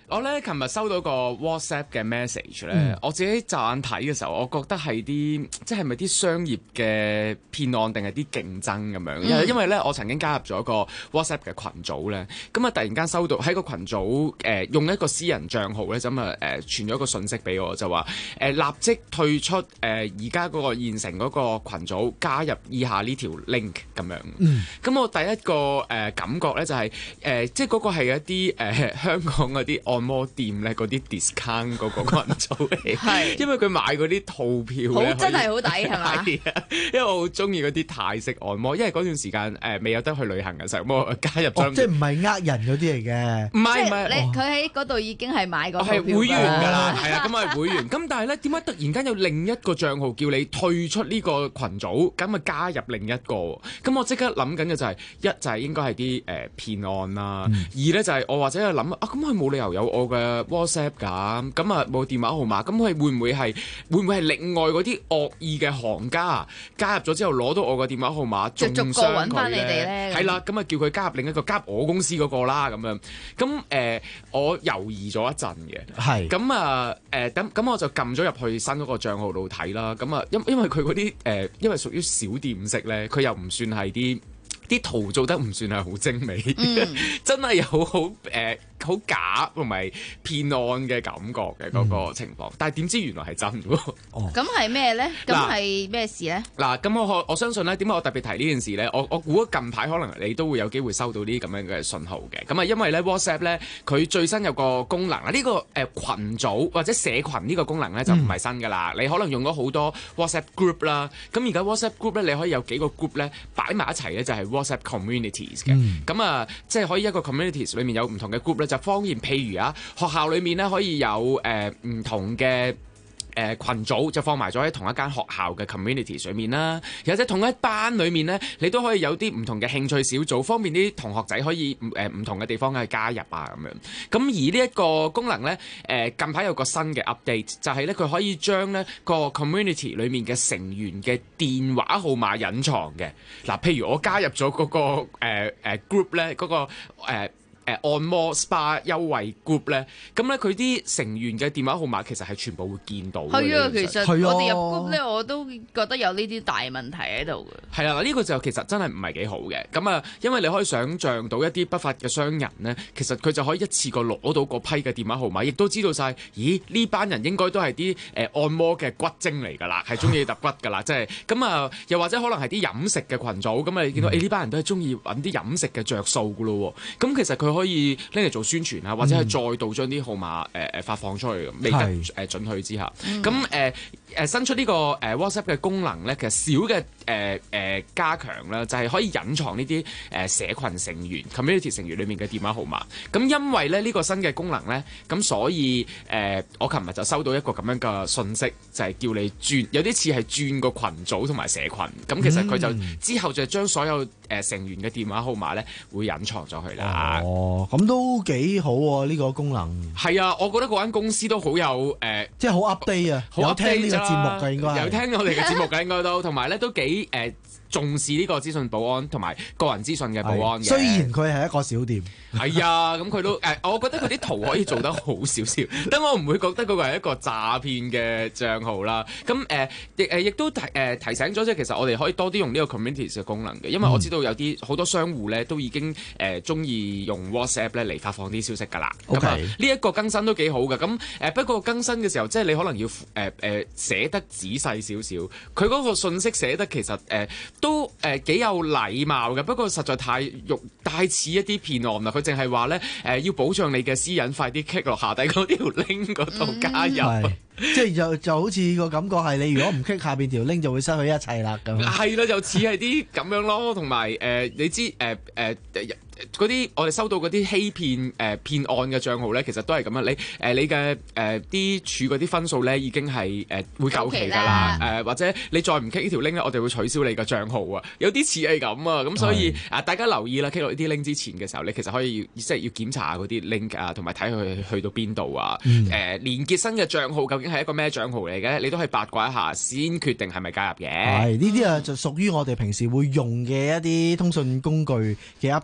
我咧琴日收到個 WhatsApp 嘅 message 咧， 嗯我自己乍眼睇嘅時候，我覺得係啲即係咪啲商業嘅騙案定係啲競爭咁樣？因為因為咧，我曾經加入咗個 WhatsApp 嘅群組咧，咁啊突然間收到喺個群組誒、呃、用一個私人帳號咧，咁啊誒傳咗一個訊息俾我，就話誒、呃、立即退出誒而家嗰個現成嗰個群組，加入以下呢條 link 咁樣。 嗯， 咁我第一個誒、呃、感覺咧就係、是、誒、呃、即係嗰個係一啲誒、呃、香港嗰啲按摩店咧嗰啲 discount 嗰個群組嚟， 係因為佢買嗰啲套票咧， 好真係好抵係嘛？ 係啊，因為我好中意嗰啲泰式按摩，因為嗰段時間誒、呃、未有得去旅行嘅時候，咁我加入咗、 哦，即係唔係呃人嗰啲嚟嘅？ 唔係唔係， 你佢喺嗰度已經係買過我套票係會員㗎啦，係啊，咁我係會員。咁但係咧，點解突然間有另一個帳號叫你退出呢個群組，咁啊加入另一個？咁我即刻諗緊嘅就係、是、一就係應該係啲誒騙案啦， 嗯、 二咧就係我或者係諗啊，咁佢冇理由有我嘅 WhatsApp 㗎，咁啊冇電話號碼，咁佢會唔會係會唔會係另外嗰啲惡意嘅行家加入咗之後攞到我嘅電話號碼， 就逐個揾翻你哋咧？ 係啦，咁啊叫佢加入另一個加入我公司嗰個啦，咁樣咁誒、呃，我猶豫咗一陣嘅， 係咁啊誒，咁、呃、咁我就撳咗入去新嗰個帳號度睇啦，咁啊因因為佢嗰啲誒，因為屬於小店式咧，佢又唔算係啲。啲圖做得唔算係好精美，嗯、真係有好誒好假同埋騙案嘅感覺嘅嗰、嗰個情況，嗯、但係點知原來係真喎。 哦，咁係咩咧？咁係咩事咧？ 嗱，咁我我相信咧，點解我特別提呢件事咧？我我估近排可能你都會有機會收到呢啲咁樣嘅信號嘅。咁啊，因為咧 WhatsApp 咧，佢最新有個功能啦，呢、呢個誒、呃、群組或者社群呢個功能咧就唔係新㗎啦。嗯、你可能用咗好多 WhatsApp group 啦，咁而家 WhatsApp group 咧，你可以有幾個 group 咧擺埋一齊咧，就係 WhatsApp communities 嘅。咁、嗯、啊，即係可以一個 communities 裏面有唔同嘅 group 咧，就方便譬如啊，學校裏面咧可以有誒唔、呃、同嘅。誒、呃、群組就放埋咗喺同一間學校嘅 community 上面啦，又或者同一班裏面咧，你都可以有啲唔同嘅興趣小組，方便啲同學仔可以誒唔同嘅地方去加入啊咁樣。咁而呢一個功能咧，誒、呃、近排有個新嘅 update，就係咧佢可以將咧個 community 裏面嘅成員嘅電話號碼隱藏嘅。嗱、呃，譬如我加入咗嗰、那個誒、呃呃、group 咧，嗰、那個誒。呃誒按摩 S P A 優惠 group 咧，咁咧佢啲成員嘅電話號碼其實係全部會見到嘅。 係啊，其實我哋入 group 咧， 啊、 我都覺得有呢啲大問題喺度嘅。 係啦，嗱、這、呢個就其實真係唔係幾好嘅。咁啊，因為你可以想像到一啲不法嘅商人咧，其實佢就可以一次過攞到嗰批嘅電話號碼，亦都知道晒，咦呢班人應該都係啲誒按摩嘅骨精嚟㗎啦，係中意揼骨㗎啦，即係咁啊，又或者可能係啲飲食嘅群組，咁啊你見到誒呢班人都係中意揾啲飲食嘅着數㗎咯喎，咁其實佢可以拎嚟做宣傳啊，或者係再度將啲號碼誒誒發放出去，未得誒準許之下，咁誒誒新出呢個誒 WhatsApp 嘅功能咧，其實小嘅誒誒加強啦，就係可以隱藏呢啲誒社群成員 community 成員裏面嘅電話號碼。咁因為咧呢個新嘅功能咧，咁所以誒我琴日就收到一個咁樣嘅信息，就係叫你轉，有啲似係轉個群組同埋社群。咁其實佢就之後就將所有誒成員嘅電話號碼咧會隱藏咗佢啦。 哦，咁都幾好喎！呢個功能係啊，我覺得嗰間公司都好有誒， 即係好 update 啊，有聽呢個節目㗎應該， 有聽我哋嘅節目㗎應該都，同埋咧都幾誒重視呢個資訊保安同埋個人資訊嘅保安嘅。 雖然佢係一個小店， 係啊，咁佢都誒，我覺得佢啲圖可以做得好少少，但我唔會覺得嗰個係一個詐騙嘅帳號啦。咁誒亦誒亦都提誒提醒咗，即係其實我哋可以多啲用呢個 communities 嘅功能嘅，因為我知道有啲好多商戶咧都已經誒中意用 WhatsApp 咧嚟發放啲消息㗎啦。咁啊呢一個更新都幾好嘅。咁誒不過更新嘅時候，即係你可能要誒誒寫得仔細少少，佢嗰個信息寫得其實誒。呃都誒幾、呃、有禮貌嘅，不過實在太肉太似一啲騙案啦。佢淨係話咧誒要保障你嘅私隱，快啲 click 落下底嗰條 link 嗰度加入。嗯、 即係就就好似個感覺係你如果唔 click 下邊條 link 就會失去一切啦咁。 係啦，就似係啲咁樣咯，同埋誒你知誒誒。呃呃嗰啲我哋收到嗰啲欺騙誒、呃、騙案嘅帳號咧，其實都係咁樣。你誒、呃、你嘅誒啲處嗰啲分數咧，已經係誒、呃、會夠期㗎啦。誒、呃、或者你再唔 click 呢條 link 咧，我哋會取消你個帳號啊。有啲似係咁啊。咁所以啊，是大家留意啦，click 落呢啲 link 之前嘅時候，你其實可以即係要檢查下嗰啲 link 啊，同埋睇佢去到邊度啊。誒、嗯呃、連結新嘅帳號究竟係一個咩帳號嚟嘅？你都可以八卦一下先決定係咪加入嘅。 係呢啲啊，就屬於我哋平時會用嘅一啲通訊工具嘅 update 啦。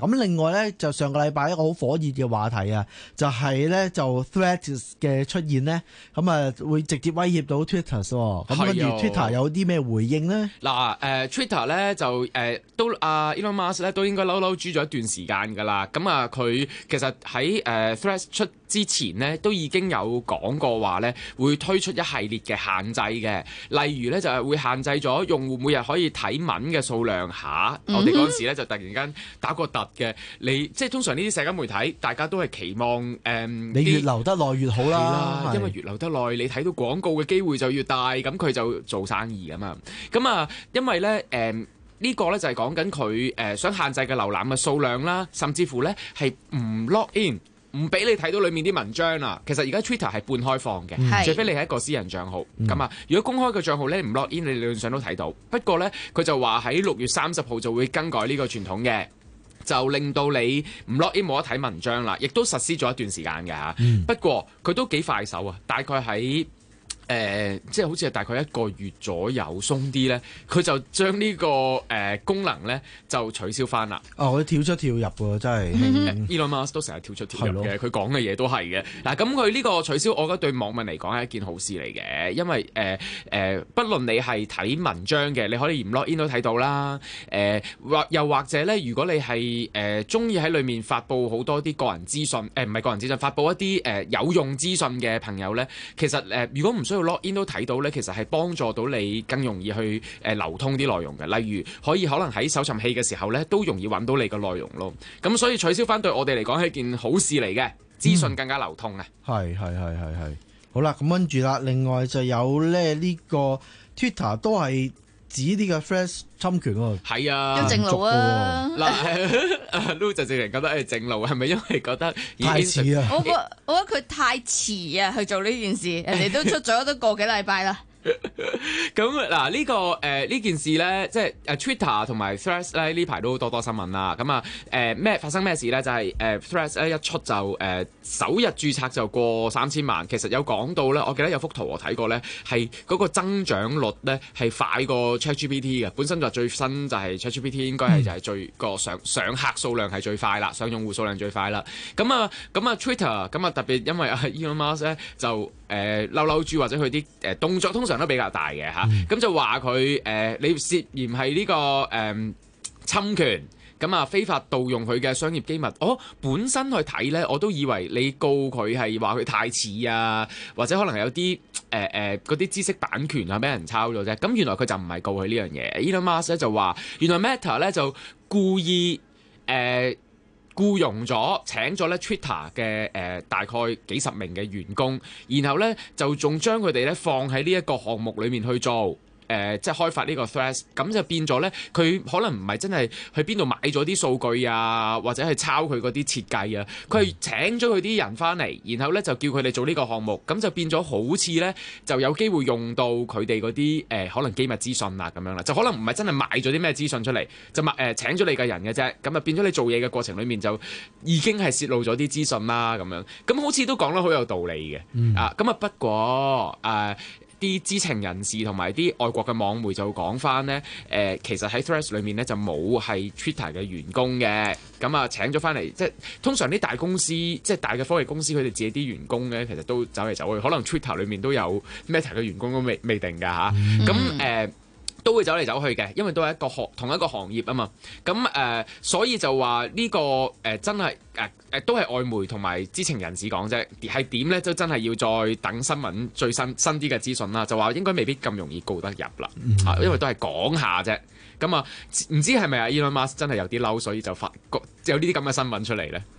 咁另外咧就上個禮拜一個好火熱嘅話題啊，就係咧就 Threads 嘅出現咧，咁啊會直接威脅到 Twitter 喎。咁跟住 Twitter 有啲咩回應咧？ 嗱，誒 Twitter 咧就誒都阿 Elon Musk 咧都應該嬲嬲豬咗一段時間㗎啦。咁啊佢其實喺誒 Threads 出之前呢，都已經有講過話咧會推出一系列嘅限制嘅，例如咧就係會限制咗用戶每日可以睇文嘅數量下。嗯、我哋嗰陣時咧就突然間打個突嘅，你即係通常呢啲社交媒體大家都係期望誒、嗯、 你越留得耐越好啦， 因為越留得耐你睇到廣告嘅機會就越大，咁佢就做生意㗎嘛。咁啊，因為咧誒。嗯呢個咧就係講緊佢誒想限制嘅瀏覽嘅數量啦，甚至乎咧係唔 log in，唔俾你睇到裡面啲文章啦。其實而家 Twitter 係半開放嘅，嗯、除非你係一個私人帳號。咁、嗯、啊，如果公開嘅帳號咧唔 log in，你理論上都睇到。不過咧，佢就話喺六月三十號就會更改呢個傳統嘅，就令到你唔 log in冇得睇文章啦，亦都實施咗一段時間嘅嚇。嗯、不過佢都幾快手啊，大概喺。誒、呃，即係好似係大概一個月左右鬆啲咧，佢就將呢、這個誒、呃、功能咧就取消翻啦。 哦，佢跳出跳入喎，真係。 嗯、Elon Musk 都成日跳出跳入嘅，佢講嘅嘢都係嘅。嗱，咁佢呢個取消，我覺得對網民嚟講係一件好事嚟嘅，因為誒誒、呃呃，不論你係睇文章嘅，你可以唔 log in 都睇到啦。誒、呃，或又或者咧，如果你係誒中意喺裡面發布好多啲個人資訊，誒唔係個人資訊，發布一啲誒、呃、有用資訊嘅朋友咧，其實誒、呃、如果唔需要 log in 都睇到咧，其實係幫助到你更容易去誒流通啲內容嘅。例如可以可能喺搜尋器嘅時候咧，都容易揾到你嘅內容咯。咁所以取消翻對我哋嚟講係一件好事嚟嘅，資訊更加流通啊。 係係係係係。好啦，咁跟住啦，另外就有咧呢個 Twitter 都係指呢個 Threads 侵權喎。 係啊， 有正路啊。 嗱，Lu 就直情覺得係正路，係咪因為覺得太遲啊？ 我覺我覺得佢太遲啊，去做呢件事，人哋都出咗都個幾禮拜啦。 咁嗱呢個誒呢、呃、件事咧，即係誒 Twitter 同埋 Threads 咧呢排都多多新聞啦。咁啊誒咩發生咩事咧？就係、是、誒、呃、Threads 咧一出就誒、呃、首日註冊就過三千萬。其實有講到咧，我記得有幅圖我睇過咧，係嗰個增長率咧係快過 ChatGPT 嘅。本身就最新就係 ChatGPT 應該係就係最個、嗯、上上客數量係最快啦，上用戶數量最快啦。咁啊咁啊 Twitter 咁啊特別因為啊 Elon Musk 咧就誒嬲嬲豬或者佢啲誒動作通常都比較大嘅嚇，咁、嗯、就話佢誒你涉嫌係呢、這個誒、呃、侵權，咁啊非法盜用佢嘅商業機密。我、哦、本身去睇咧，我都以為你告佢係話佢太似啊，或者可能有啲誒誒嗰啲知識版權啊俾人抄咗啫。咁原來佢就唔係告佢呢樣嘢。Elon Musk 咧就話，原來 Meta 咧就故意誒。呃僱用咗請咗咧 Twitter 嘅誒、呃、大概幾十名嘅員工，然後咧就仲將佢哋咧放喺呢一個項目裡面去做。誒、呃、即係開發呢個 Threads，咁就變咗咧，佢可能唔係真係去邊度買咗啲數據啊，或者係抄佢嗰啲設計啊，佢係請咗佢啲人翻嚟，然後咧就叫佢哋做呢個項目，咁就變咗好似咧就有機會用到佢哋嗰啲誒可能機密資訊啊咁樣啦，就可能唔係真係買咗啲咩資訊出嚟，就買誒、呃、請咗你嘅人嘅啫，咁啊變咗你做嘢嘅過程裡面就已經係泄露咗啲資訊啦咁樣，咁好似都講得好有道理嘅，嗯、啊咁啊不過誒。呃啲知情人士同埋啲外國嘅網媒就講翻咧，誒、呃、其實喺 Threads 裏面咧就冇係 Twitter 嘅員工嘅，咁啊請咗翻嚟，即係通常啲大公司，即係大嘅科技公司，佢哋自己啲員工咧，其實都走嚟走去，可能 Twitter 裏面都有 Meta 嘅員工都未未定㗎嚇，咁誒、嗯呃、都會走嚟走去嘅，因為都係一個行同一個行業啊嘛，咁誒、呃、所以就話呢、呢個誒、呃、真係誒誒都係外媒同埋知情人士講啫，係點咧都真係要再等新聞最新新啲嘅資訊啦，就話應該未必咁容易告得入啦，嗯、啊，因為都係講下啫，咁啊唔知係咪啊 Elon Musk 真係有啲嬲，所以就發有呢啲咁嘅新聞出嚟咧。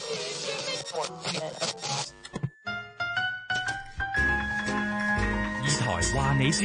二台話你知。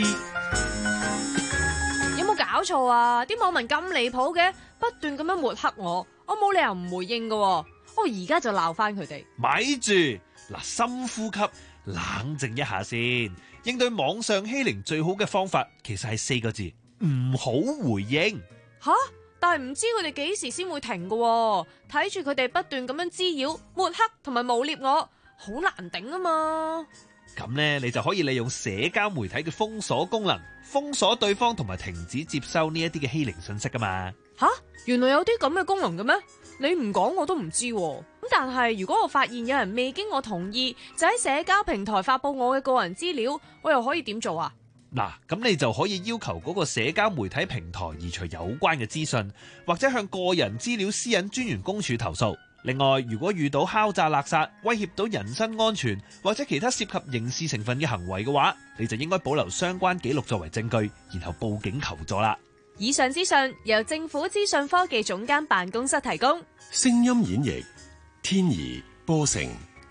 有冇搞錯啊？啲網民咁離譜嘅，不斷咁樣抹黑我，我冇理由唔回應㗎，我而家就鬧翻佢哋。 咪住，嗱，深呼吸，冷靜一下先。應對網上欺凌最好嘅方法，其實係四個字：唔好回應。 吓？但係唔知佢哋幾時先會停㗎，睇住佢哋不斷咁樣滋擾、抹黑同埋誣衊我，好難頂啊嘛。 咁呢，你就可以利用社交媒體嘅封鎖功能，封鎖對方同埋停止接收呢一啲嘅欺凌信息噶嘛。 吓，原來有啲咁嘅功能嘅咩？ 你唔講我都唔知喎。咁但係如果我發現有人未經我同意就喺社交平台發佈我嘅個人資料，我又可以點做啊？ 嗱，咁你就可以要求嗰個社交媒體平台移除有關嘅資訊，或者向個人資料私隱專員公署投訴。另外，如果遇到敲詐勒索、威脅到人身安全或者其他涉及刑事成分嘅行為嘅話，你就應該保留相關記錄作為證據，然後報警求助啦。 以上資訊由政府資訊科技總監辦公室提供。 聲音演繹天怡波成。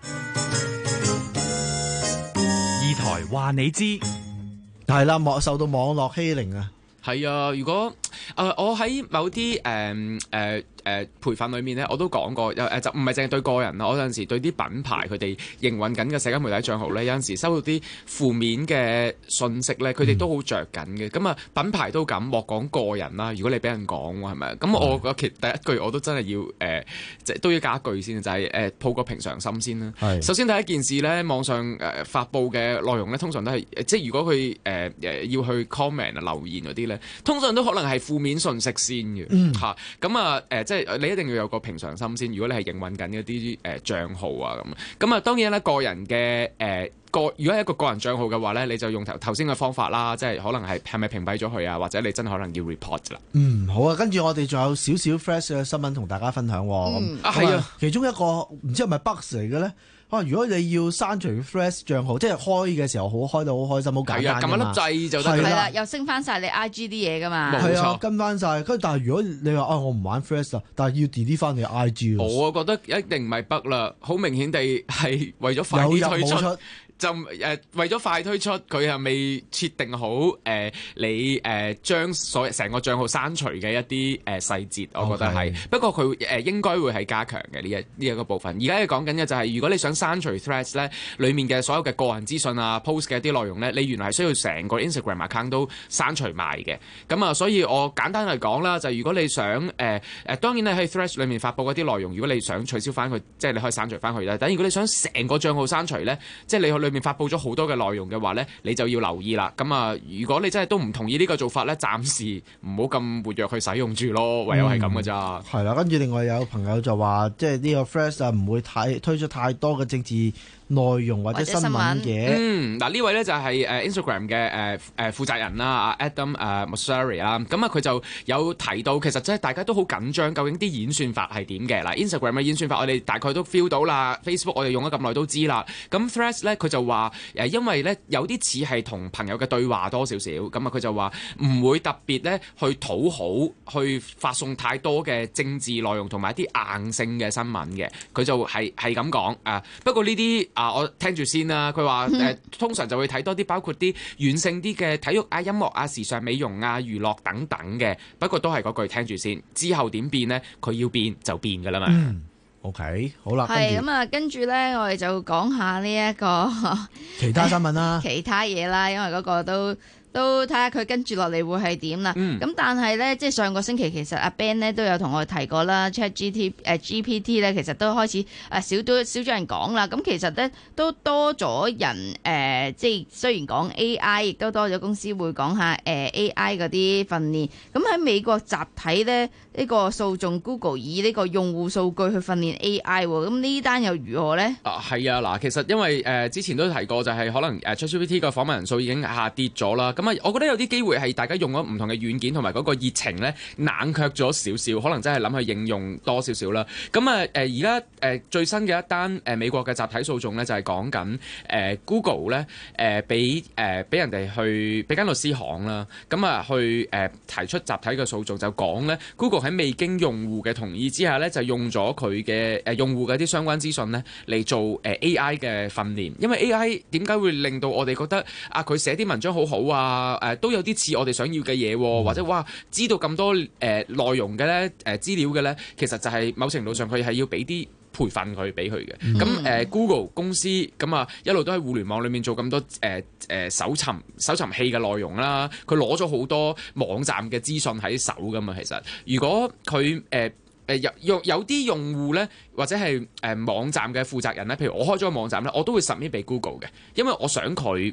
二台話你知， 係啦，莫受到網絡欺凌啊！ 係啊，如果誒、呃、我喺某啲誒誒誒培訓裏面咧，我都講過，誒、呃、就唔係淨係對個人啦，我有陣時對啲品牌佢哋營運緊嘅社交媒體帳號咧，有陣時收到啲負面嘅信息咧，佢哋都好着緊嘅。咁啊、嗯，品牌都咁，莫講個人啦。如果你俾人講喎，係咪？咁我覺得其第一句我都真係要誒，即、呃、係都要加一句先，就係、是、誒、呃、抱個平常心先啦。係。首先第一件事咧，網上誒、呃、發布嘅內容咧，通常都係即係如果佢誒誒要去 comment 啊留言嗰啲咧，通常都可能係負面信息先嘅。嗯。嚇，咁啊誒，即係你一定要有個平常心先。如果你係營運緊嗰啲誒帳號啊咁，咁啊當然咧個人嘅誒個，如果係一個個人帳號嘅話咧，你就用頭頭先嘅方法啦，即係可能係係咪屏蔽咗佢啊，或者你真係可能要 report 啦。 嗯，好啊，跟住我哋仲有少少 fresh 嘅新聞同大家分享喎。 嗯啊，係啊， 其中一個唔知係咪 bug 嚟嘅咧？啊！如果你要刪除 Fresh 賬號，即係開嘅時候好開到好開心，好簡單㗎嘛。撳一粒掣就得。係啦，又升翻晒你 I G 啲嘢㗎嘛。 係啊，跟翻晒。跟但係如果你話啊，我唔玩 Fresh 啊，但係要 delete 翻你 I G。 我覺得一定唔係 bug 啦，好明顯地係為咗快啲推出。就誒、呃、為咗快推出，佢係未設定好誒、呃、你誒、呃、將所成個帳號刪除嘅一啲誒、呃、細節，我覺得係。Okay. 不過佢誒、呃、應該會係加強嘅呢一呢一個部分。而家嘅講緊嘅就係、是，如果你想刪除 Threads 咧，裡面嘅所有嘅個人資訊啊、post 嘅一啲內容咧，你原來係需要成個 Instagram account 都刪除埋嘅。咁啊，所以我簡單嚟講啦，就係、如果你想誒誒、呃呃，當然你喺 Threads 裡面發布嗰啲內容，如果你想取消翻佢，即係你可以刪除翻佢啦。但如果你想成個帳號刪除咧，即係你去面發布咗好多嘅內容嘅話咧，你就要留意啦。咁啊，如果你真係都唔同意呢個做法咧，暫時唔好咁活躍去使用住咯，唯有係咁嘅咋。 係啦、嗯，跟住另外有朋友就話，即係呢個 Threads 啊，唔會太推出太多嘅政治內容或者新聞嘅。 嗯，嗱呢位咧就係誒 Instagram 嘅誒誒負責人啦，阿 Adam 誒 Mosseri 啦。咁啊佢就有提到，其實即係大家都好緊張，究竟啲演算法係點嘅？嗱 Instagram 嘅演算法我哋大概都 feel 到啦 ，Facebook 我哋用咗咁耐都知啦。咁 Threads 咧佢就話誒，因為咧有啲似係同朋友嘅對話多少少，咁啊佢就話唔會特別咧去討好，去發送太多嘅政治內容同埋一啲硬性嘅新聞嘅。佢就係係咁講啊。不過呢啲啊，我聽住先啦。佢話誒，通常就會睇多啲，包括啲軟性啲嘅體育啊、音樂啊、時尚美容啊、娛樂等等嘅。不過都係嗰句，聽住先。之後點變呢？佢要變就變㗎啦嘛。 嗯，OK，好啦。 係咁啊，跟住咧，我哋就講下呢、這、一個其他新聞啦， 其他嘢啦，因為嗰個都。都睇下佢跟住落嚟會係點啦。咁、嗯、但係咧，即係上個星期其實阿 Ben 咧都有同我提過啦 ，ChatGPT 誒 G P T 咧其實都開始誒少多少咗人講啦。咁其實咧都多咗人誒、呃，即係雖然講 A I， 亦都多咗公司會講下誒、呃、A I 嗰啲訓練。咁喺美國集體咧呢、呢個訴訟 Google 以呢個用戶數據去訓練 A I 喎。咁呢單又如何咧？ 啊，係啊，嗱，其實因為誒、呃、之前都提過，就係可能誒 ChatGPT 個訪問人數已經下跌咗啦。咁啊，我覺得有啲機會係大家用咗唔同嘅軟件同埋嗰個熱情咧冷卻咗少少，可能真係諗去應用多少少啦。咁啊誒而家誒最新嘅一單誒、呃、美國嘅集體訴訟咧，就係講緊誒 Google 咧誒俾誒俾人哋去俾間律師行啦，咁啊去誒、呃、提出集體嘅訴訟，就講咧 Google 喺未經用戶嘅同意之下咧，就用咗佢嘅誒用戶嘅一啲相關資訊咧嚟做誒 A I 嘅訓練。因為 A I 點解會令到我哋覺得啊佢寫啲文章好好啊？誒、呃、都有啲似我哋想要嘅嘢、嗯，或者哇知道咁多誒、呃、內容嘅咧誒資料嘅咧，其實就係某程度上佢係要俾啲培訓佢俾佢嘅。咁、嗯、誒、呃、Google 公司咁啊一路都喺互聯網裏面做咁多誒誒、呃呃、搜尋搜尋器嘅內容啦，佢攞咗好多網站嘅資訊喺手噶嘛。其實如果佢誒誒有有有啲用戶咧，或者係誒、呃、網站嘅負責人咧，譬如我開咗個網站咧，我都會 submit 俾 Google 嘅，因為我想佢。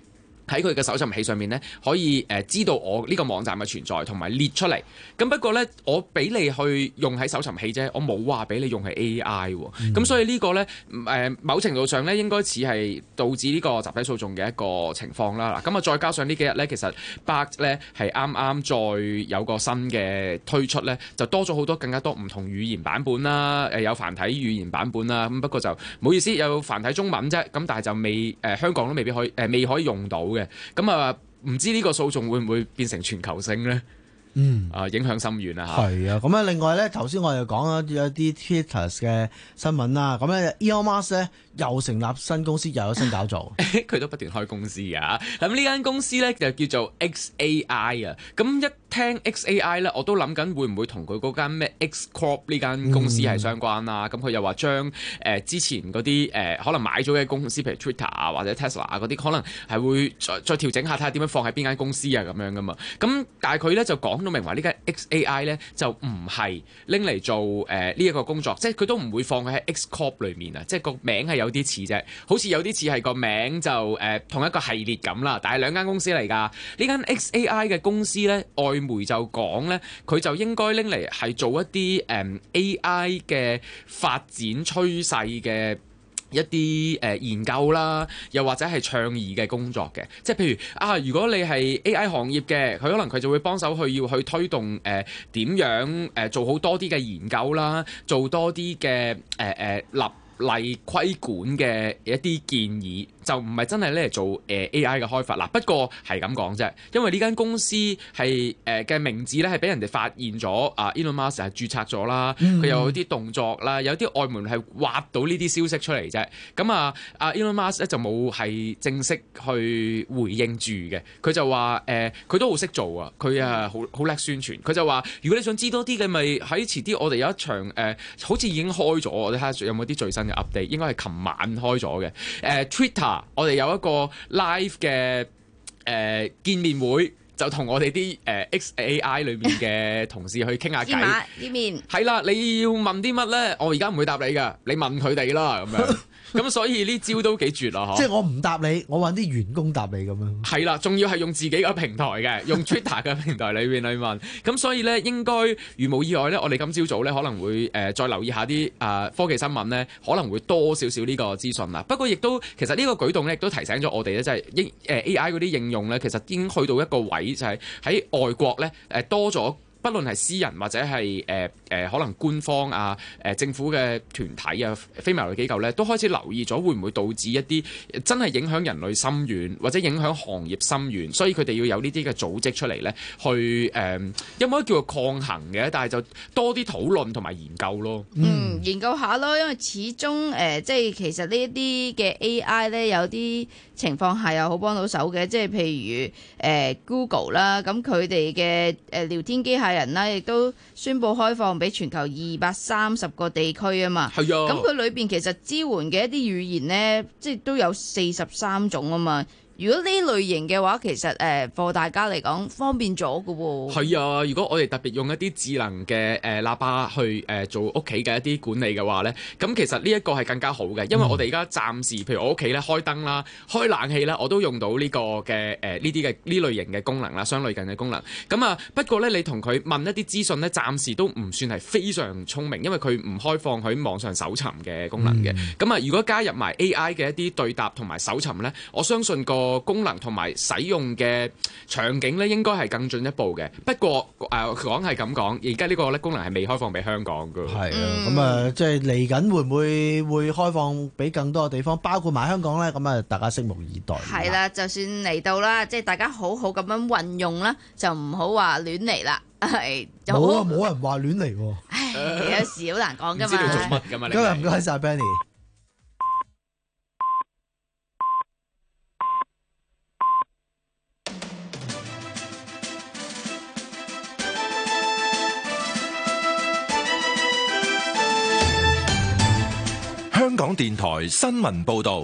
喺佢嘅搜尋器上面咧，可以誒、呃、知道我呢個網站嘅存在，同埋列出嚟。咁不過咧，我俾你去用喺搜尋器啫，我冇話俾你用喺 A I 喎。咁、嗯、所以個呢個咧誒某程度上咧，應該似係導致呢個集體訴訟嘅一個情況啦。嗱，咁啊再加上呢幾日咧，其實 Bard 咧係啱啱再有個新嘅推出咧，就多咗好多更加多唔同語言版本啦。誒有繁體語言版本啦。咁不過就唔好意思，有繁體中文啫。咁但係就未誒、呃、香港都未必可以誒、呃、未可以用到嘅。咁啊，唔知呢個訴訟會唔會變成全球性咧？嗯，啊，影響深遠啊！嚇， 係啊，咁啊，另外咧，頭先我又講咗有啲 Twitter 嘅新聞啦，咁咧 Elon Musk 咧又成立新公司，又有新搞作， 佢都不斷開公司㗎。咁呢間公司咧就叫做 X A I 啊。咁一聽 X A I 咧，我都諗緊會唔會同佢嗰間咩 X Corp 呢間公司係相關啦？咁佢、嗯、又話將誒之前嗰啲誒可能買咗嘅公司，譬如 Twitter 啊或者 Tesla 啊嗰啲，可能係會再再調整下，睇下點樣放喺邊間公司啊咁樣噶嘛。咁但係佢咧就講到明話呢間 X A I 咧就唔係拎嚟做誒呢一個工作，即係佢都唔會放喺 X Corp 裏面啊。即係個名係有啲似啫，好似有啲似係個名就誒、呃、同一個系列咁啦。但係兩間公司嚟㗎。呢間 X A I 嘅公司咧，外媒就講咧，佢就應該拎嚟係做一啲誒、嗯、A I 嘅發展趨勢嘅一啲誒、呃、研究啦，又或者係倡議嘅工作嘅，即係譬如啊，如果你係 A I 行業嘅，佢可能佢就會幫手去要去推動誒點、呃、樣誒、呃、做好多啲嘅研究啦，做多啲嘅誒誒立例規管嘅一啲建議。就唔係真係咧嚟做誒 A I 嘅開發啦，不過係咁講啫，因為呢間公司係誒嘅名字咧係俾人哋發現咗啊 Elon Musk 係註冊咗啦，佢、嗯、有啲動作啦，有啲外媒係挖到呢啲消息出嚟啫。咁啊，阿 Elon Musk 咧就冇係正式去回應住嘅，佢就話誒佢都好識做啊，佢啊好好叻宣傳，佢就話如果你想知多啲嘅，咪喺遲啲我哋有一場誒、呃，好似已經開咗，我哋睇下有冇啲最新嘅 update， 應該係琴晚開咗嘅誒、呃、Twitter。我哋有一個 live 嘅誒、呃、見面會，就同我哋啲誒 X A I 裏面嘅同事去傾下偈。 呢面係啦，你要問啲乜咧？我而家唔會答你㗎，你問佢哋啦咁樣。咁所以呢招都幾絕啊！ 即係我唔答你，我揾啲員工答你咁樣。 係啦，仲要係用自己嘅平台嘅，用 Twitter 嘅平台裏邊去問。咁所以咧，應該如無意外咧，我哋今朝早咧可能會誒、呃、再留意下啲啊、呃、科技新聞咧，可能會多少少呢個資訊啦。不過亦都其實呢個舉動咧，亦都提醒咗我哋咧，即係應誒 A I 嗰啲應用咧，其實已經去到一個位，就係、是、喺外國咧誒、呃、多咗。不論係私人或者係誒誒可能官方啊誒、呃、政府嘅團體啊非牟利機構咧，都開始留意咗會唔會導致一啲真係影響人類深遠或者影響行業深遠，所以佢哋要有呢啲嘅組織出嚟咧，去誒、呃、有冇得叫做抗衡嘅？但係就多啲討論同埋研究咯。 嗯，研究下咯，因為始終誒、呃、即係其實呢一啲嘅 A I 咧，有啲情況下又好幫到手嘅，即係譬如誒、呃、Google 啦，咁佢哋嘅誒聊天機械人啦，亦都宣布開放俾全球二百三十個地區啊嘛。係啊。咁佢裏邊其實支援嘅一啲語言咧，即係都有四十三種啊嘛。如果呢類型嘅話，其實誒課、呃、大家嚟講方便咗㗎喎。 係啊，如果我哋特別用一啲智能嘅誒、呃、喇叭去誒、呃、做屋企嘅一啲管理嘅話咧，咁其實呢一個係更加好嘅，因為我哋而家暫時，譬如我屋企咧開燈啦、開冷氣啦，我都用到呢個嘅誒呢啲嘅呢類型嘅功能啦，相類近嘅功能。咁啊，不過咧你同佢問一啲資訊咧，暫時都唔算係非常聰明，因為佢唔開放喺網上搜尋嘅功能嘅。咁啊、嗯，如果加入埋 A I 嘅一啲對答同埋搜尋咧，我相信個個功能同埋使用嘅場景咧，應該係更進一步嘅。不過誒講係咁講，而家呢個咧功能係未開放俾香港㗎。係啊，咁啊，即係嚟緊會唔會會開放俾更多嘅地方，包括埋香港咧？咁啊，大家拭目以待。 係啦，就算嚟到啦，即係大家好好咁樣運用啦，就唔好話亂嚟啦。係冇啊，冇人話亂嚟喎。 唉，有時好難講㗎嘛。 唔知你做乜㗎嘛？ 今日唔該晒 Benny。 香港電台新聞報道，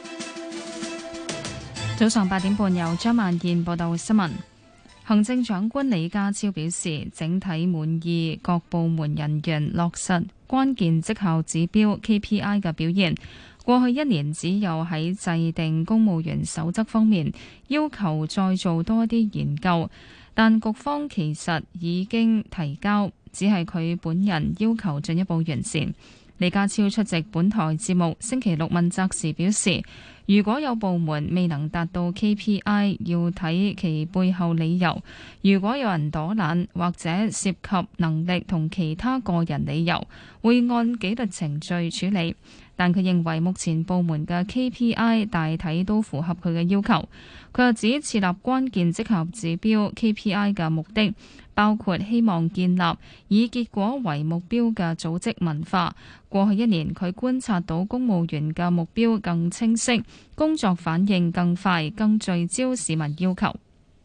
早上八點半由張萬燕報道新聞。行政長官李家超表示，整體滿意各部門人員落實關鍵績效指標 K P I 嘅表現。 過去一年只有喺制定公務員守則方面要求再做多啲研究，但局方其實已經提交，只係佢本人要求進一步完善。李家超出席本台節目星期六問責時表示，如果有部門未能達到 K P I， 要睇其背後理由。如果有人躲懶或者涉及能力同其他個人理由，會按紀律程序處理。但佢認為目前部門嘅 K P I 大體都符合佢嘅要求。佢又指設立關鍵績效指標 K P I 嘅目的，包括希望建立以結果為目標嘅組織文化。過去一年，佢觀察到公務員嘅目標更清晰，工作反應更快，更聚焦市民要求。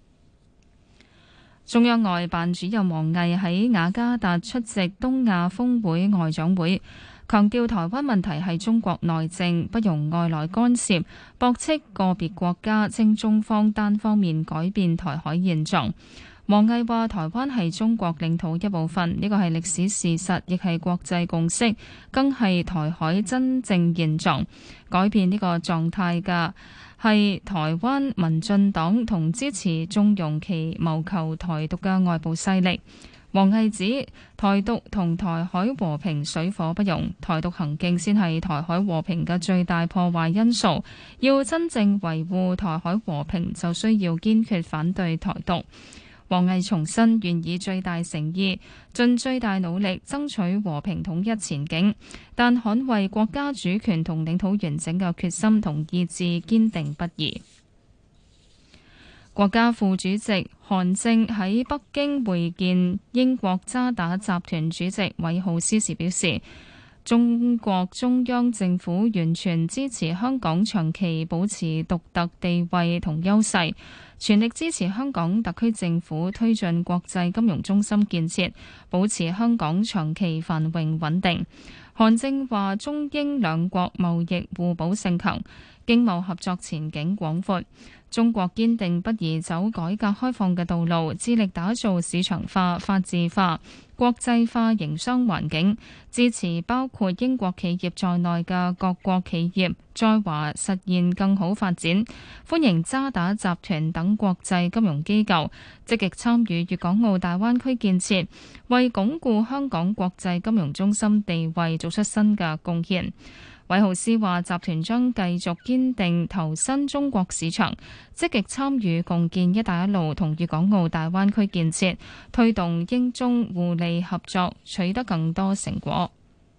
中央外辦主任王毅喺雅加達出席東亞峰會外長會，強調台灣問題係中國內政，不容外來干涉，駁斥個別國家稱中方單方面改變台海現狀。王毅話：台灣係中國領土一部分，呢個係歷史事實，亦係國際共識，更係台海真正現狀。改變呢個狀態嘅係台灣民進黨同支持縱容其謀求台獨嘅外部勢力。王毅指台獨同台海和平水火不容，台獨行徑先係台海和平嘅最大破壞因素。要真正維護台海和平，就需要堅決反對台獨。王毅重申願以最大誠意、盡最大努力爭取和平統一前景，但捍衛國家主權同領土完整嘅決心同意志堅定不移。國家副主席韓正喺北京會見英國渣打集團主席韋浩斯時表示，中國中央政府完全支持香港長期保持獨特地位同優勢，全力支持香港特區政府推進國際金融中心建設，保持香港長期繁榮穩定。韓正話：中英兩國貿易互補性強，經貿合作前景廣闊。中國堅定不移走改革開放嘅道路，致力打造市場化、法治化、國際化營商環境，支持包括英國企業在內嘅各國企業在華實現更好發展，歡迎渣打集團等國際金融機構積極參與粵港澳大灣區建設，為鞏固香港國際金融中心地位做出新嘅貢獻。韋浩斯話：集團將繼續堅定投身中國市場，積極參與共建「一帶一路」同粵港澳大灣區建設，推動英中互利合作，取得更多成果。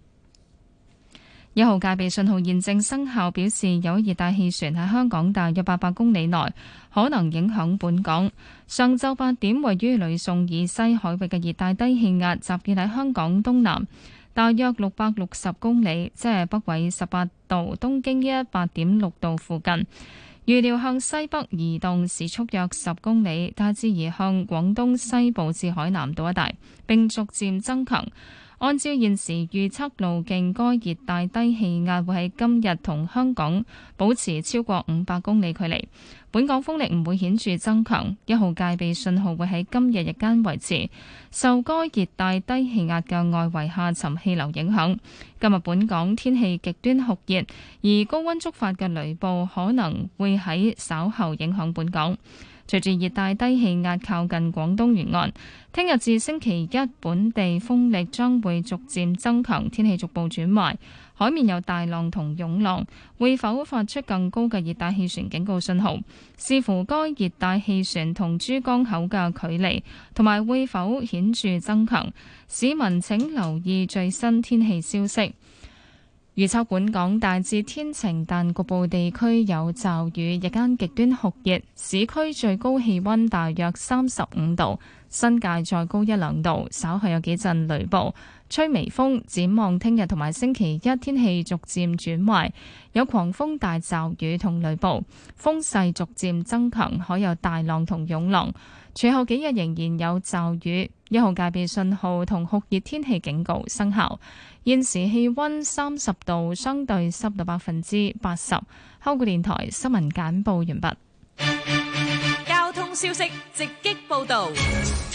一號戒備信號現正生效，表示有熱帶氣旋喺香港大約八百公里內，可能影響本港。上晝八點，位於呂宋以西海域嘅熱帶低氣壓集結喺香港東南大約六百六十公里，即係北緯十八度、東經一八點六度附近。預料向西北移動，時速約十公里，大致移向廣東西部至海南島一帶，並逐漸增強。按照現時預測路徑，該熱帶低氣壓會喺今日同香港保持超過五百公里距離。本港風力唔會顯著增強，一號戒備信號會喺今日日間維持。受該熱帶低氣壓嘅外圍下沉氣流影響，今日本港天氣極端酷熱，而高溫觸發嘅雷暴可能會喺稍後影響本港。隨住熱帶低氣壓靠近廣東沿岸，聽日至星期一本地風力將會逐漸增強，天氣逐步轉壞，海面有大浪同湧浪，會否發出更高嘅熱帶氣旋警告信號，視乎該熱帶氣旋同珠江口嘅距離，同埋會否顯著增強。市民請留意最新天氣消息。預測本港大致天晴，但局部地區有驟雨，日間極端酷熱，市區最高氣溫大約三十五度，新界再高一兩度，稍後有幾陣雷暴，吹微風。展望聽日同埋星期一天氣逐漸轉壞，有狂風大驟雨同雷暴，風勢逐漸增強，可有大浪同湧浪。隨後幾日仍然有驟雨，一號戒備信號同酷熱天氣警告生效。現時氣溫三十度，相對濕度百分之八十。香港電台新聞簡報完畢。 交通消息直擊報道。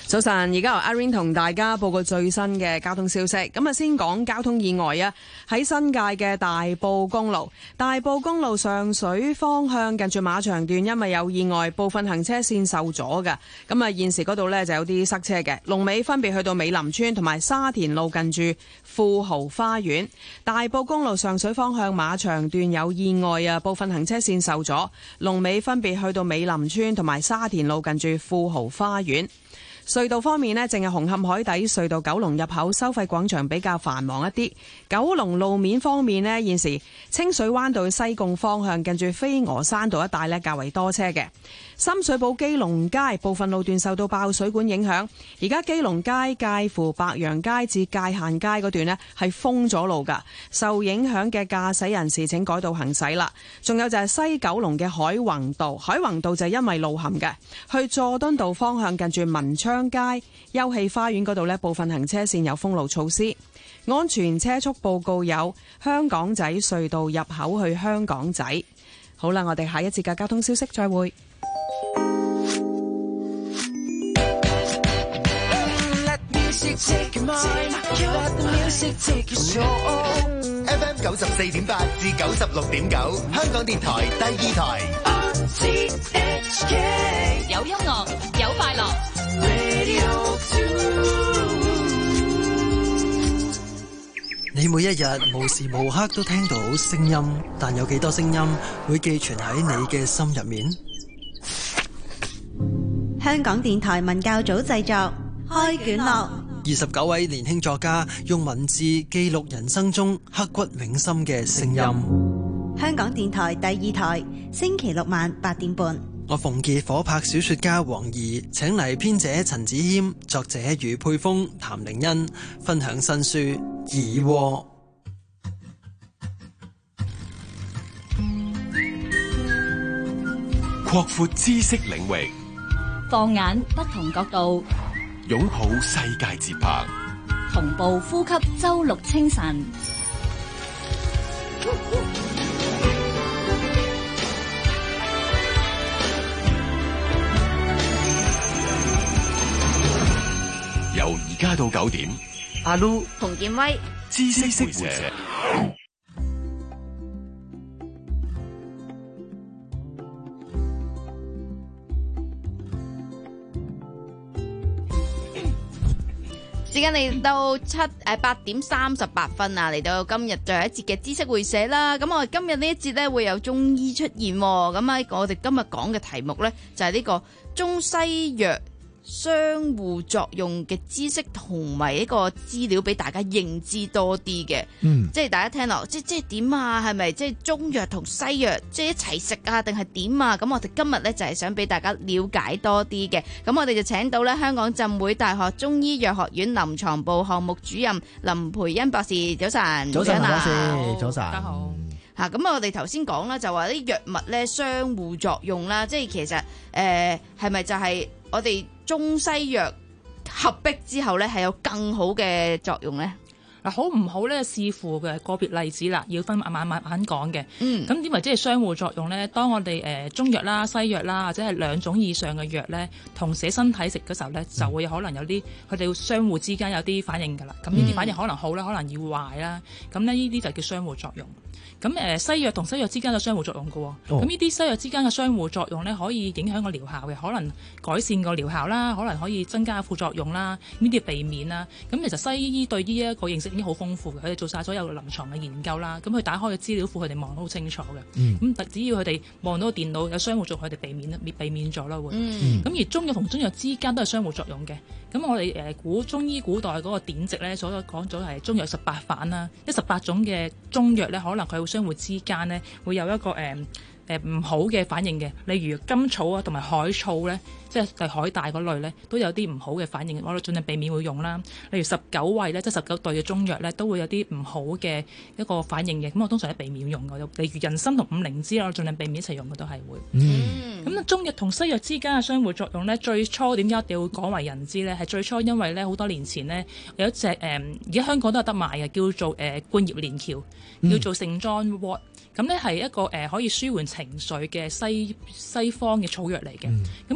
早晨，而家由阿 Rain 同大家報告最新嘅交通消息。咁啊，先講交通意外啊，喺新界嘅大埔公路，大埔公路上水方向近住馬場段，因為有意外，部分行車線受阻嘅。咁啊，現時嗰度呢就有啲塞車嘅，龍尾分別去到美林村同埋沙田路近住富豪花園。大埔公路上水方向馬場段有意外啊，部分行車線受阻，龍尾分別去到美林村同埋沙田路近住富豪花園。隧道方面呢，淨係紅磡海底隧道九龍入口收費廣場比較繁忙一啲。九龍路面方面呢，現時清水灣道西貢方向近住飛鵝山道一帶呢較為多車嘅。深水埗基隆街部分路段受到爆水管影響，而家基隆街介乎白楊街至界限街嗰段呢係封咗路噶，受影響嘅駕駛人士請改道行駛啦。仲有就係西九龍嘅海泓道，海泓道就係因為路陷嘅，去佐敦道方向近住文昌街休憩花園嗰度呢部分行車線有封路措施。安全車速報告有香港仔隧道入口去香港仔。好啦，我哋下一節嘅交通消息再會。 F M 九十四點八至九十六點九，香港電台第二台。 有音樂，有快樂。 你每一日無時無刻都聽到聲音，但有幾多聲音會寄存喺你嘅心入面？ 香港電台文教組製作，開卷樂。 二十九位年輕作家用文字記錄人生中刻骨銘心嘅聲音。 香港電台第二台，星期六晚八點半。 我馮傑火拍小說家黃怡，請嚟編者陳子謙、作者余佩峰、譚玲欣分享新書《耳窩》。 擴闊知識領域， 放眼不同角度， 擁抱世界節拍， 同步呼吸周六清晨。 由而家到九點， 阿 Lu 馮建威， 知識會社。 時間嚟到七誒八點三十八分啊，嚟到今日最後一節嘅知識會社啦。咁我哋今日呢一節咧會有中醫出現，咁啊我哋今日講嘅題目咧就係呢個中西藥相互作用嘅知識同埋一個資料俾大家認知多啲嘅，嗯，即係大家聽落，即即係點啊？係咪即係中藥同西藥即係一齊食啊？定係點啊？咁我哋今日咧就係想俾大家了解多啲嘅，咁我哋就請到咧香港浸會大學中醫藥學院臨床部項目主任林培恩博士，早晨， 早晨，博士，早晨， 大家好。嚇，咁啊，我哋頭先講啦，就話啲藥物咧相互作用啦，即係其實誒係咪就係我哋中西藥合璧之後咧，係有更好嘅作用咧？ 嗱，好唔好咧？視乎嘅個別例子啦，要分慢慢慢慢講嘅。嗯，咁點為即係相互作用咧？當我哋誒、呃、中藥啦、西藥啦，或者係兩種以上嘅藥咧，同寫身體食嘅時候咧，就會可能有啲佢哋相互之間有啲反應㗎啦。咁呢啲反應可能好啦，可能要壞啦。咁咧呢啲就叫相互作用。咁誒西藥同西藥之間嘅相互作用嘅喎，咁呢啲西藥之間嘅相互作用咧，可以影響個療效嘅，可能改善個療效啦，可能可以增加副作用啦，呢啲避免啦。咁其實西醫對呢一個認識已經好豐富嘅，佢哋做晒所有臨床嘅研究啦。咁佢打開嘅資料庫，佢哋望得好清楚嘅。咁、嗯、只要佢哋望到個電腦有相互作用，佢哋避免避免咗啦會。咁、嗯、而中藥同中藥之間都係相互作用嘅。咁我哋誒古中醫古代嗰個典籍咧，所講咗係中藥十八反啦，一十八種嘅中藥咧，可能佢會相互之間咧會有一個誒誒唔好嘅反應嘅，例如甘草啊同埋海草咧，即係係海帶嗰類咧，都有啲唔好嘅反應，我哋盡量避免會用啦。例如十九味咧，即係十九對嘅中藥咧，都會有啲唔好嘅一個反應嘅，咁我通常係避免用嘅。例如人參同五靈芝，我盡量避免一齊用嘅都係會。嗯，咁中藥同西藥之間嘅相互作用咧，最初點解一定要廣為人知咧？係最初因為咧好多年前咧有一隻誒，而家香港都有得賣嘅，叫做誒冠葉連翹，叫做聖 John Wort。咁咧係一個誒、呃、可以舒緩情緒嘅西西方嘅草藥嚟嘅，咁好、嗯、多時候。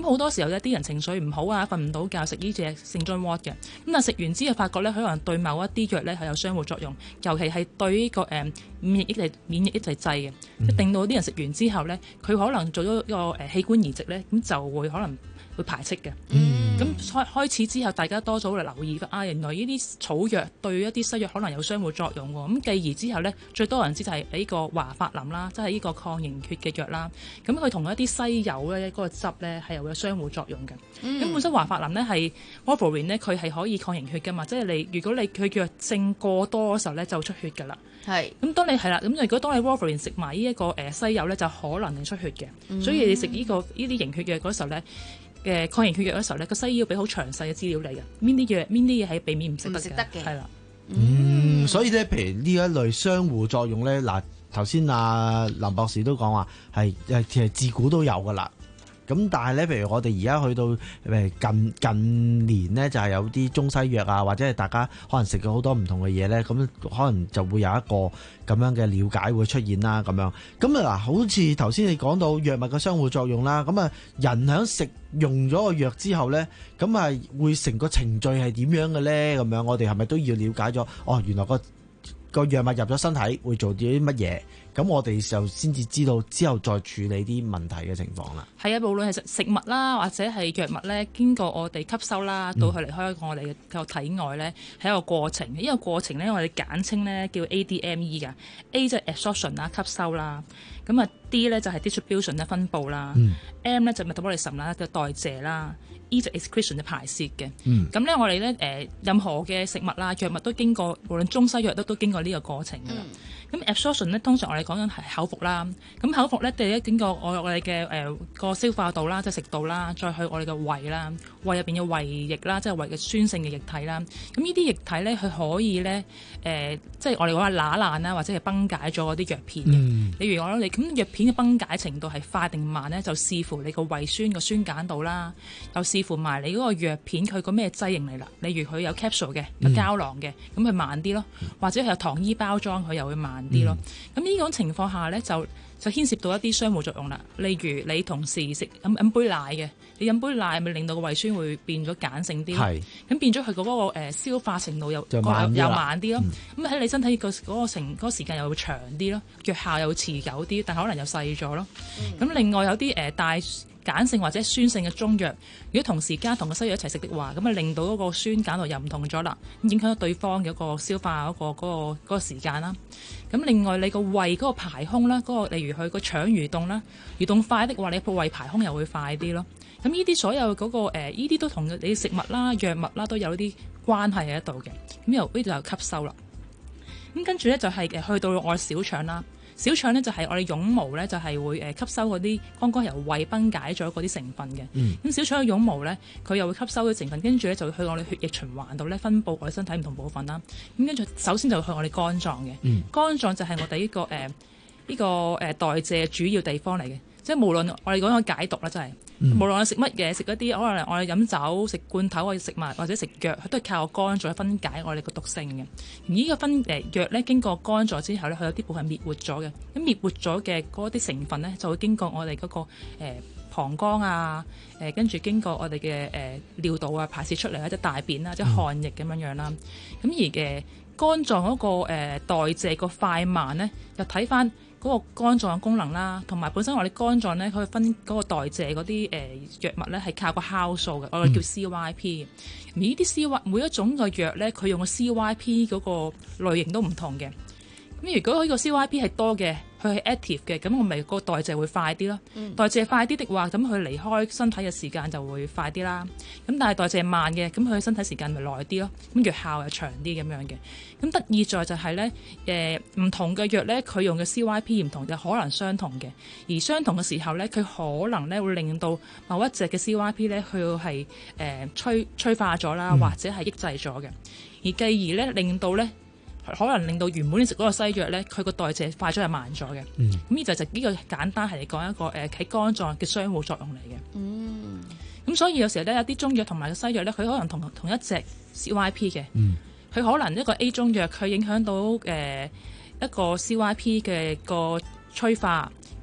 時候呢啲人情緒唔好啊，瞓唔到覺，食呢隻聖莊 wort 嘅。咁但係食完之後發覺咧，可能對某一啲藥咧係有相互作用，尤其係對呢、這個誒、呃、免疫抑制免疫抑制劑嘅，即係令到啲人食完之後咧，佢可能做咗一個誒器官移植咧，咁就會可能會排斥嘅。咁開、嗯、開始之後，大家多咗嚟留意啊，原來呢啲草藥對一啲西藥可能有相互作用喎。咁繼而之後咧，最多人知就係呢個華法林啦，即係呢個抗凝血嘅藥啦。咁佢同一啲西柚咧嗰個汁咧係有相互作用嘅。咁、嗯、本身華法林咧係 warfarin 咧，佢係可以抗凝血噶嘛，即係你如果你佢藥性過多嘅時候咧，就會出血噶啦。係。咁當你係啦，咁如果當你 warfarin 食埋呢一個誒西柚咧，就可能係出血嘅。嗯、所以你食呢、呢個呢啲凝血藥嗰時候咧。嘅抗凝血藥嘅時候咧，個西醫要俾好詳細嘅資料嚟嘅，邊啲藥邊啲嘢係避免唔食得嘅，係啦。 嗯，所以咧，譬如呢一類相互作用咧，嗱頭先阿林博士都講話係誒，其實自古都有噶啦。咁但係咧，譬如我哋而家去到誒近近年咧，就係有啲中西藥啊，或者係大家可能食咗好多唔同嘅嘢咧，咁可能就會有一個咁樣嘅了解會出現啦，咁樣。咁啊嗱，好似頭先你講到藥物嘅相互作用啦，咁啊人喺食用咗個藥之後咧，咁啊會成個程序係點樣嘅咧？咁樣我哋係咪都要了解咗？哦，原來個個藥物入咗身體會做啲乜嘢？咁我哋就先至知道之後再處理啲問題嘅情況啦。 係啊，無論係食食物啦，或者係藥物咧，經過我哋吸收啦，到佢離開我哋嘅體外咧，係一個過程。呢、這個過程咧，我哋簡稱咧叫 A D M E 㗎。A 就係 absorption 啦，吸收啦。咁啊 D 咧就係 distribution 咧，分佈啦。嗯、M 咧就 metabolism 啦，就代謝啦。E 就 excretion 就排泄嘅。咁咧、嗯、我哋咧誒任何嘅食物啦、藥物都經過，無論中西藥都都經過呢個過程㗎啦。咁、嗯、absorption 咧通常我哋講緊係口服啦。咁口服咧第一經過我我哋嘅誒個消化道啦，即係食道啦，再去我哋嘅胃啦，胃入邊有胃液啦，即係胃嘅酸性嘅液體啦。咁呢啲液體咧，佢可以咧誒、呃，即係我哋講話乸爛啦，或者係崩解咗嗰啲藥片嘅。嗯、例如我哋咁藥片嘅崩解程度係快定慢咧，就視乎你個胃酸個酸鹼度啦，又視乎埋你嗰個藥片佢個咩劑型嚟啦。例如佢有 capsule 嘅，有膠囊嘅，咁佢、嗯、慢啲咯；或者佢有糖衣包裝，佢又會慢啲咯。咁呢、嗯、種情況下咧，就就牽涉到一啲相互作用啦。例如你同時食飲飲杯奶嘅，你飲杯奶咪令到個胃酸會變咗鹼性啲，咁是變咗佢嗰個誒、呃、消化程度又又慢啲咯。咁喺、嗯、你身體個嗰個成嗰個時間又會長啲咯，藥效又會持久啲，但可能又細咗咯。咁、嗯、另外有啲誒帶鹼性或者酸性嘅中藥，如果同時加同個西藥一齊食的話，咁啊令到嗰個酸鹼度又唔同咗啦，影響到對方嘅一個消化嗰、嗰個嗰、嗰個嗰、嗰個時間啦。咁另外你個胃嗰個排空啦，嗰、嗰個例如佢個腸蠕動啦，蠕動快的話，你個胃排空又會快啲咯。咁呢啲所有嗰、嗰個誒，呢啲都同你食物啦、藥物啦都有啲關係喺度嘅。咁由呢度就吸收啦。咁跟住咧就係誒去到我小腸啦。小腸咧就係我哋絨毛咧就係會誒吸收嗰啲剛剛由胃崩解咗嗰啲成分嘅。咁、嗯、小腸嘅絨毛咧，佢又會吸收啲成分，跟住咧就會去我哋血液循環度咧分佈我哋身體唔同部分啦。咁跟住首先就會去我哋肝臟嘅。嗯、肝臟就係我哋呢、這個誒呢、呃這個誒代謝主要地方嚟嘅。即係無論我哋講緊解毒啦，真係、嗯、無論我食乜嘢，食一啲可能我哋飲酒、食罐頭或者食物或者食藥，佢都係靠個肝臟分解我哋個毒性嘅。而呢個分誒藥咧，經過肝臟之後咧，佢有啲部分滅活咗嘅。咁滅活咗嘅嗰啲成分咧，就會經過我哋嗰、那個、呃、膀胱啊，誒跟住經過我哋嘅誒尿道啊排泄出嚟或者大便啊，即係汗液咁樣樣啦。咁、嗯、而嘅肝臟嗰、那個、呃、代謝個快慢咧，又睇翻嗰個肝臟嘅功能啦，同埋本身我哋肝臟咧，佢分嗰個代謝嗰啲誒藥物咧，係靠個酵素嘅，我哋叫 C Y P。而呢啲 C Y 每一種嘅藥咧，佢用嘅 C Y P 嗰個類型都唔同嘅。咁如果呢個 C Y P 係多嘅，佢係 active 嘅，咁我咪個代謝會快啲咯。嗯、代謝快啲的話，咁佢離開身體嘅時間就會快啲啦。咁但係代謝慢嘅，咁佢身體時間咪耐啲咯。咁藥效又長啲咁樣嘅。咁得意在就係咧，誒唔同嘅藥咧，佢用嘅 C Y P 唔同，就可能相同嘅。而相同嘅時候咧，佢可能咧會令到某一隻嘅 C Y P 咧，佢係誒催催化咗啦，或者係抑制咗嘅。而繼而咧，令到咧。可能令到原本你食嗰個西藥咧，佢個代謝快咗係慢咗嘅。咁呢、嗯、就就呢個簡單係嚟講一個誒喺、呃、肝臟嘅相互作用嚟嘅。嗯。咁所以有時候咧有啲中藥同埋個西藥咧，佢可能同同一隻 C Y P 嘅。佢、嗯、可能一個 A 中藥佢影響到誒、呃、一個 C Y P 嘅個催化，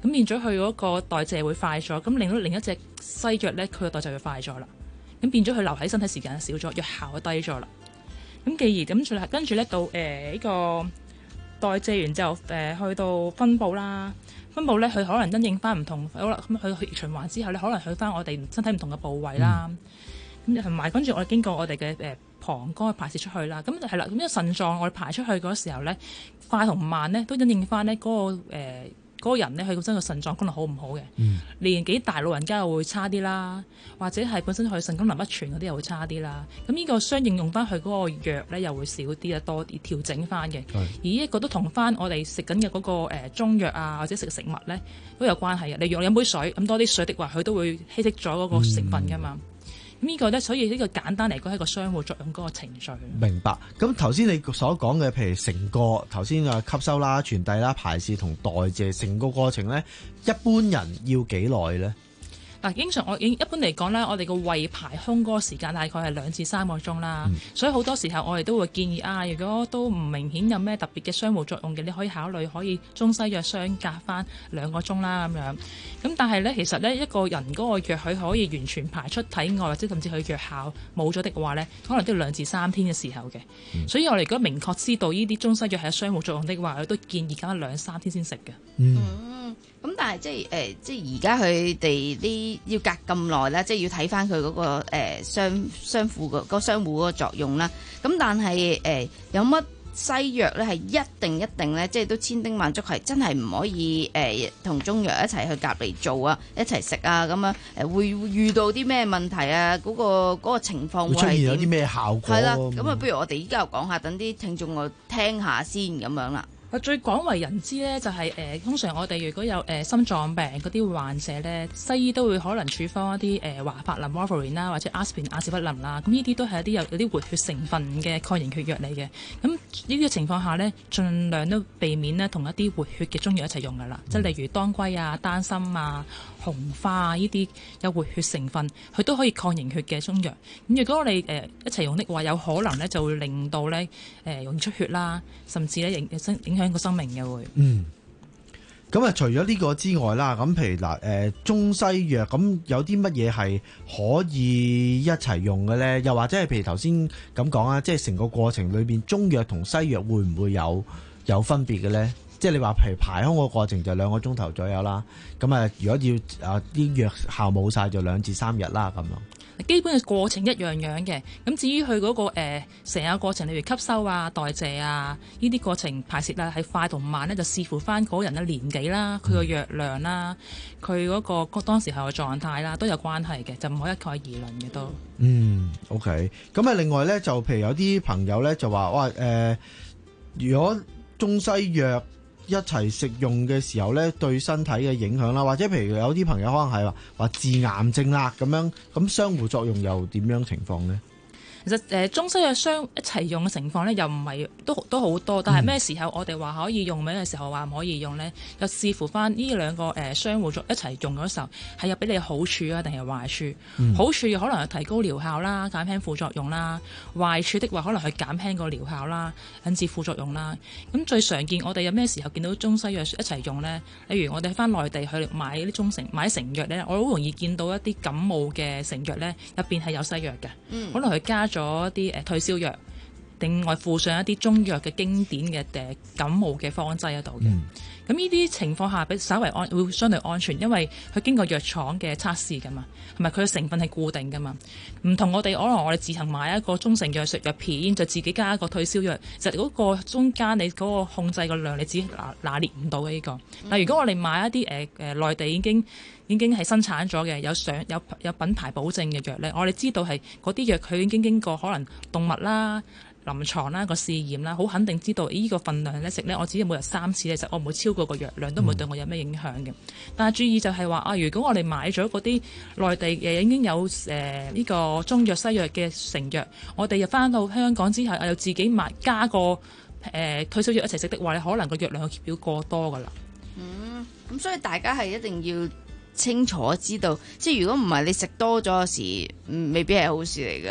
咁變咗佢嗰個代謝會快咗，咁令到另一隻西藥咧佢個代謝會快咗啦，咁變咗佢留喺身體時間少咗，藥效就低咗啦。咁既然咁住啦，跟住咧到誒呢、呃這個代謝完之後，誒、呃、去到分佈啦，分佈咧佢可能因應翻唔同，好啦咁佢血液循環之後咧，可能去翻我哋身體唔同嘅部位啦。咁同埋跟住我哋經過我哋嘅誒膀胱去排泄出去啦。咁係啦，咁呢個腎臟我哋排出去嗰時候咧，快同慢咧都因應翻咧嗰個誒。呃嗰個人咧，佢本身個腎臟功能好唔好嘅？嗯、年紀大老人家又會差啲啦，或者係本身佢腎功能不全嗰啲又會差啲啦。咁呢個相應用翻佢嗰個藥咧，又會少啲啊，多啲調整翻嘅。而呢一個都同翻我哋食緊嘅嗰個誒、呃、中藥啊，或者食食物咧都有關係嘅。例如我飲杯水，咁多啲水的話，佢都會稀釋咗嗰個成分噶嘛。咁呢、嗯、個咧，所以呢個簡單嚟講係一個相互作用嗰個程序。 明白。咁頭先你所講嘅，譬如成個頭先啊吸收啦、傳遞啦、排泄同代謝成個過程咧，一般人要幾耐咧？ 嗱，經常我一般嚟講咧，我哋個胃排空嗰個時間大概係兩至三個鐘啦。嗯、所以好多時候我哋都會建議啊，如果都唔明顯有咩特別嘅相互作用嘅，你可以考慮可以中西藥相隔翻兩個鐘啦咁樣。咁但係咧，其實咧一個人嗰個藥佢可以完全排出體外，或者甚至佢藥效冇咗的話咧，可能都要兩至三天嘅時候嘅。嗯、所以我哋如果明確知道呢啲中西藥係有相互作用的話，我都建議隔兩三天先食嘅。 嗯。咁但係即係誒、呃，即係而家佢哋啲要隔咁耐啦，即係要睇翻佢嗰個誒、呃、相相互個嗰相互嗰個作用啦。咁但係誒、呃、有乜西藥咧係一定一定咧，即係都千叮萬囑係真係唔可以誒同、呃、中藥一齊去夾嚟做啊，一齊食啊咁樣誒會遇到啲咩問題啊？嗰、嗰個嗰、嗰個情況會出現有啲咩效果？ 係啦，咁啊，不如我哋依家又講下，等啲聽眾我聽下先咁樣啦。 最廣為人知咧，就係、是、誒、呃、通常我哋如果有誒、呃、心臟病嗰啲患者咧，西醫都會可能處方一啲誒、呃、華法林 warfarin 啦，或者阿司匹林阿士匹林啦，咁呢啲都係一啲有有啲活血成分嘅抗凝血藥嚟嘅。咁呢啲情況下咧，盡量都避免咧同一啲活血嘅中藥一齊用噶啦，即係例如當歸啊、丹參啊、紅花啊呢啲有活血成分，佢都可以抗凝血嘅中藥。咁如果我哋誒、呃、一齊用的話，有可能咧就會令到咧誒、呃、容易出血啦，甚至咧影影響個生命嘅會。 嗯，咁啊，除咗呢個之外啦，咁譬如嗱，誒、呃、中西藥咁有啲乜嘢係可以一齊用嘅咧？又或者係譬如頭先咁講啊，即係成個過程裏邊，中藥同西藥會唔會有有分別嘅咧？即係你話譬如排空個過程就兩個鐘頭左右啦，咁啊，如果要啊啲藥效冇晒就兩至三日啦咁樣。 基本嘅過程一樣樣嘅，咁至於佢嗰、那個成、呃、個過程，例如吸收啊、代謝啊，呢啲過程排泄啊，係快同慢咧，就視乎翻嗰人嘅年紀啦、佢個藥量啦、佢嗰、那個當時候嘅狀態啦，都有關係嘅，就唔可以一概而論嘅都。嗯 ，OK。咁啊，另外咧就譬如有啲朋友咧就話哇誒、呃，如果中西藥一齊食用嘅時候咧，對身體嘅影響啦，或者譬如有啲朋友可能係話話治癌症啦咁樣，咁相互作用又點樣情況呢？ 其實誒、呃、中西藥相一齊用嘅情況咧，又唔係都都好多，但係咩時候我哋話可以用，咩時候話唔可以用咧？就視乎翻呢兩個誒、呃、相互作一齊用嗰時候，係有俾你好處啊，定係壞處？嗯、好處可能係提高療效啦，減輕副作用啦；壞處的話，可能係減輕個療效啦，引致副作用啦。咁最常見我哋有咩時候見到中西藥一齊用咧？例如我哋翻內地去買啲中成買啲成藥咧，我好容易見到一啲感冒嘅成藥咧，入邊係有西藥嘅，嗯、可能佢加咗一啲誒退燒藥，另外附上一啲中藥嘅經典嘅誒感冒嘅方劑喺度嘅。咁呢啲情況下，比稍為安會相對安全，因為佢經過藥廠嘅測試噶嘛，同埋佢嘅成分係固定噶嘛。唔同我哋可能我哋自行買一個中成藥食藥片，就自己加一個退燒藥，其實嗰個中間你嗰個控制個量，你自己拿拿捏唔到嘅呢個。但如果我哋買一啲誒誒內地已經已經係生產咗嘅有上有有品牌保證嘅藥咧，我哋知道係嗰啲藥佢已經經過可能動物啦、臨床啦個試驗啦，好肯定知道呢個份量咧食咧，我只要每日三次咧食，我唔會超過個藥量，都唔會對我有咩影響嘅。嗯、但係注意就係話啊，如果我哋買咗嗰啲內地誒已經有誒呢、呃這個中藥西藥嘅成藥，我哋入翻到香港之後又自己買加個誒、呃、退燒藥一齊食的話，你可能個藥量嘅標過多噶啦。 嗯，咁所以大家係一定要清楚知道，即係如果唔係你食多咗時，未必係好事嚟噶。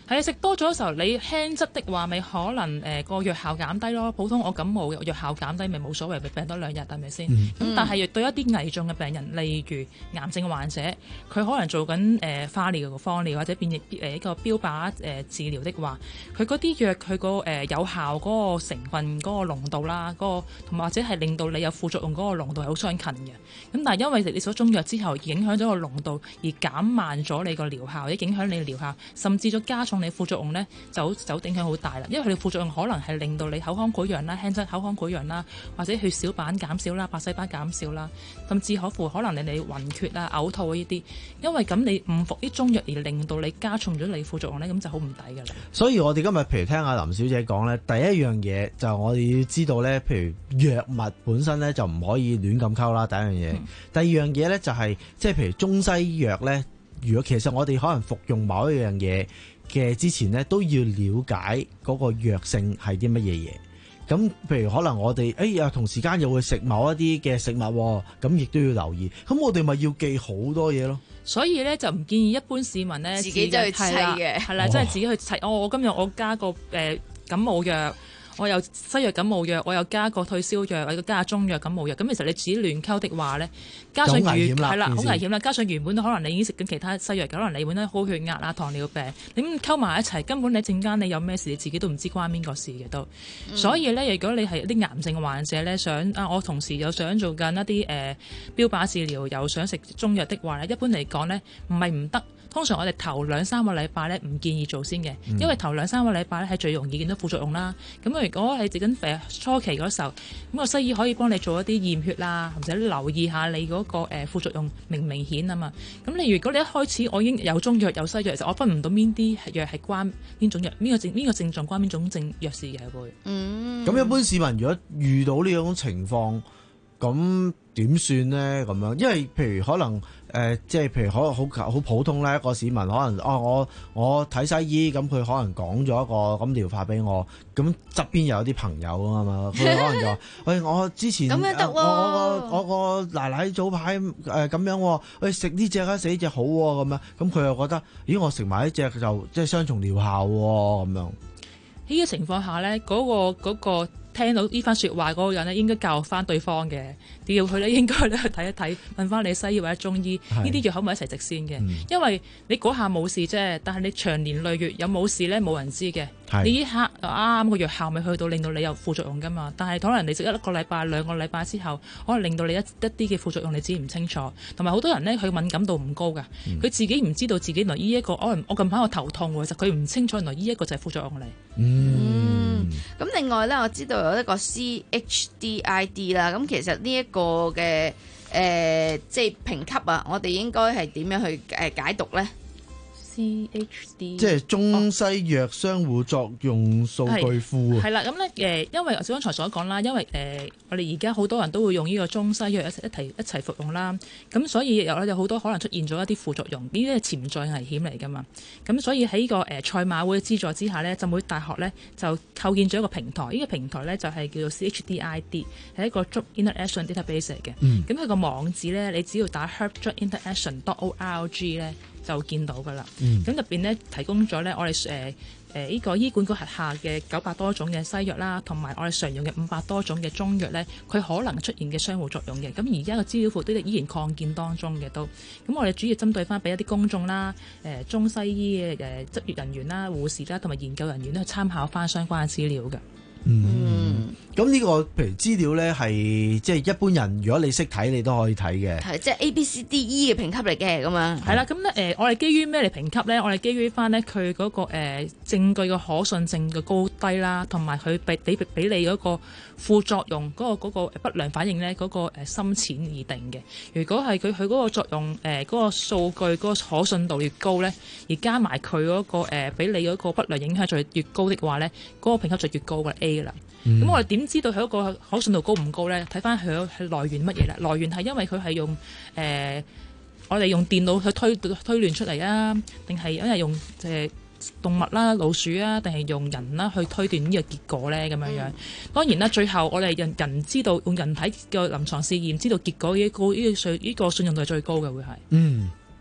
係啊，食多咗嘅時候，你輕質的話，咪可能誒個、呃、藥效減低咯。普通我感冒藥效減低，咪冇所謂，咪病多兩日，係咪先？咁、嗯、但係對一啲危重嘅病人，例如癌症患者，佢可能做緊誒、呃、化療、放療或者變異誒一個標靶誒、呃、治療的話，佢嗰啲藥佢個誒有效嗰個成分嗰個濃度啦，嗰、嗰個同埋或者係令到你有副作用嗰個濃度係好相近嘅。咁但係因為你食咗中藥之後，影響咗個濃度，而減慢咗你個療效，或者影響你療效，甚至咗加重你副作用呢，就就影響好大啦。因為佢哋副作用可能係令到你口腔潰瘍啦、輕質口腔潰瘍啦，或者血小板減少啦、白細胞減少啦，甚至可乎可能令你暈厥啊、嘔吐呢啲。因為咁你誤服啲中藥而令到你加重咗你副作用呢，咁就好唔抵㗎啦。 所以我哋今日譬如聽阿林小姐講呢，第一樣嘢就我哋要知道呢，譬如藥物本身呢，就唔可以亂咁溝啦。第一樣嘢，嗯、第二樣嘢呢，就係即係譬如中西藥呢，如果其實我哋可能服用某一樣嘢嘅之前呢，都要了解嗰個藥性係啲乜嘢嘢。咁譬如可能我哋誒又同時間又會食某一啲嘅食物，咁亦都要留意。咁我哋咪要記好多嘢咯。 所以咧就唔建議一般市民咧自己就去砌嘅，係啦，即係自己去砌。哦，我今日我加個誒、呃、感冒藥。我有西藥感冒藥，我有加個退燒藥，或者加中藥感冒藥。咁其實你自己亂溝的話咧，加上原係啦，好危險啦。加上原本都可能你已經食緊其他西藥，可能你本身高血壓啊、糖尿病，你咁溝埋一齊，根本你陣間你有咩事，你自己都唔知關邊個事嘅都。嗯、所以咧，如果你係一啲癌症患者咧，想啊，我同時又想做緊一啲誒、呃、標靶治療，又想食中藥的話咧，一般嚟講咧，唔係唔得。通常我哋頭兩三個禮拜咧唔建議做先嘅，嗯、因為頭兩三個禮拜咧係最容易見到副作用啦。咁如果係食緊誒初期嗰時候，咁個西醫可以幫你做一啲驗血啦，或者留意下你嗰個誒副作用明唔明顯啊嘛。咁你如果你一開始我已經有中藥有西藥，其實我分唔到邊啲藥係關邊種藥，邊個症邊個症狀關邊種症藥事嘅會。嗯。咁一般市民如果遇到呢種情況，咁點算呢？咁樣，因為譬如可能。誒、呃，即係譬如可能好好普通咧，一個市民可能哦，我我睇西醫，咁佢可能講咗一個咁療法俾我，咁側邊有啲朋友啊嘛，佢可能就話：喂，我之前咁樣得喎，我我我個奶奶早排誒咁樣，喂食呢隻啊，食呢隻好喎，咁樣，咁佢又覺得，咦，我食埋呢隻就即係雙重療效喎，咁樣。呢個情況下咧，嗰、嗰個嗰、嗰個聽到呢番説話嗰個人咧，應該教翻對方嘅，叫佢咧應該咧去睇一睇，問翻你西醫或者中醫呢啲藥可唔可以一齊食先嘅？嗯、因為你嗰下冇事啫，但係你長年累月有冇事咧，冇人知嘅。你呢刻啱啱個藥效咪去到令到你有副作用噶嘛？但係可能你食一個禮拜、兩個禮拜之後，可能令到你一一啲嘅副作用你知唔清楚。同埋好多人咧，佢敏感度唔高㗎，佢、嗯、自己唔知道自己原來呢一個，我我近排我頭痛喎，其實佢唔清楚原來呢一個就係副作用嚟。 嗯，咁、嗯、另外咧，我知道有一個 C H D I D 啦，咁其實呢一個嘅誒、呃、即係評級啊，我哋應該係點樣去誒解讀咧？C H D 即係中西藥相互作用數據庫啊， 係啦，咁咧誒，因為剛才所講啦，因為誒、呃、我哋而家好多人都會用呢個中西藥一齊一齊一齊服用啦，咁所以有有好多可能出現咗一啲副作用，呢啲係潛在危險嚟㗎嘛，咁所以喺呢個誒賽馬會嘅資助之下咧，浸會大學咧就構建咗一個平台，呢、呢個平台咧就係叫做 C H D I D， 係一個 Drug Interaction Database 嚟嘅，咁佢個網址咧，你只要打 herb drug interaction dot org 咧，就見到㗎啦，咁入邊咧提供咗咧我哋誒誒呢個醫管局轄下嘅九百多種嘅西藥啦，同埋我哋常用嘅五百多種嘅中藥咧，佢可能出現嘅相互作用嘅。咁而家個資料庫都依然擴建當中嘅都。咁我哋主要針對翻俾一啲公眾啦、誒、呃、中西醫嘅誒執業人員啦、護士啦同埋研究人員咧去參考翻相關嘅資料㗎。 嗯，咁呢、嗯、個譬如資料咧係即係一般人，如果你識睇，你都可以睇嘅。 係即係 A B C D E 嘅評級嚟嘅咁樣。 係啦，咁咧誒，我哋基於咩嚟評級咧？我哋基於翻咧佢嗰個誒、呃、證據嘅可信性嘅高低啦，同埋佢俾俾俾你嗰個副作用嗰、嗰個嗰個不良反應咧嗰、嗰個誒深淺而定嘅。如果係佢佢嗰個作用誒嗰、呃嗰個數據嗰個可信度越高咧，而加埋佢嗰個誒俾、呃、你嗰個不良影響就越高的話咧，嗰、嗰個評級就越高嘅 A。咁、嗯、我哋點知道佢一個可信度高唔高咧？睇翻佢係來源乜嘢啦？來源係因為佢係用誒、呃，我哋用電腦去推推斷出嚟啊，定係因為用誒、呃、動物啦、老鼠啊，定係用人啦去推斷呢個結果咧？咁樣樣，嗯、當然啦，最後我哋人人知道用人體嘅臨床試驗知道結果呢、呢個呢、呢個信呢個信用度係最高嘅會係。 嗯。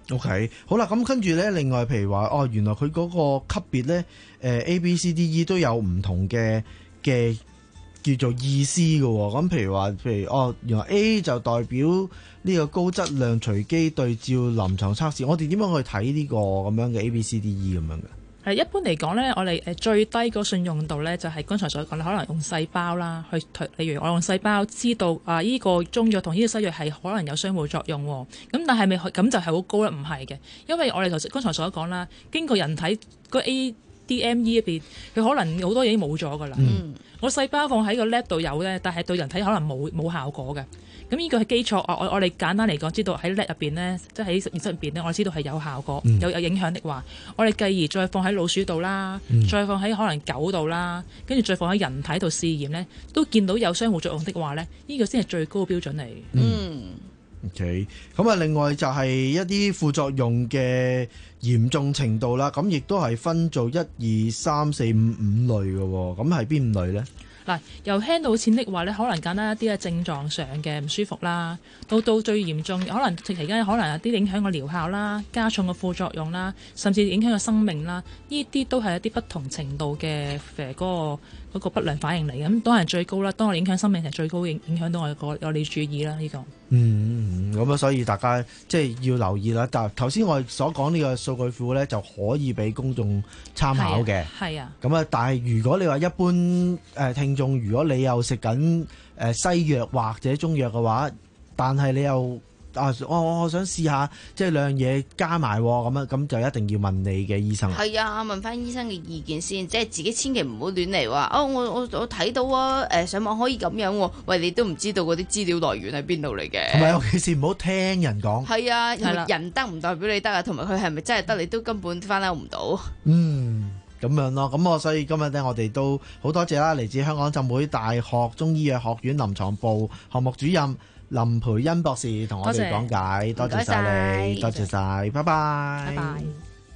OK， 好啦，咁跟住咧，另外譬如話，哦，原來佢嗰個級別咧，誒、呃、A、B、C、D、E 都有唔同嘅嘅叫做意思嘅喎、哦。咁譬如話，譬如哦，原來 A 就代表呢個高質量隨機對照臨床測試。我哋點樣去睇呢個咁樣嘅 A、B、C、D、E 咁樣嘅？ 係一般嚟講咧，我哋誒最低個信用度咧，就係剛才所講，可能用細胞啦，去例如我用細胞知道啊，依個中藥同呢個西藥係可能有相互作用喎。咁但係咪咁就係好高咧？唔係嘅，因為我哋頭先剛才所講啦，經過人體個 A D M E 入邊，佢可能好多嘢已經冇咗㗎啦。嗯、我細胞放喺個 lab 度有咧，但係對人體可能冇冇效果嘅。咁呢個係基礎，我我哋簡單嚟講，知道喺 lab 入邊咧，即係喺實驗室入邊咧，我知道係有效果、嗯、有有影響力話，我哋繼而再放喺老鼠度啦，嗯、再放喺可能狗度啦，跟住再放喺人體度試驗咧，都見到有相互作用的話咧，呢、呢個先係最高標準嚟。 嗯，OK， 咁啊，另外就係一啲副作用嘅嚴重程度啦，咁亦都係分做一二三四五五類嘅喎，咁係邊五類咧？ 嗱，由輕到淺的話咧，可能簡單一啲嘅症狀上嘅唔舒服啦，到到最嚴重，可能期間可能有啲影響個療效啦，加重個副作用啦，甚至影響個生命啦，呢啲都係一啲不同程度嘅誒嗰個嗰個不良反應嚟嘅。咁當然最高啦，當我影響生命係最高影影響到我個我哋注意啦呢個。 嗯，咁啊，所以大家即係要留意啦。但係頭先我哋所講呢個數據庫咧，就可以俾公眾參考嘅。係啊。咁啊，但係如果你話一般誒、呃、聽眾，如果你又食緊誒西藥或者中藥嘅話，但係你又啊，我我我想試下即係兩樣嘢加埋咁樣，咁就一定要問你嘅醫生。 係啊，問翻醫生嘅意見先，即係自己千祈唔好亂嚟話哦，我我我睇到啊，誒、呃、上網可以咁樣喎，喂，你都唔知道嗰啲資料來源喺邊度嚟嘅。同埋尤其是唔好聽人講。係啊，人得唔代表你得啊，同埋佢係咪真係得，你都根本翻撈唔到。 嗯。咁樣咯，咁我所以今日咧，我哋都好多謝啦，嚟自香港浸會大學中醫藥學院臨床部項目主任林培恩博士同我哋講解，多謝晒你，多謝晒，拜拜。拜拜。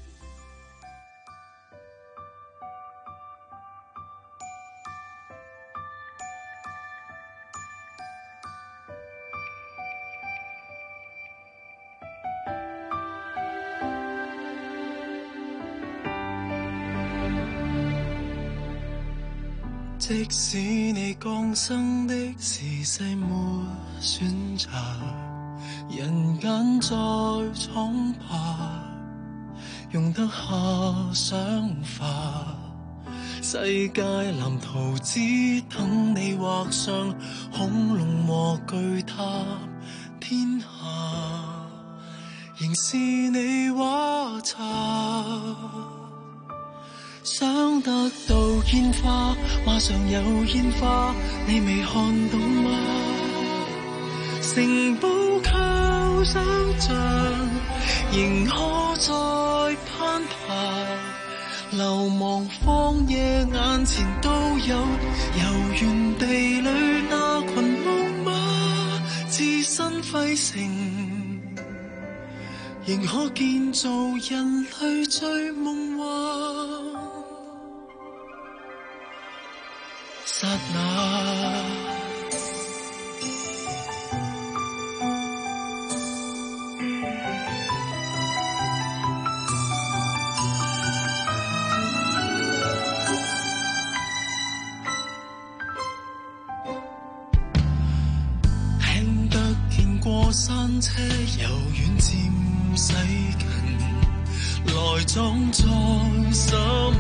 即使你降生的時勢沒選擇，人間再闖吧，用得下想法，世界藍圖只等你畫上恐龍和巨塔，天下仍是你畫冊。想得到煙花，馬上有煙花，你未看到嗎？城堡靠想像，仍可再攀爬。流亡荒野眼前都有，遊園地裏那群木馬，置身廢城，仍可建造人類最夢幻。剎那輕得見過山車由遠漸駛近，來裝在深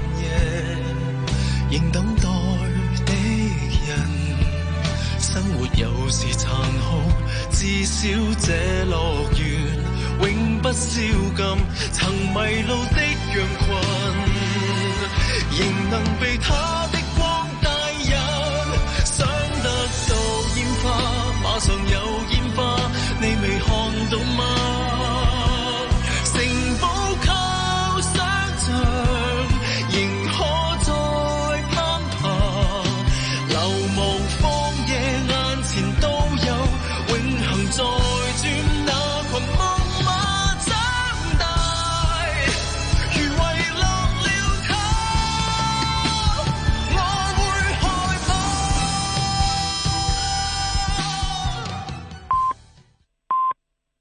夜，仍等待生活有時殘酷，至少這樂園永不宵禁。曾迷路的羊群，仍能被他的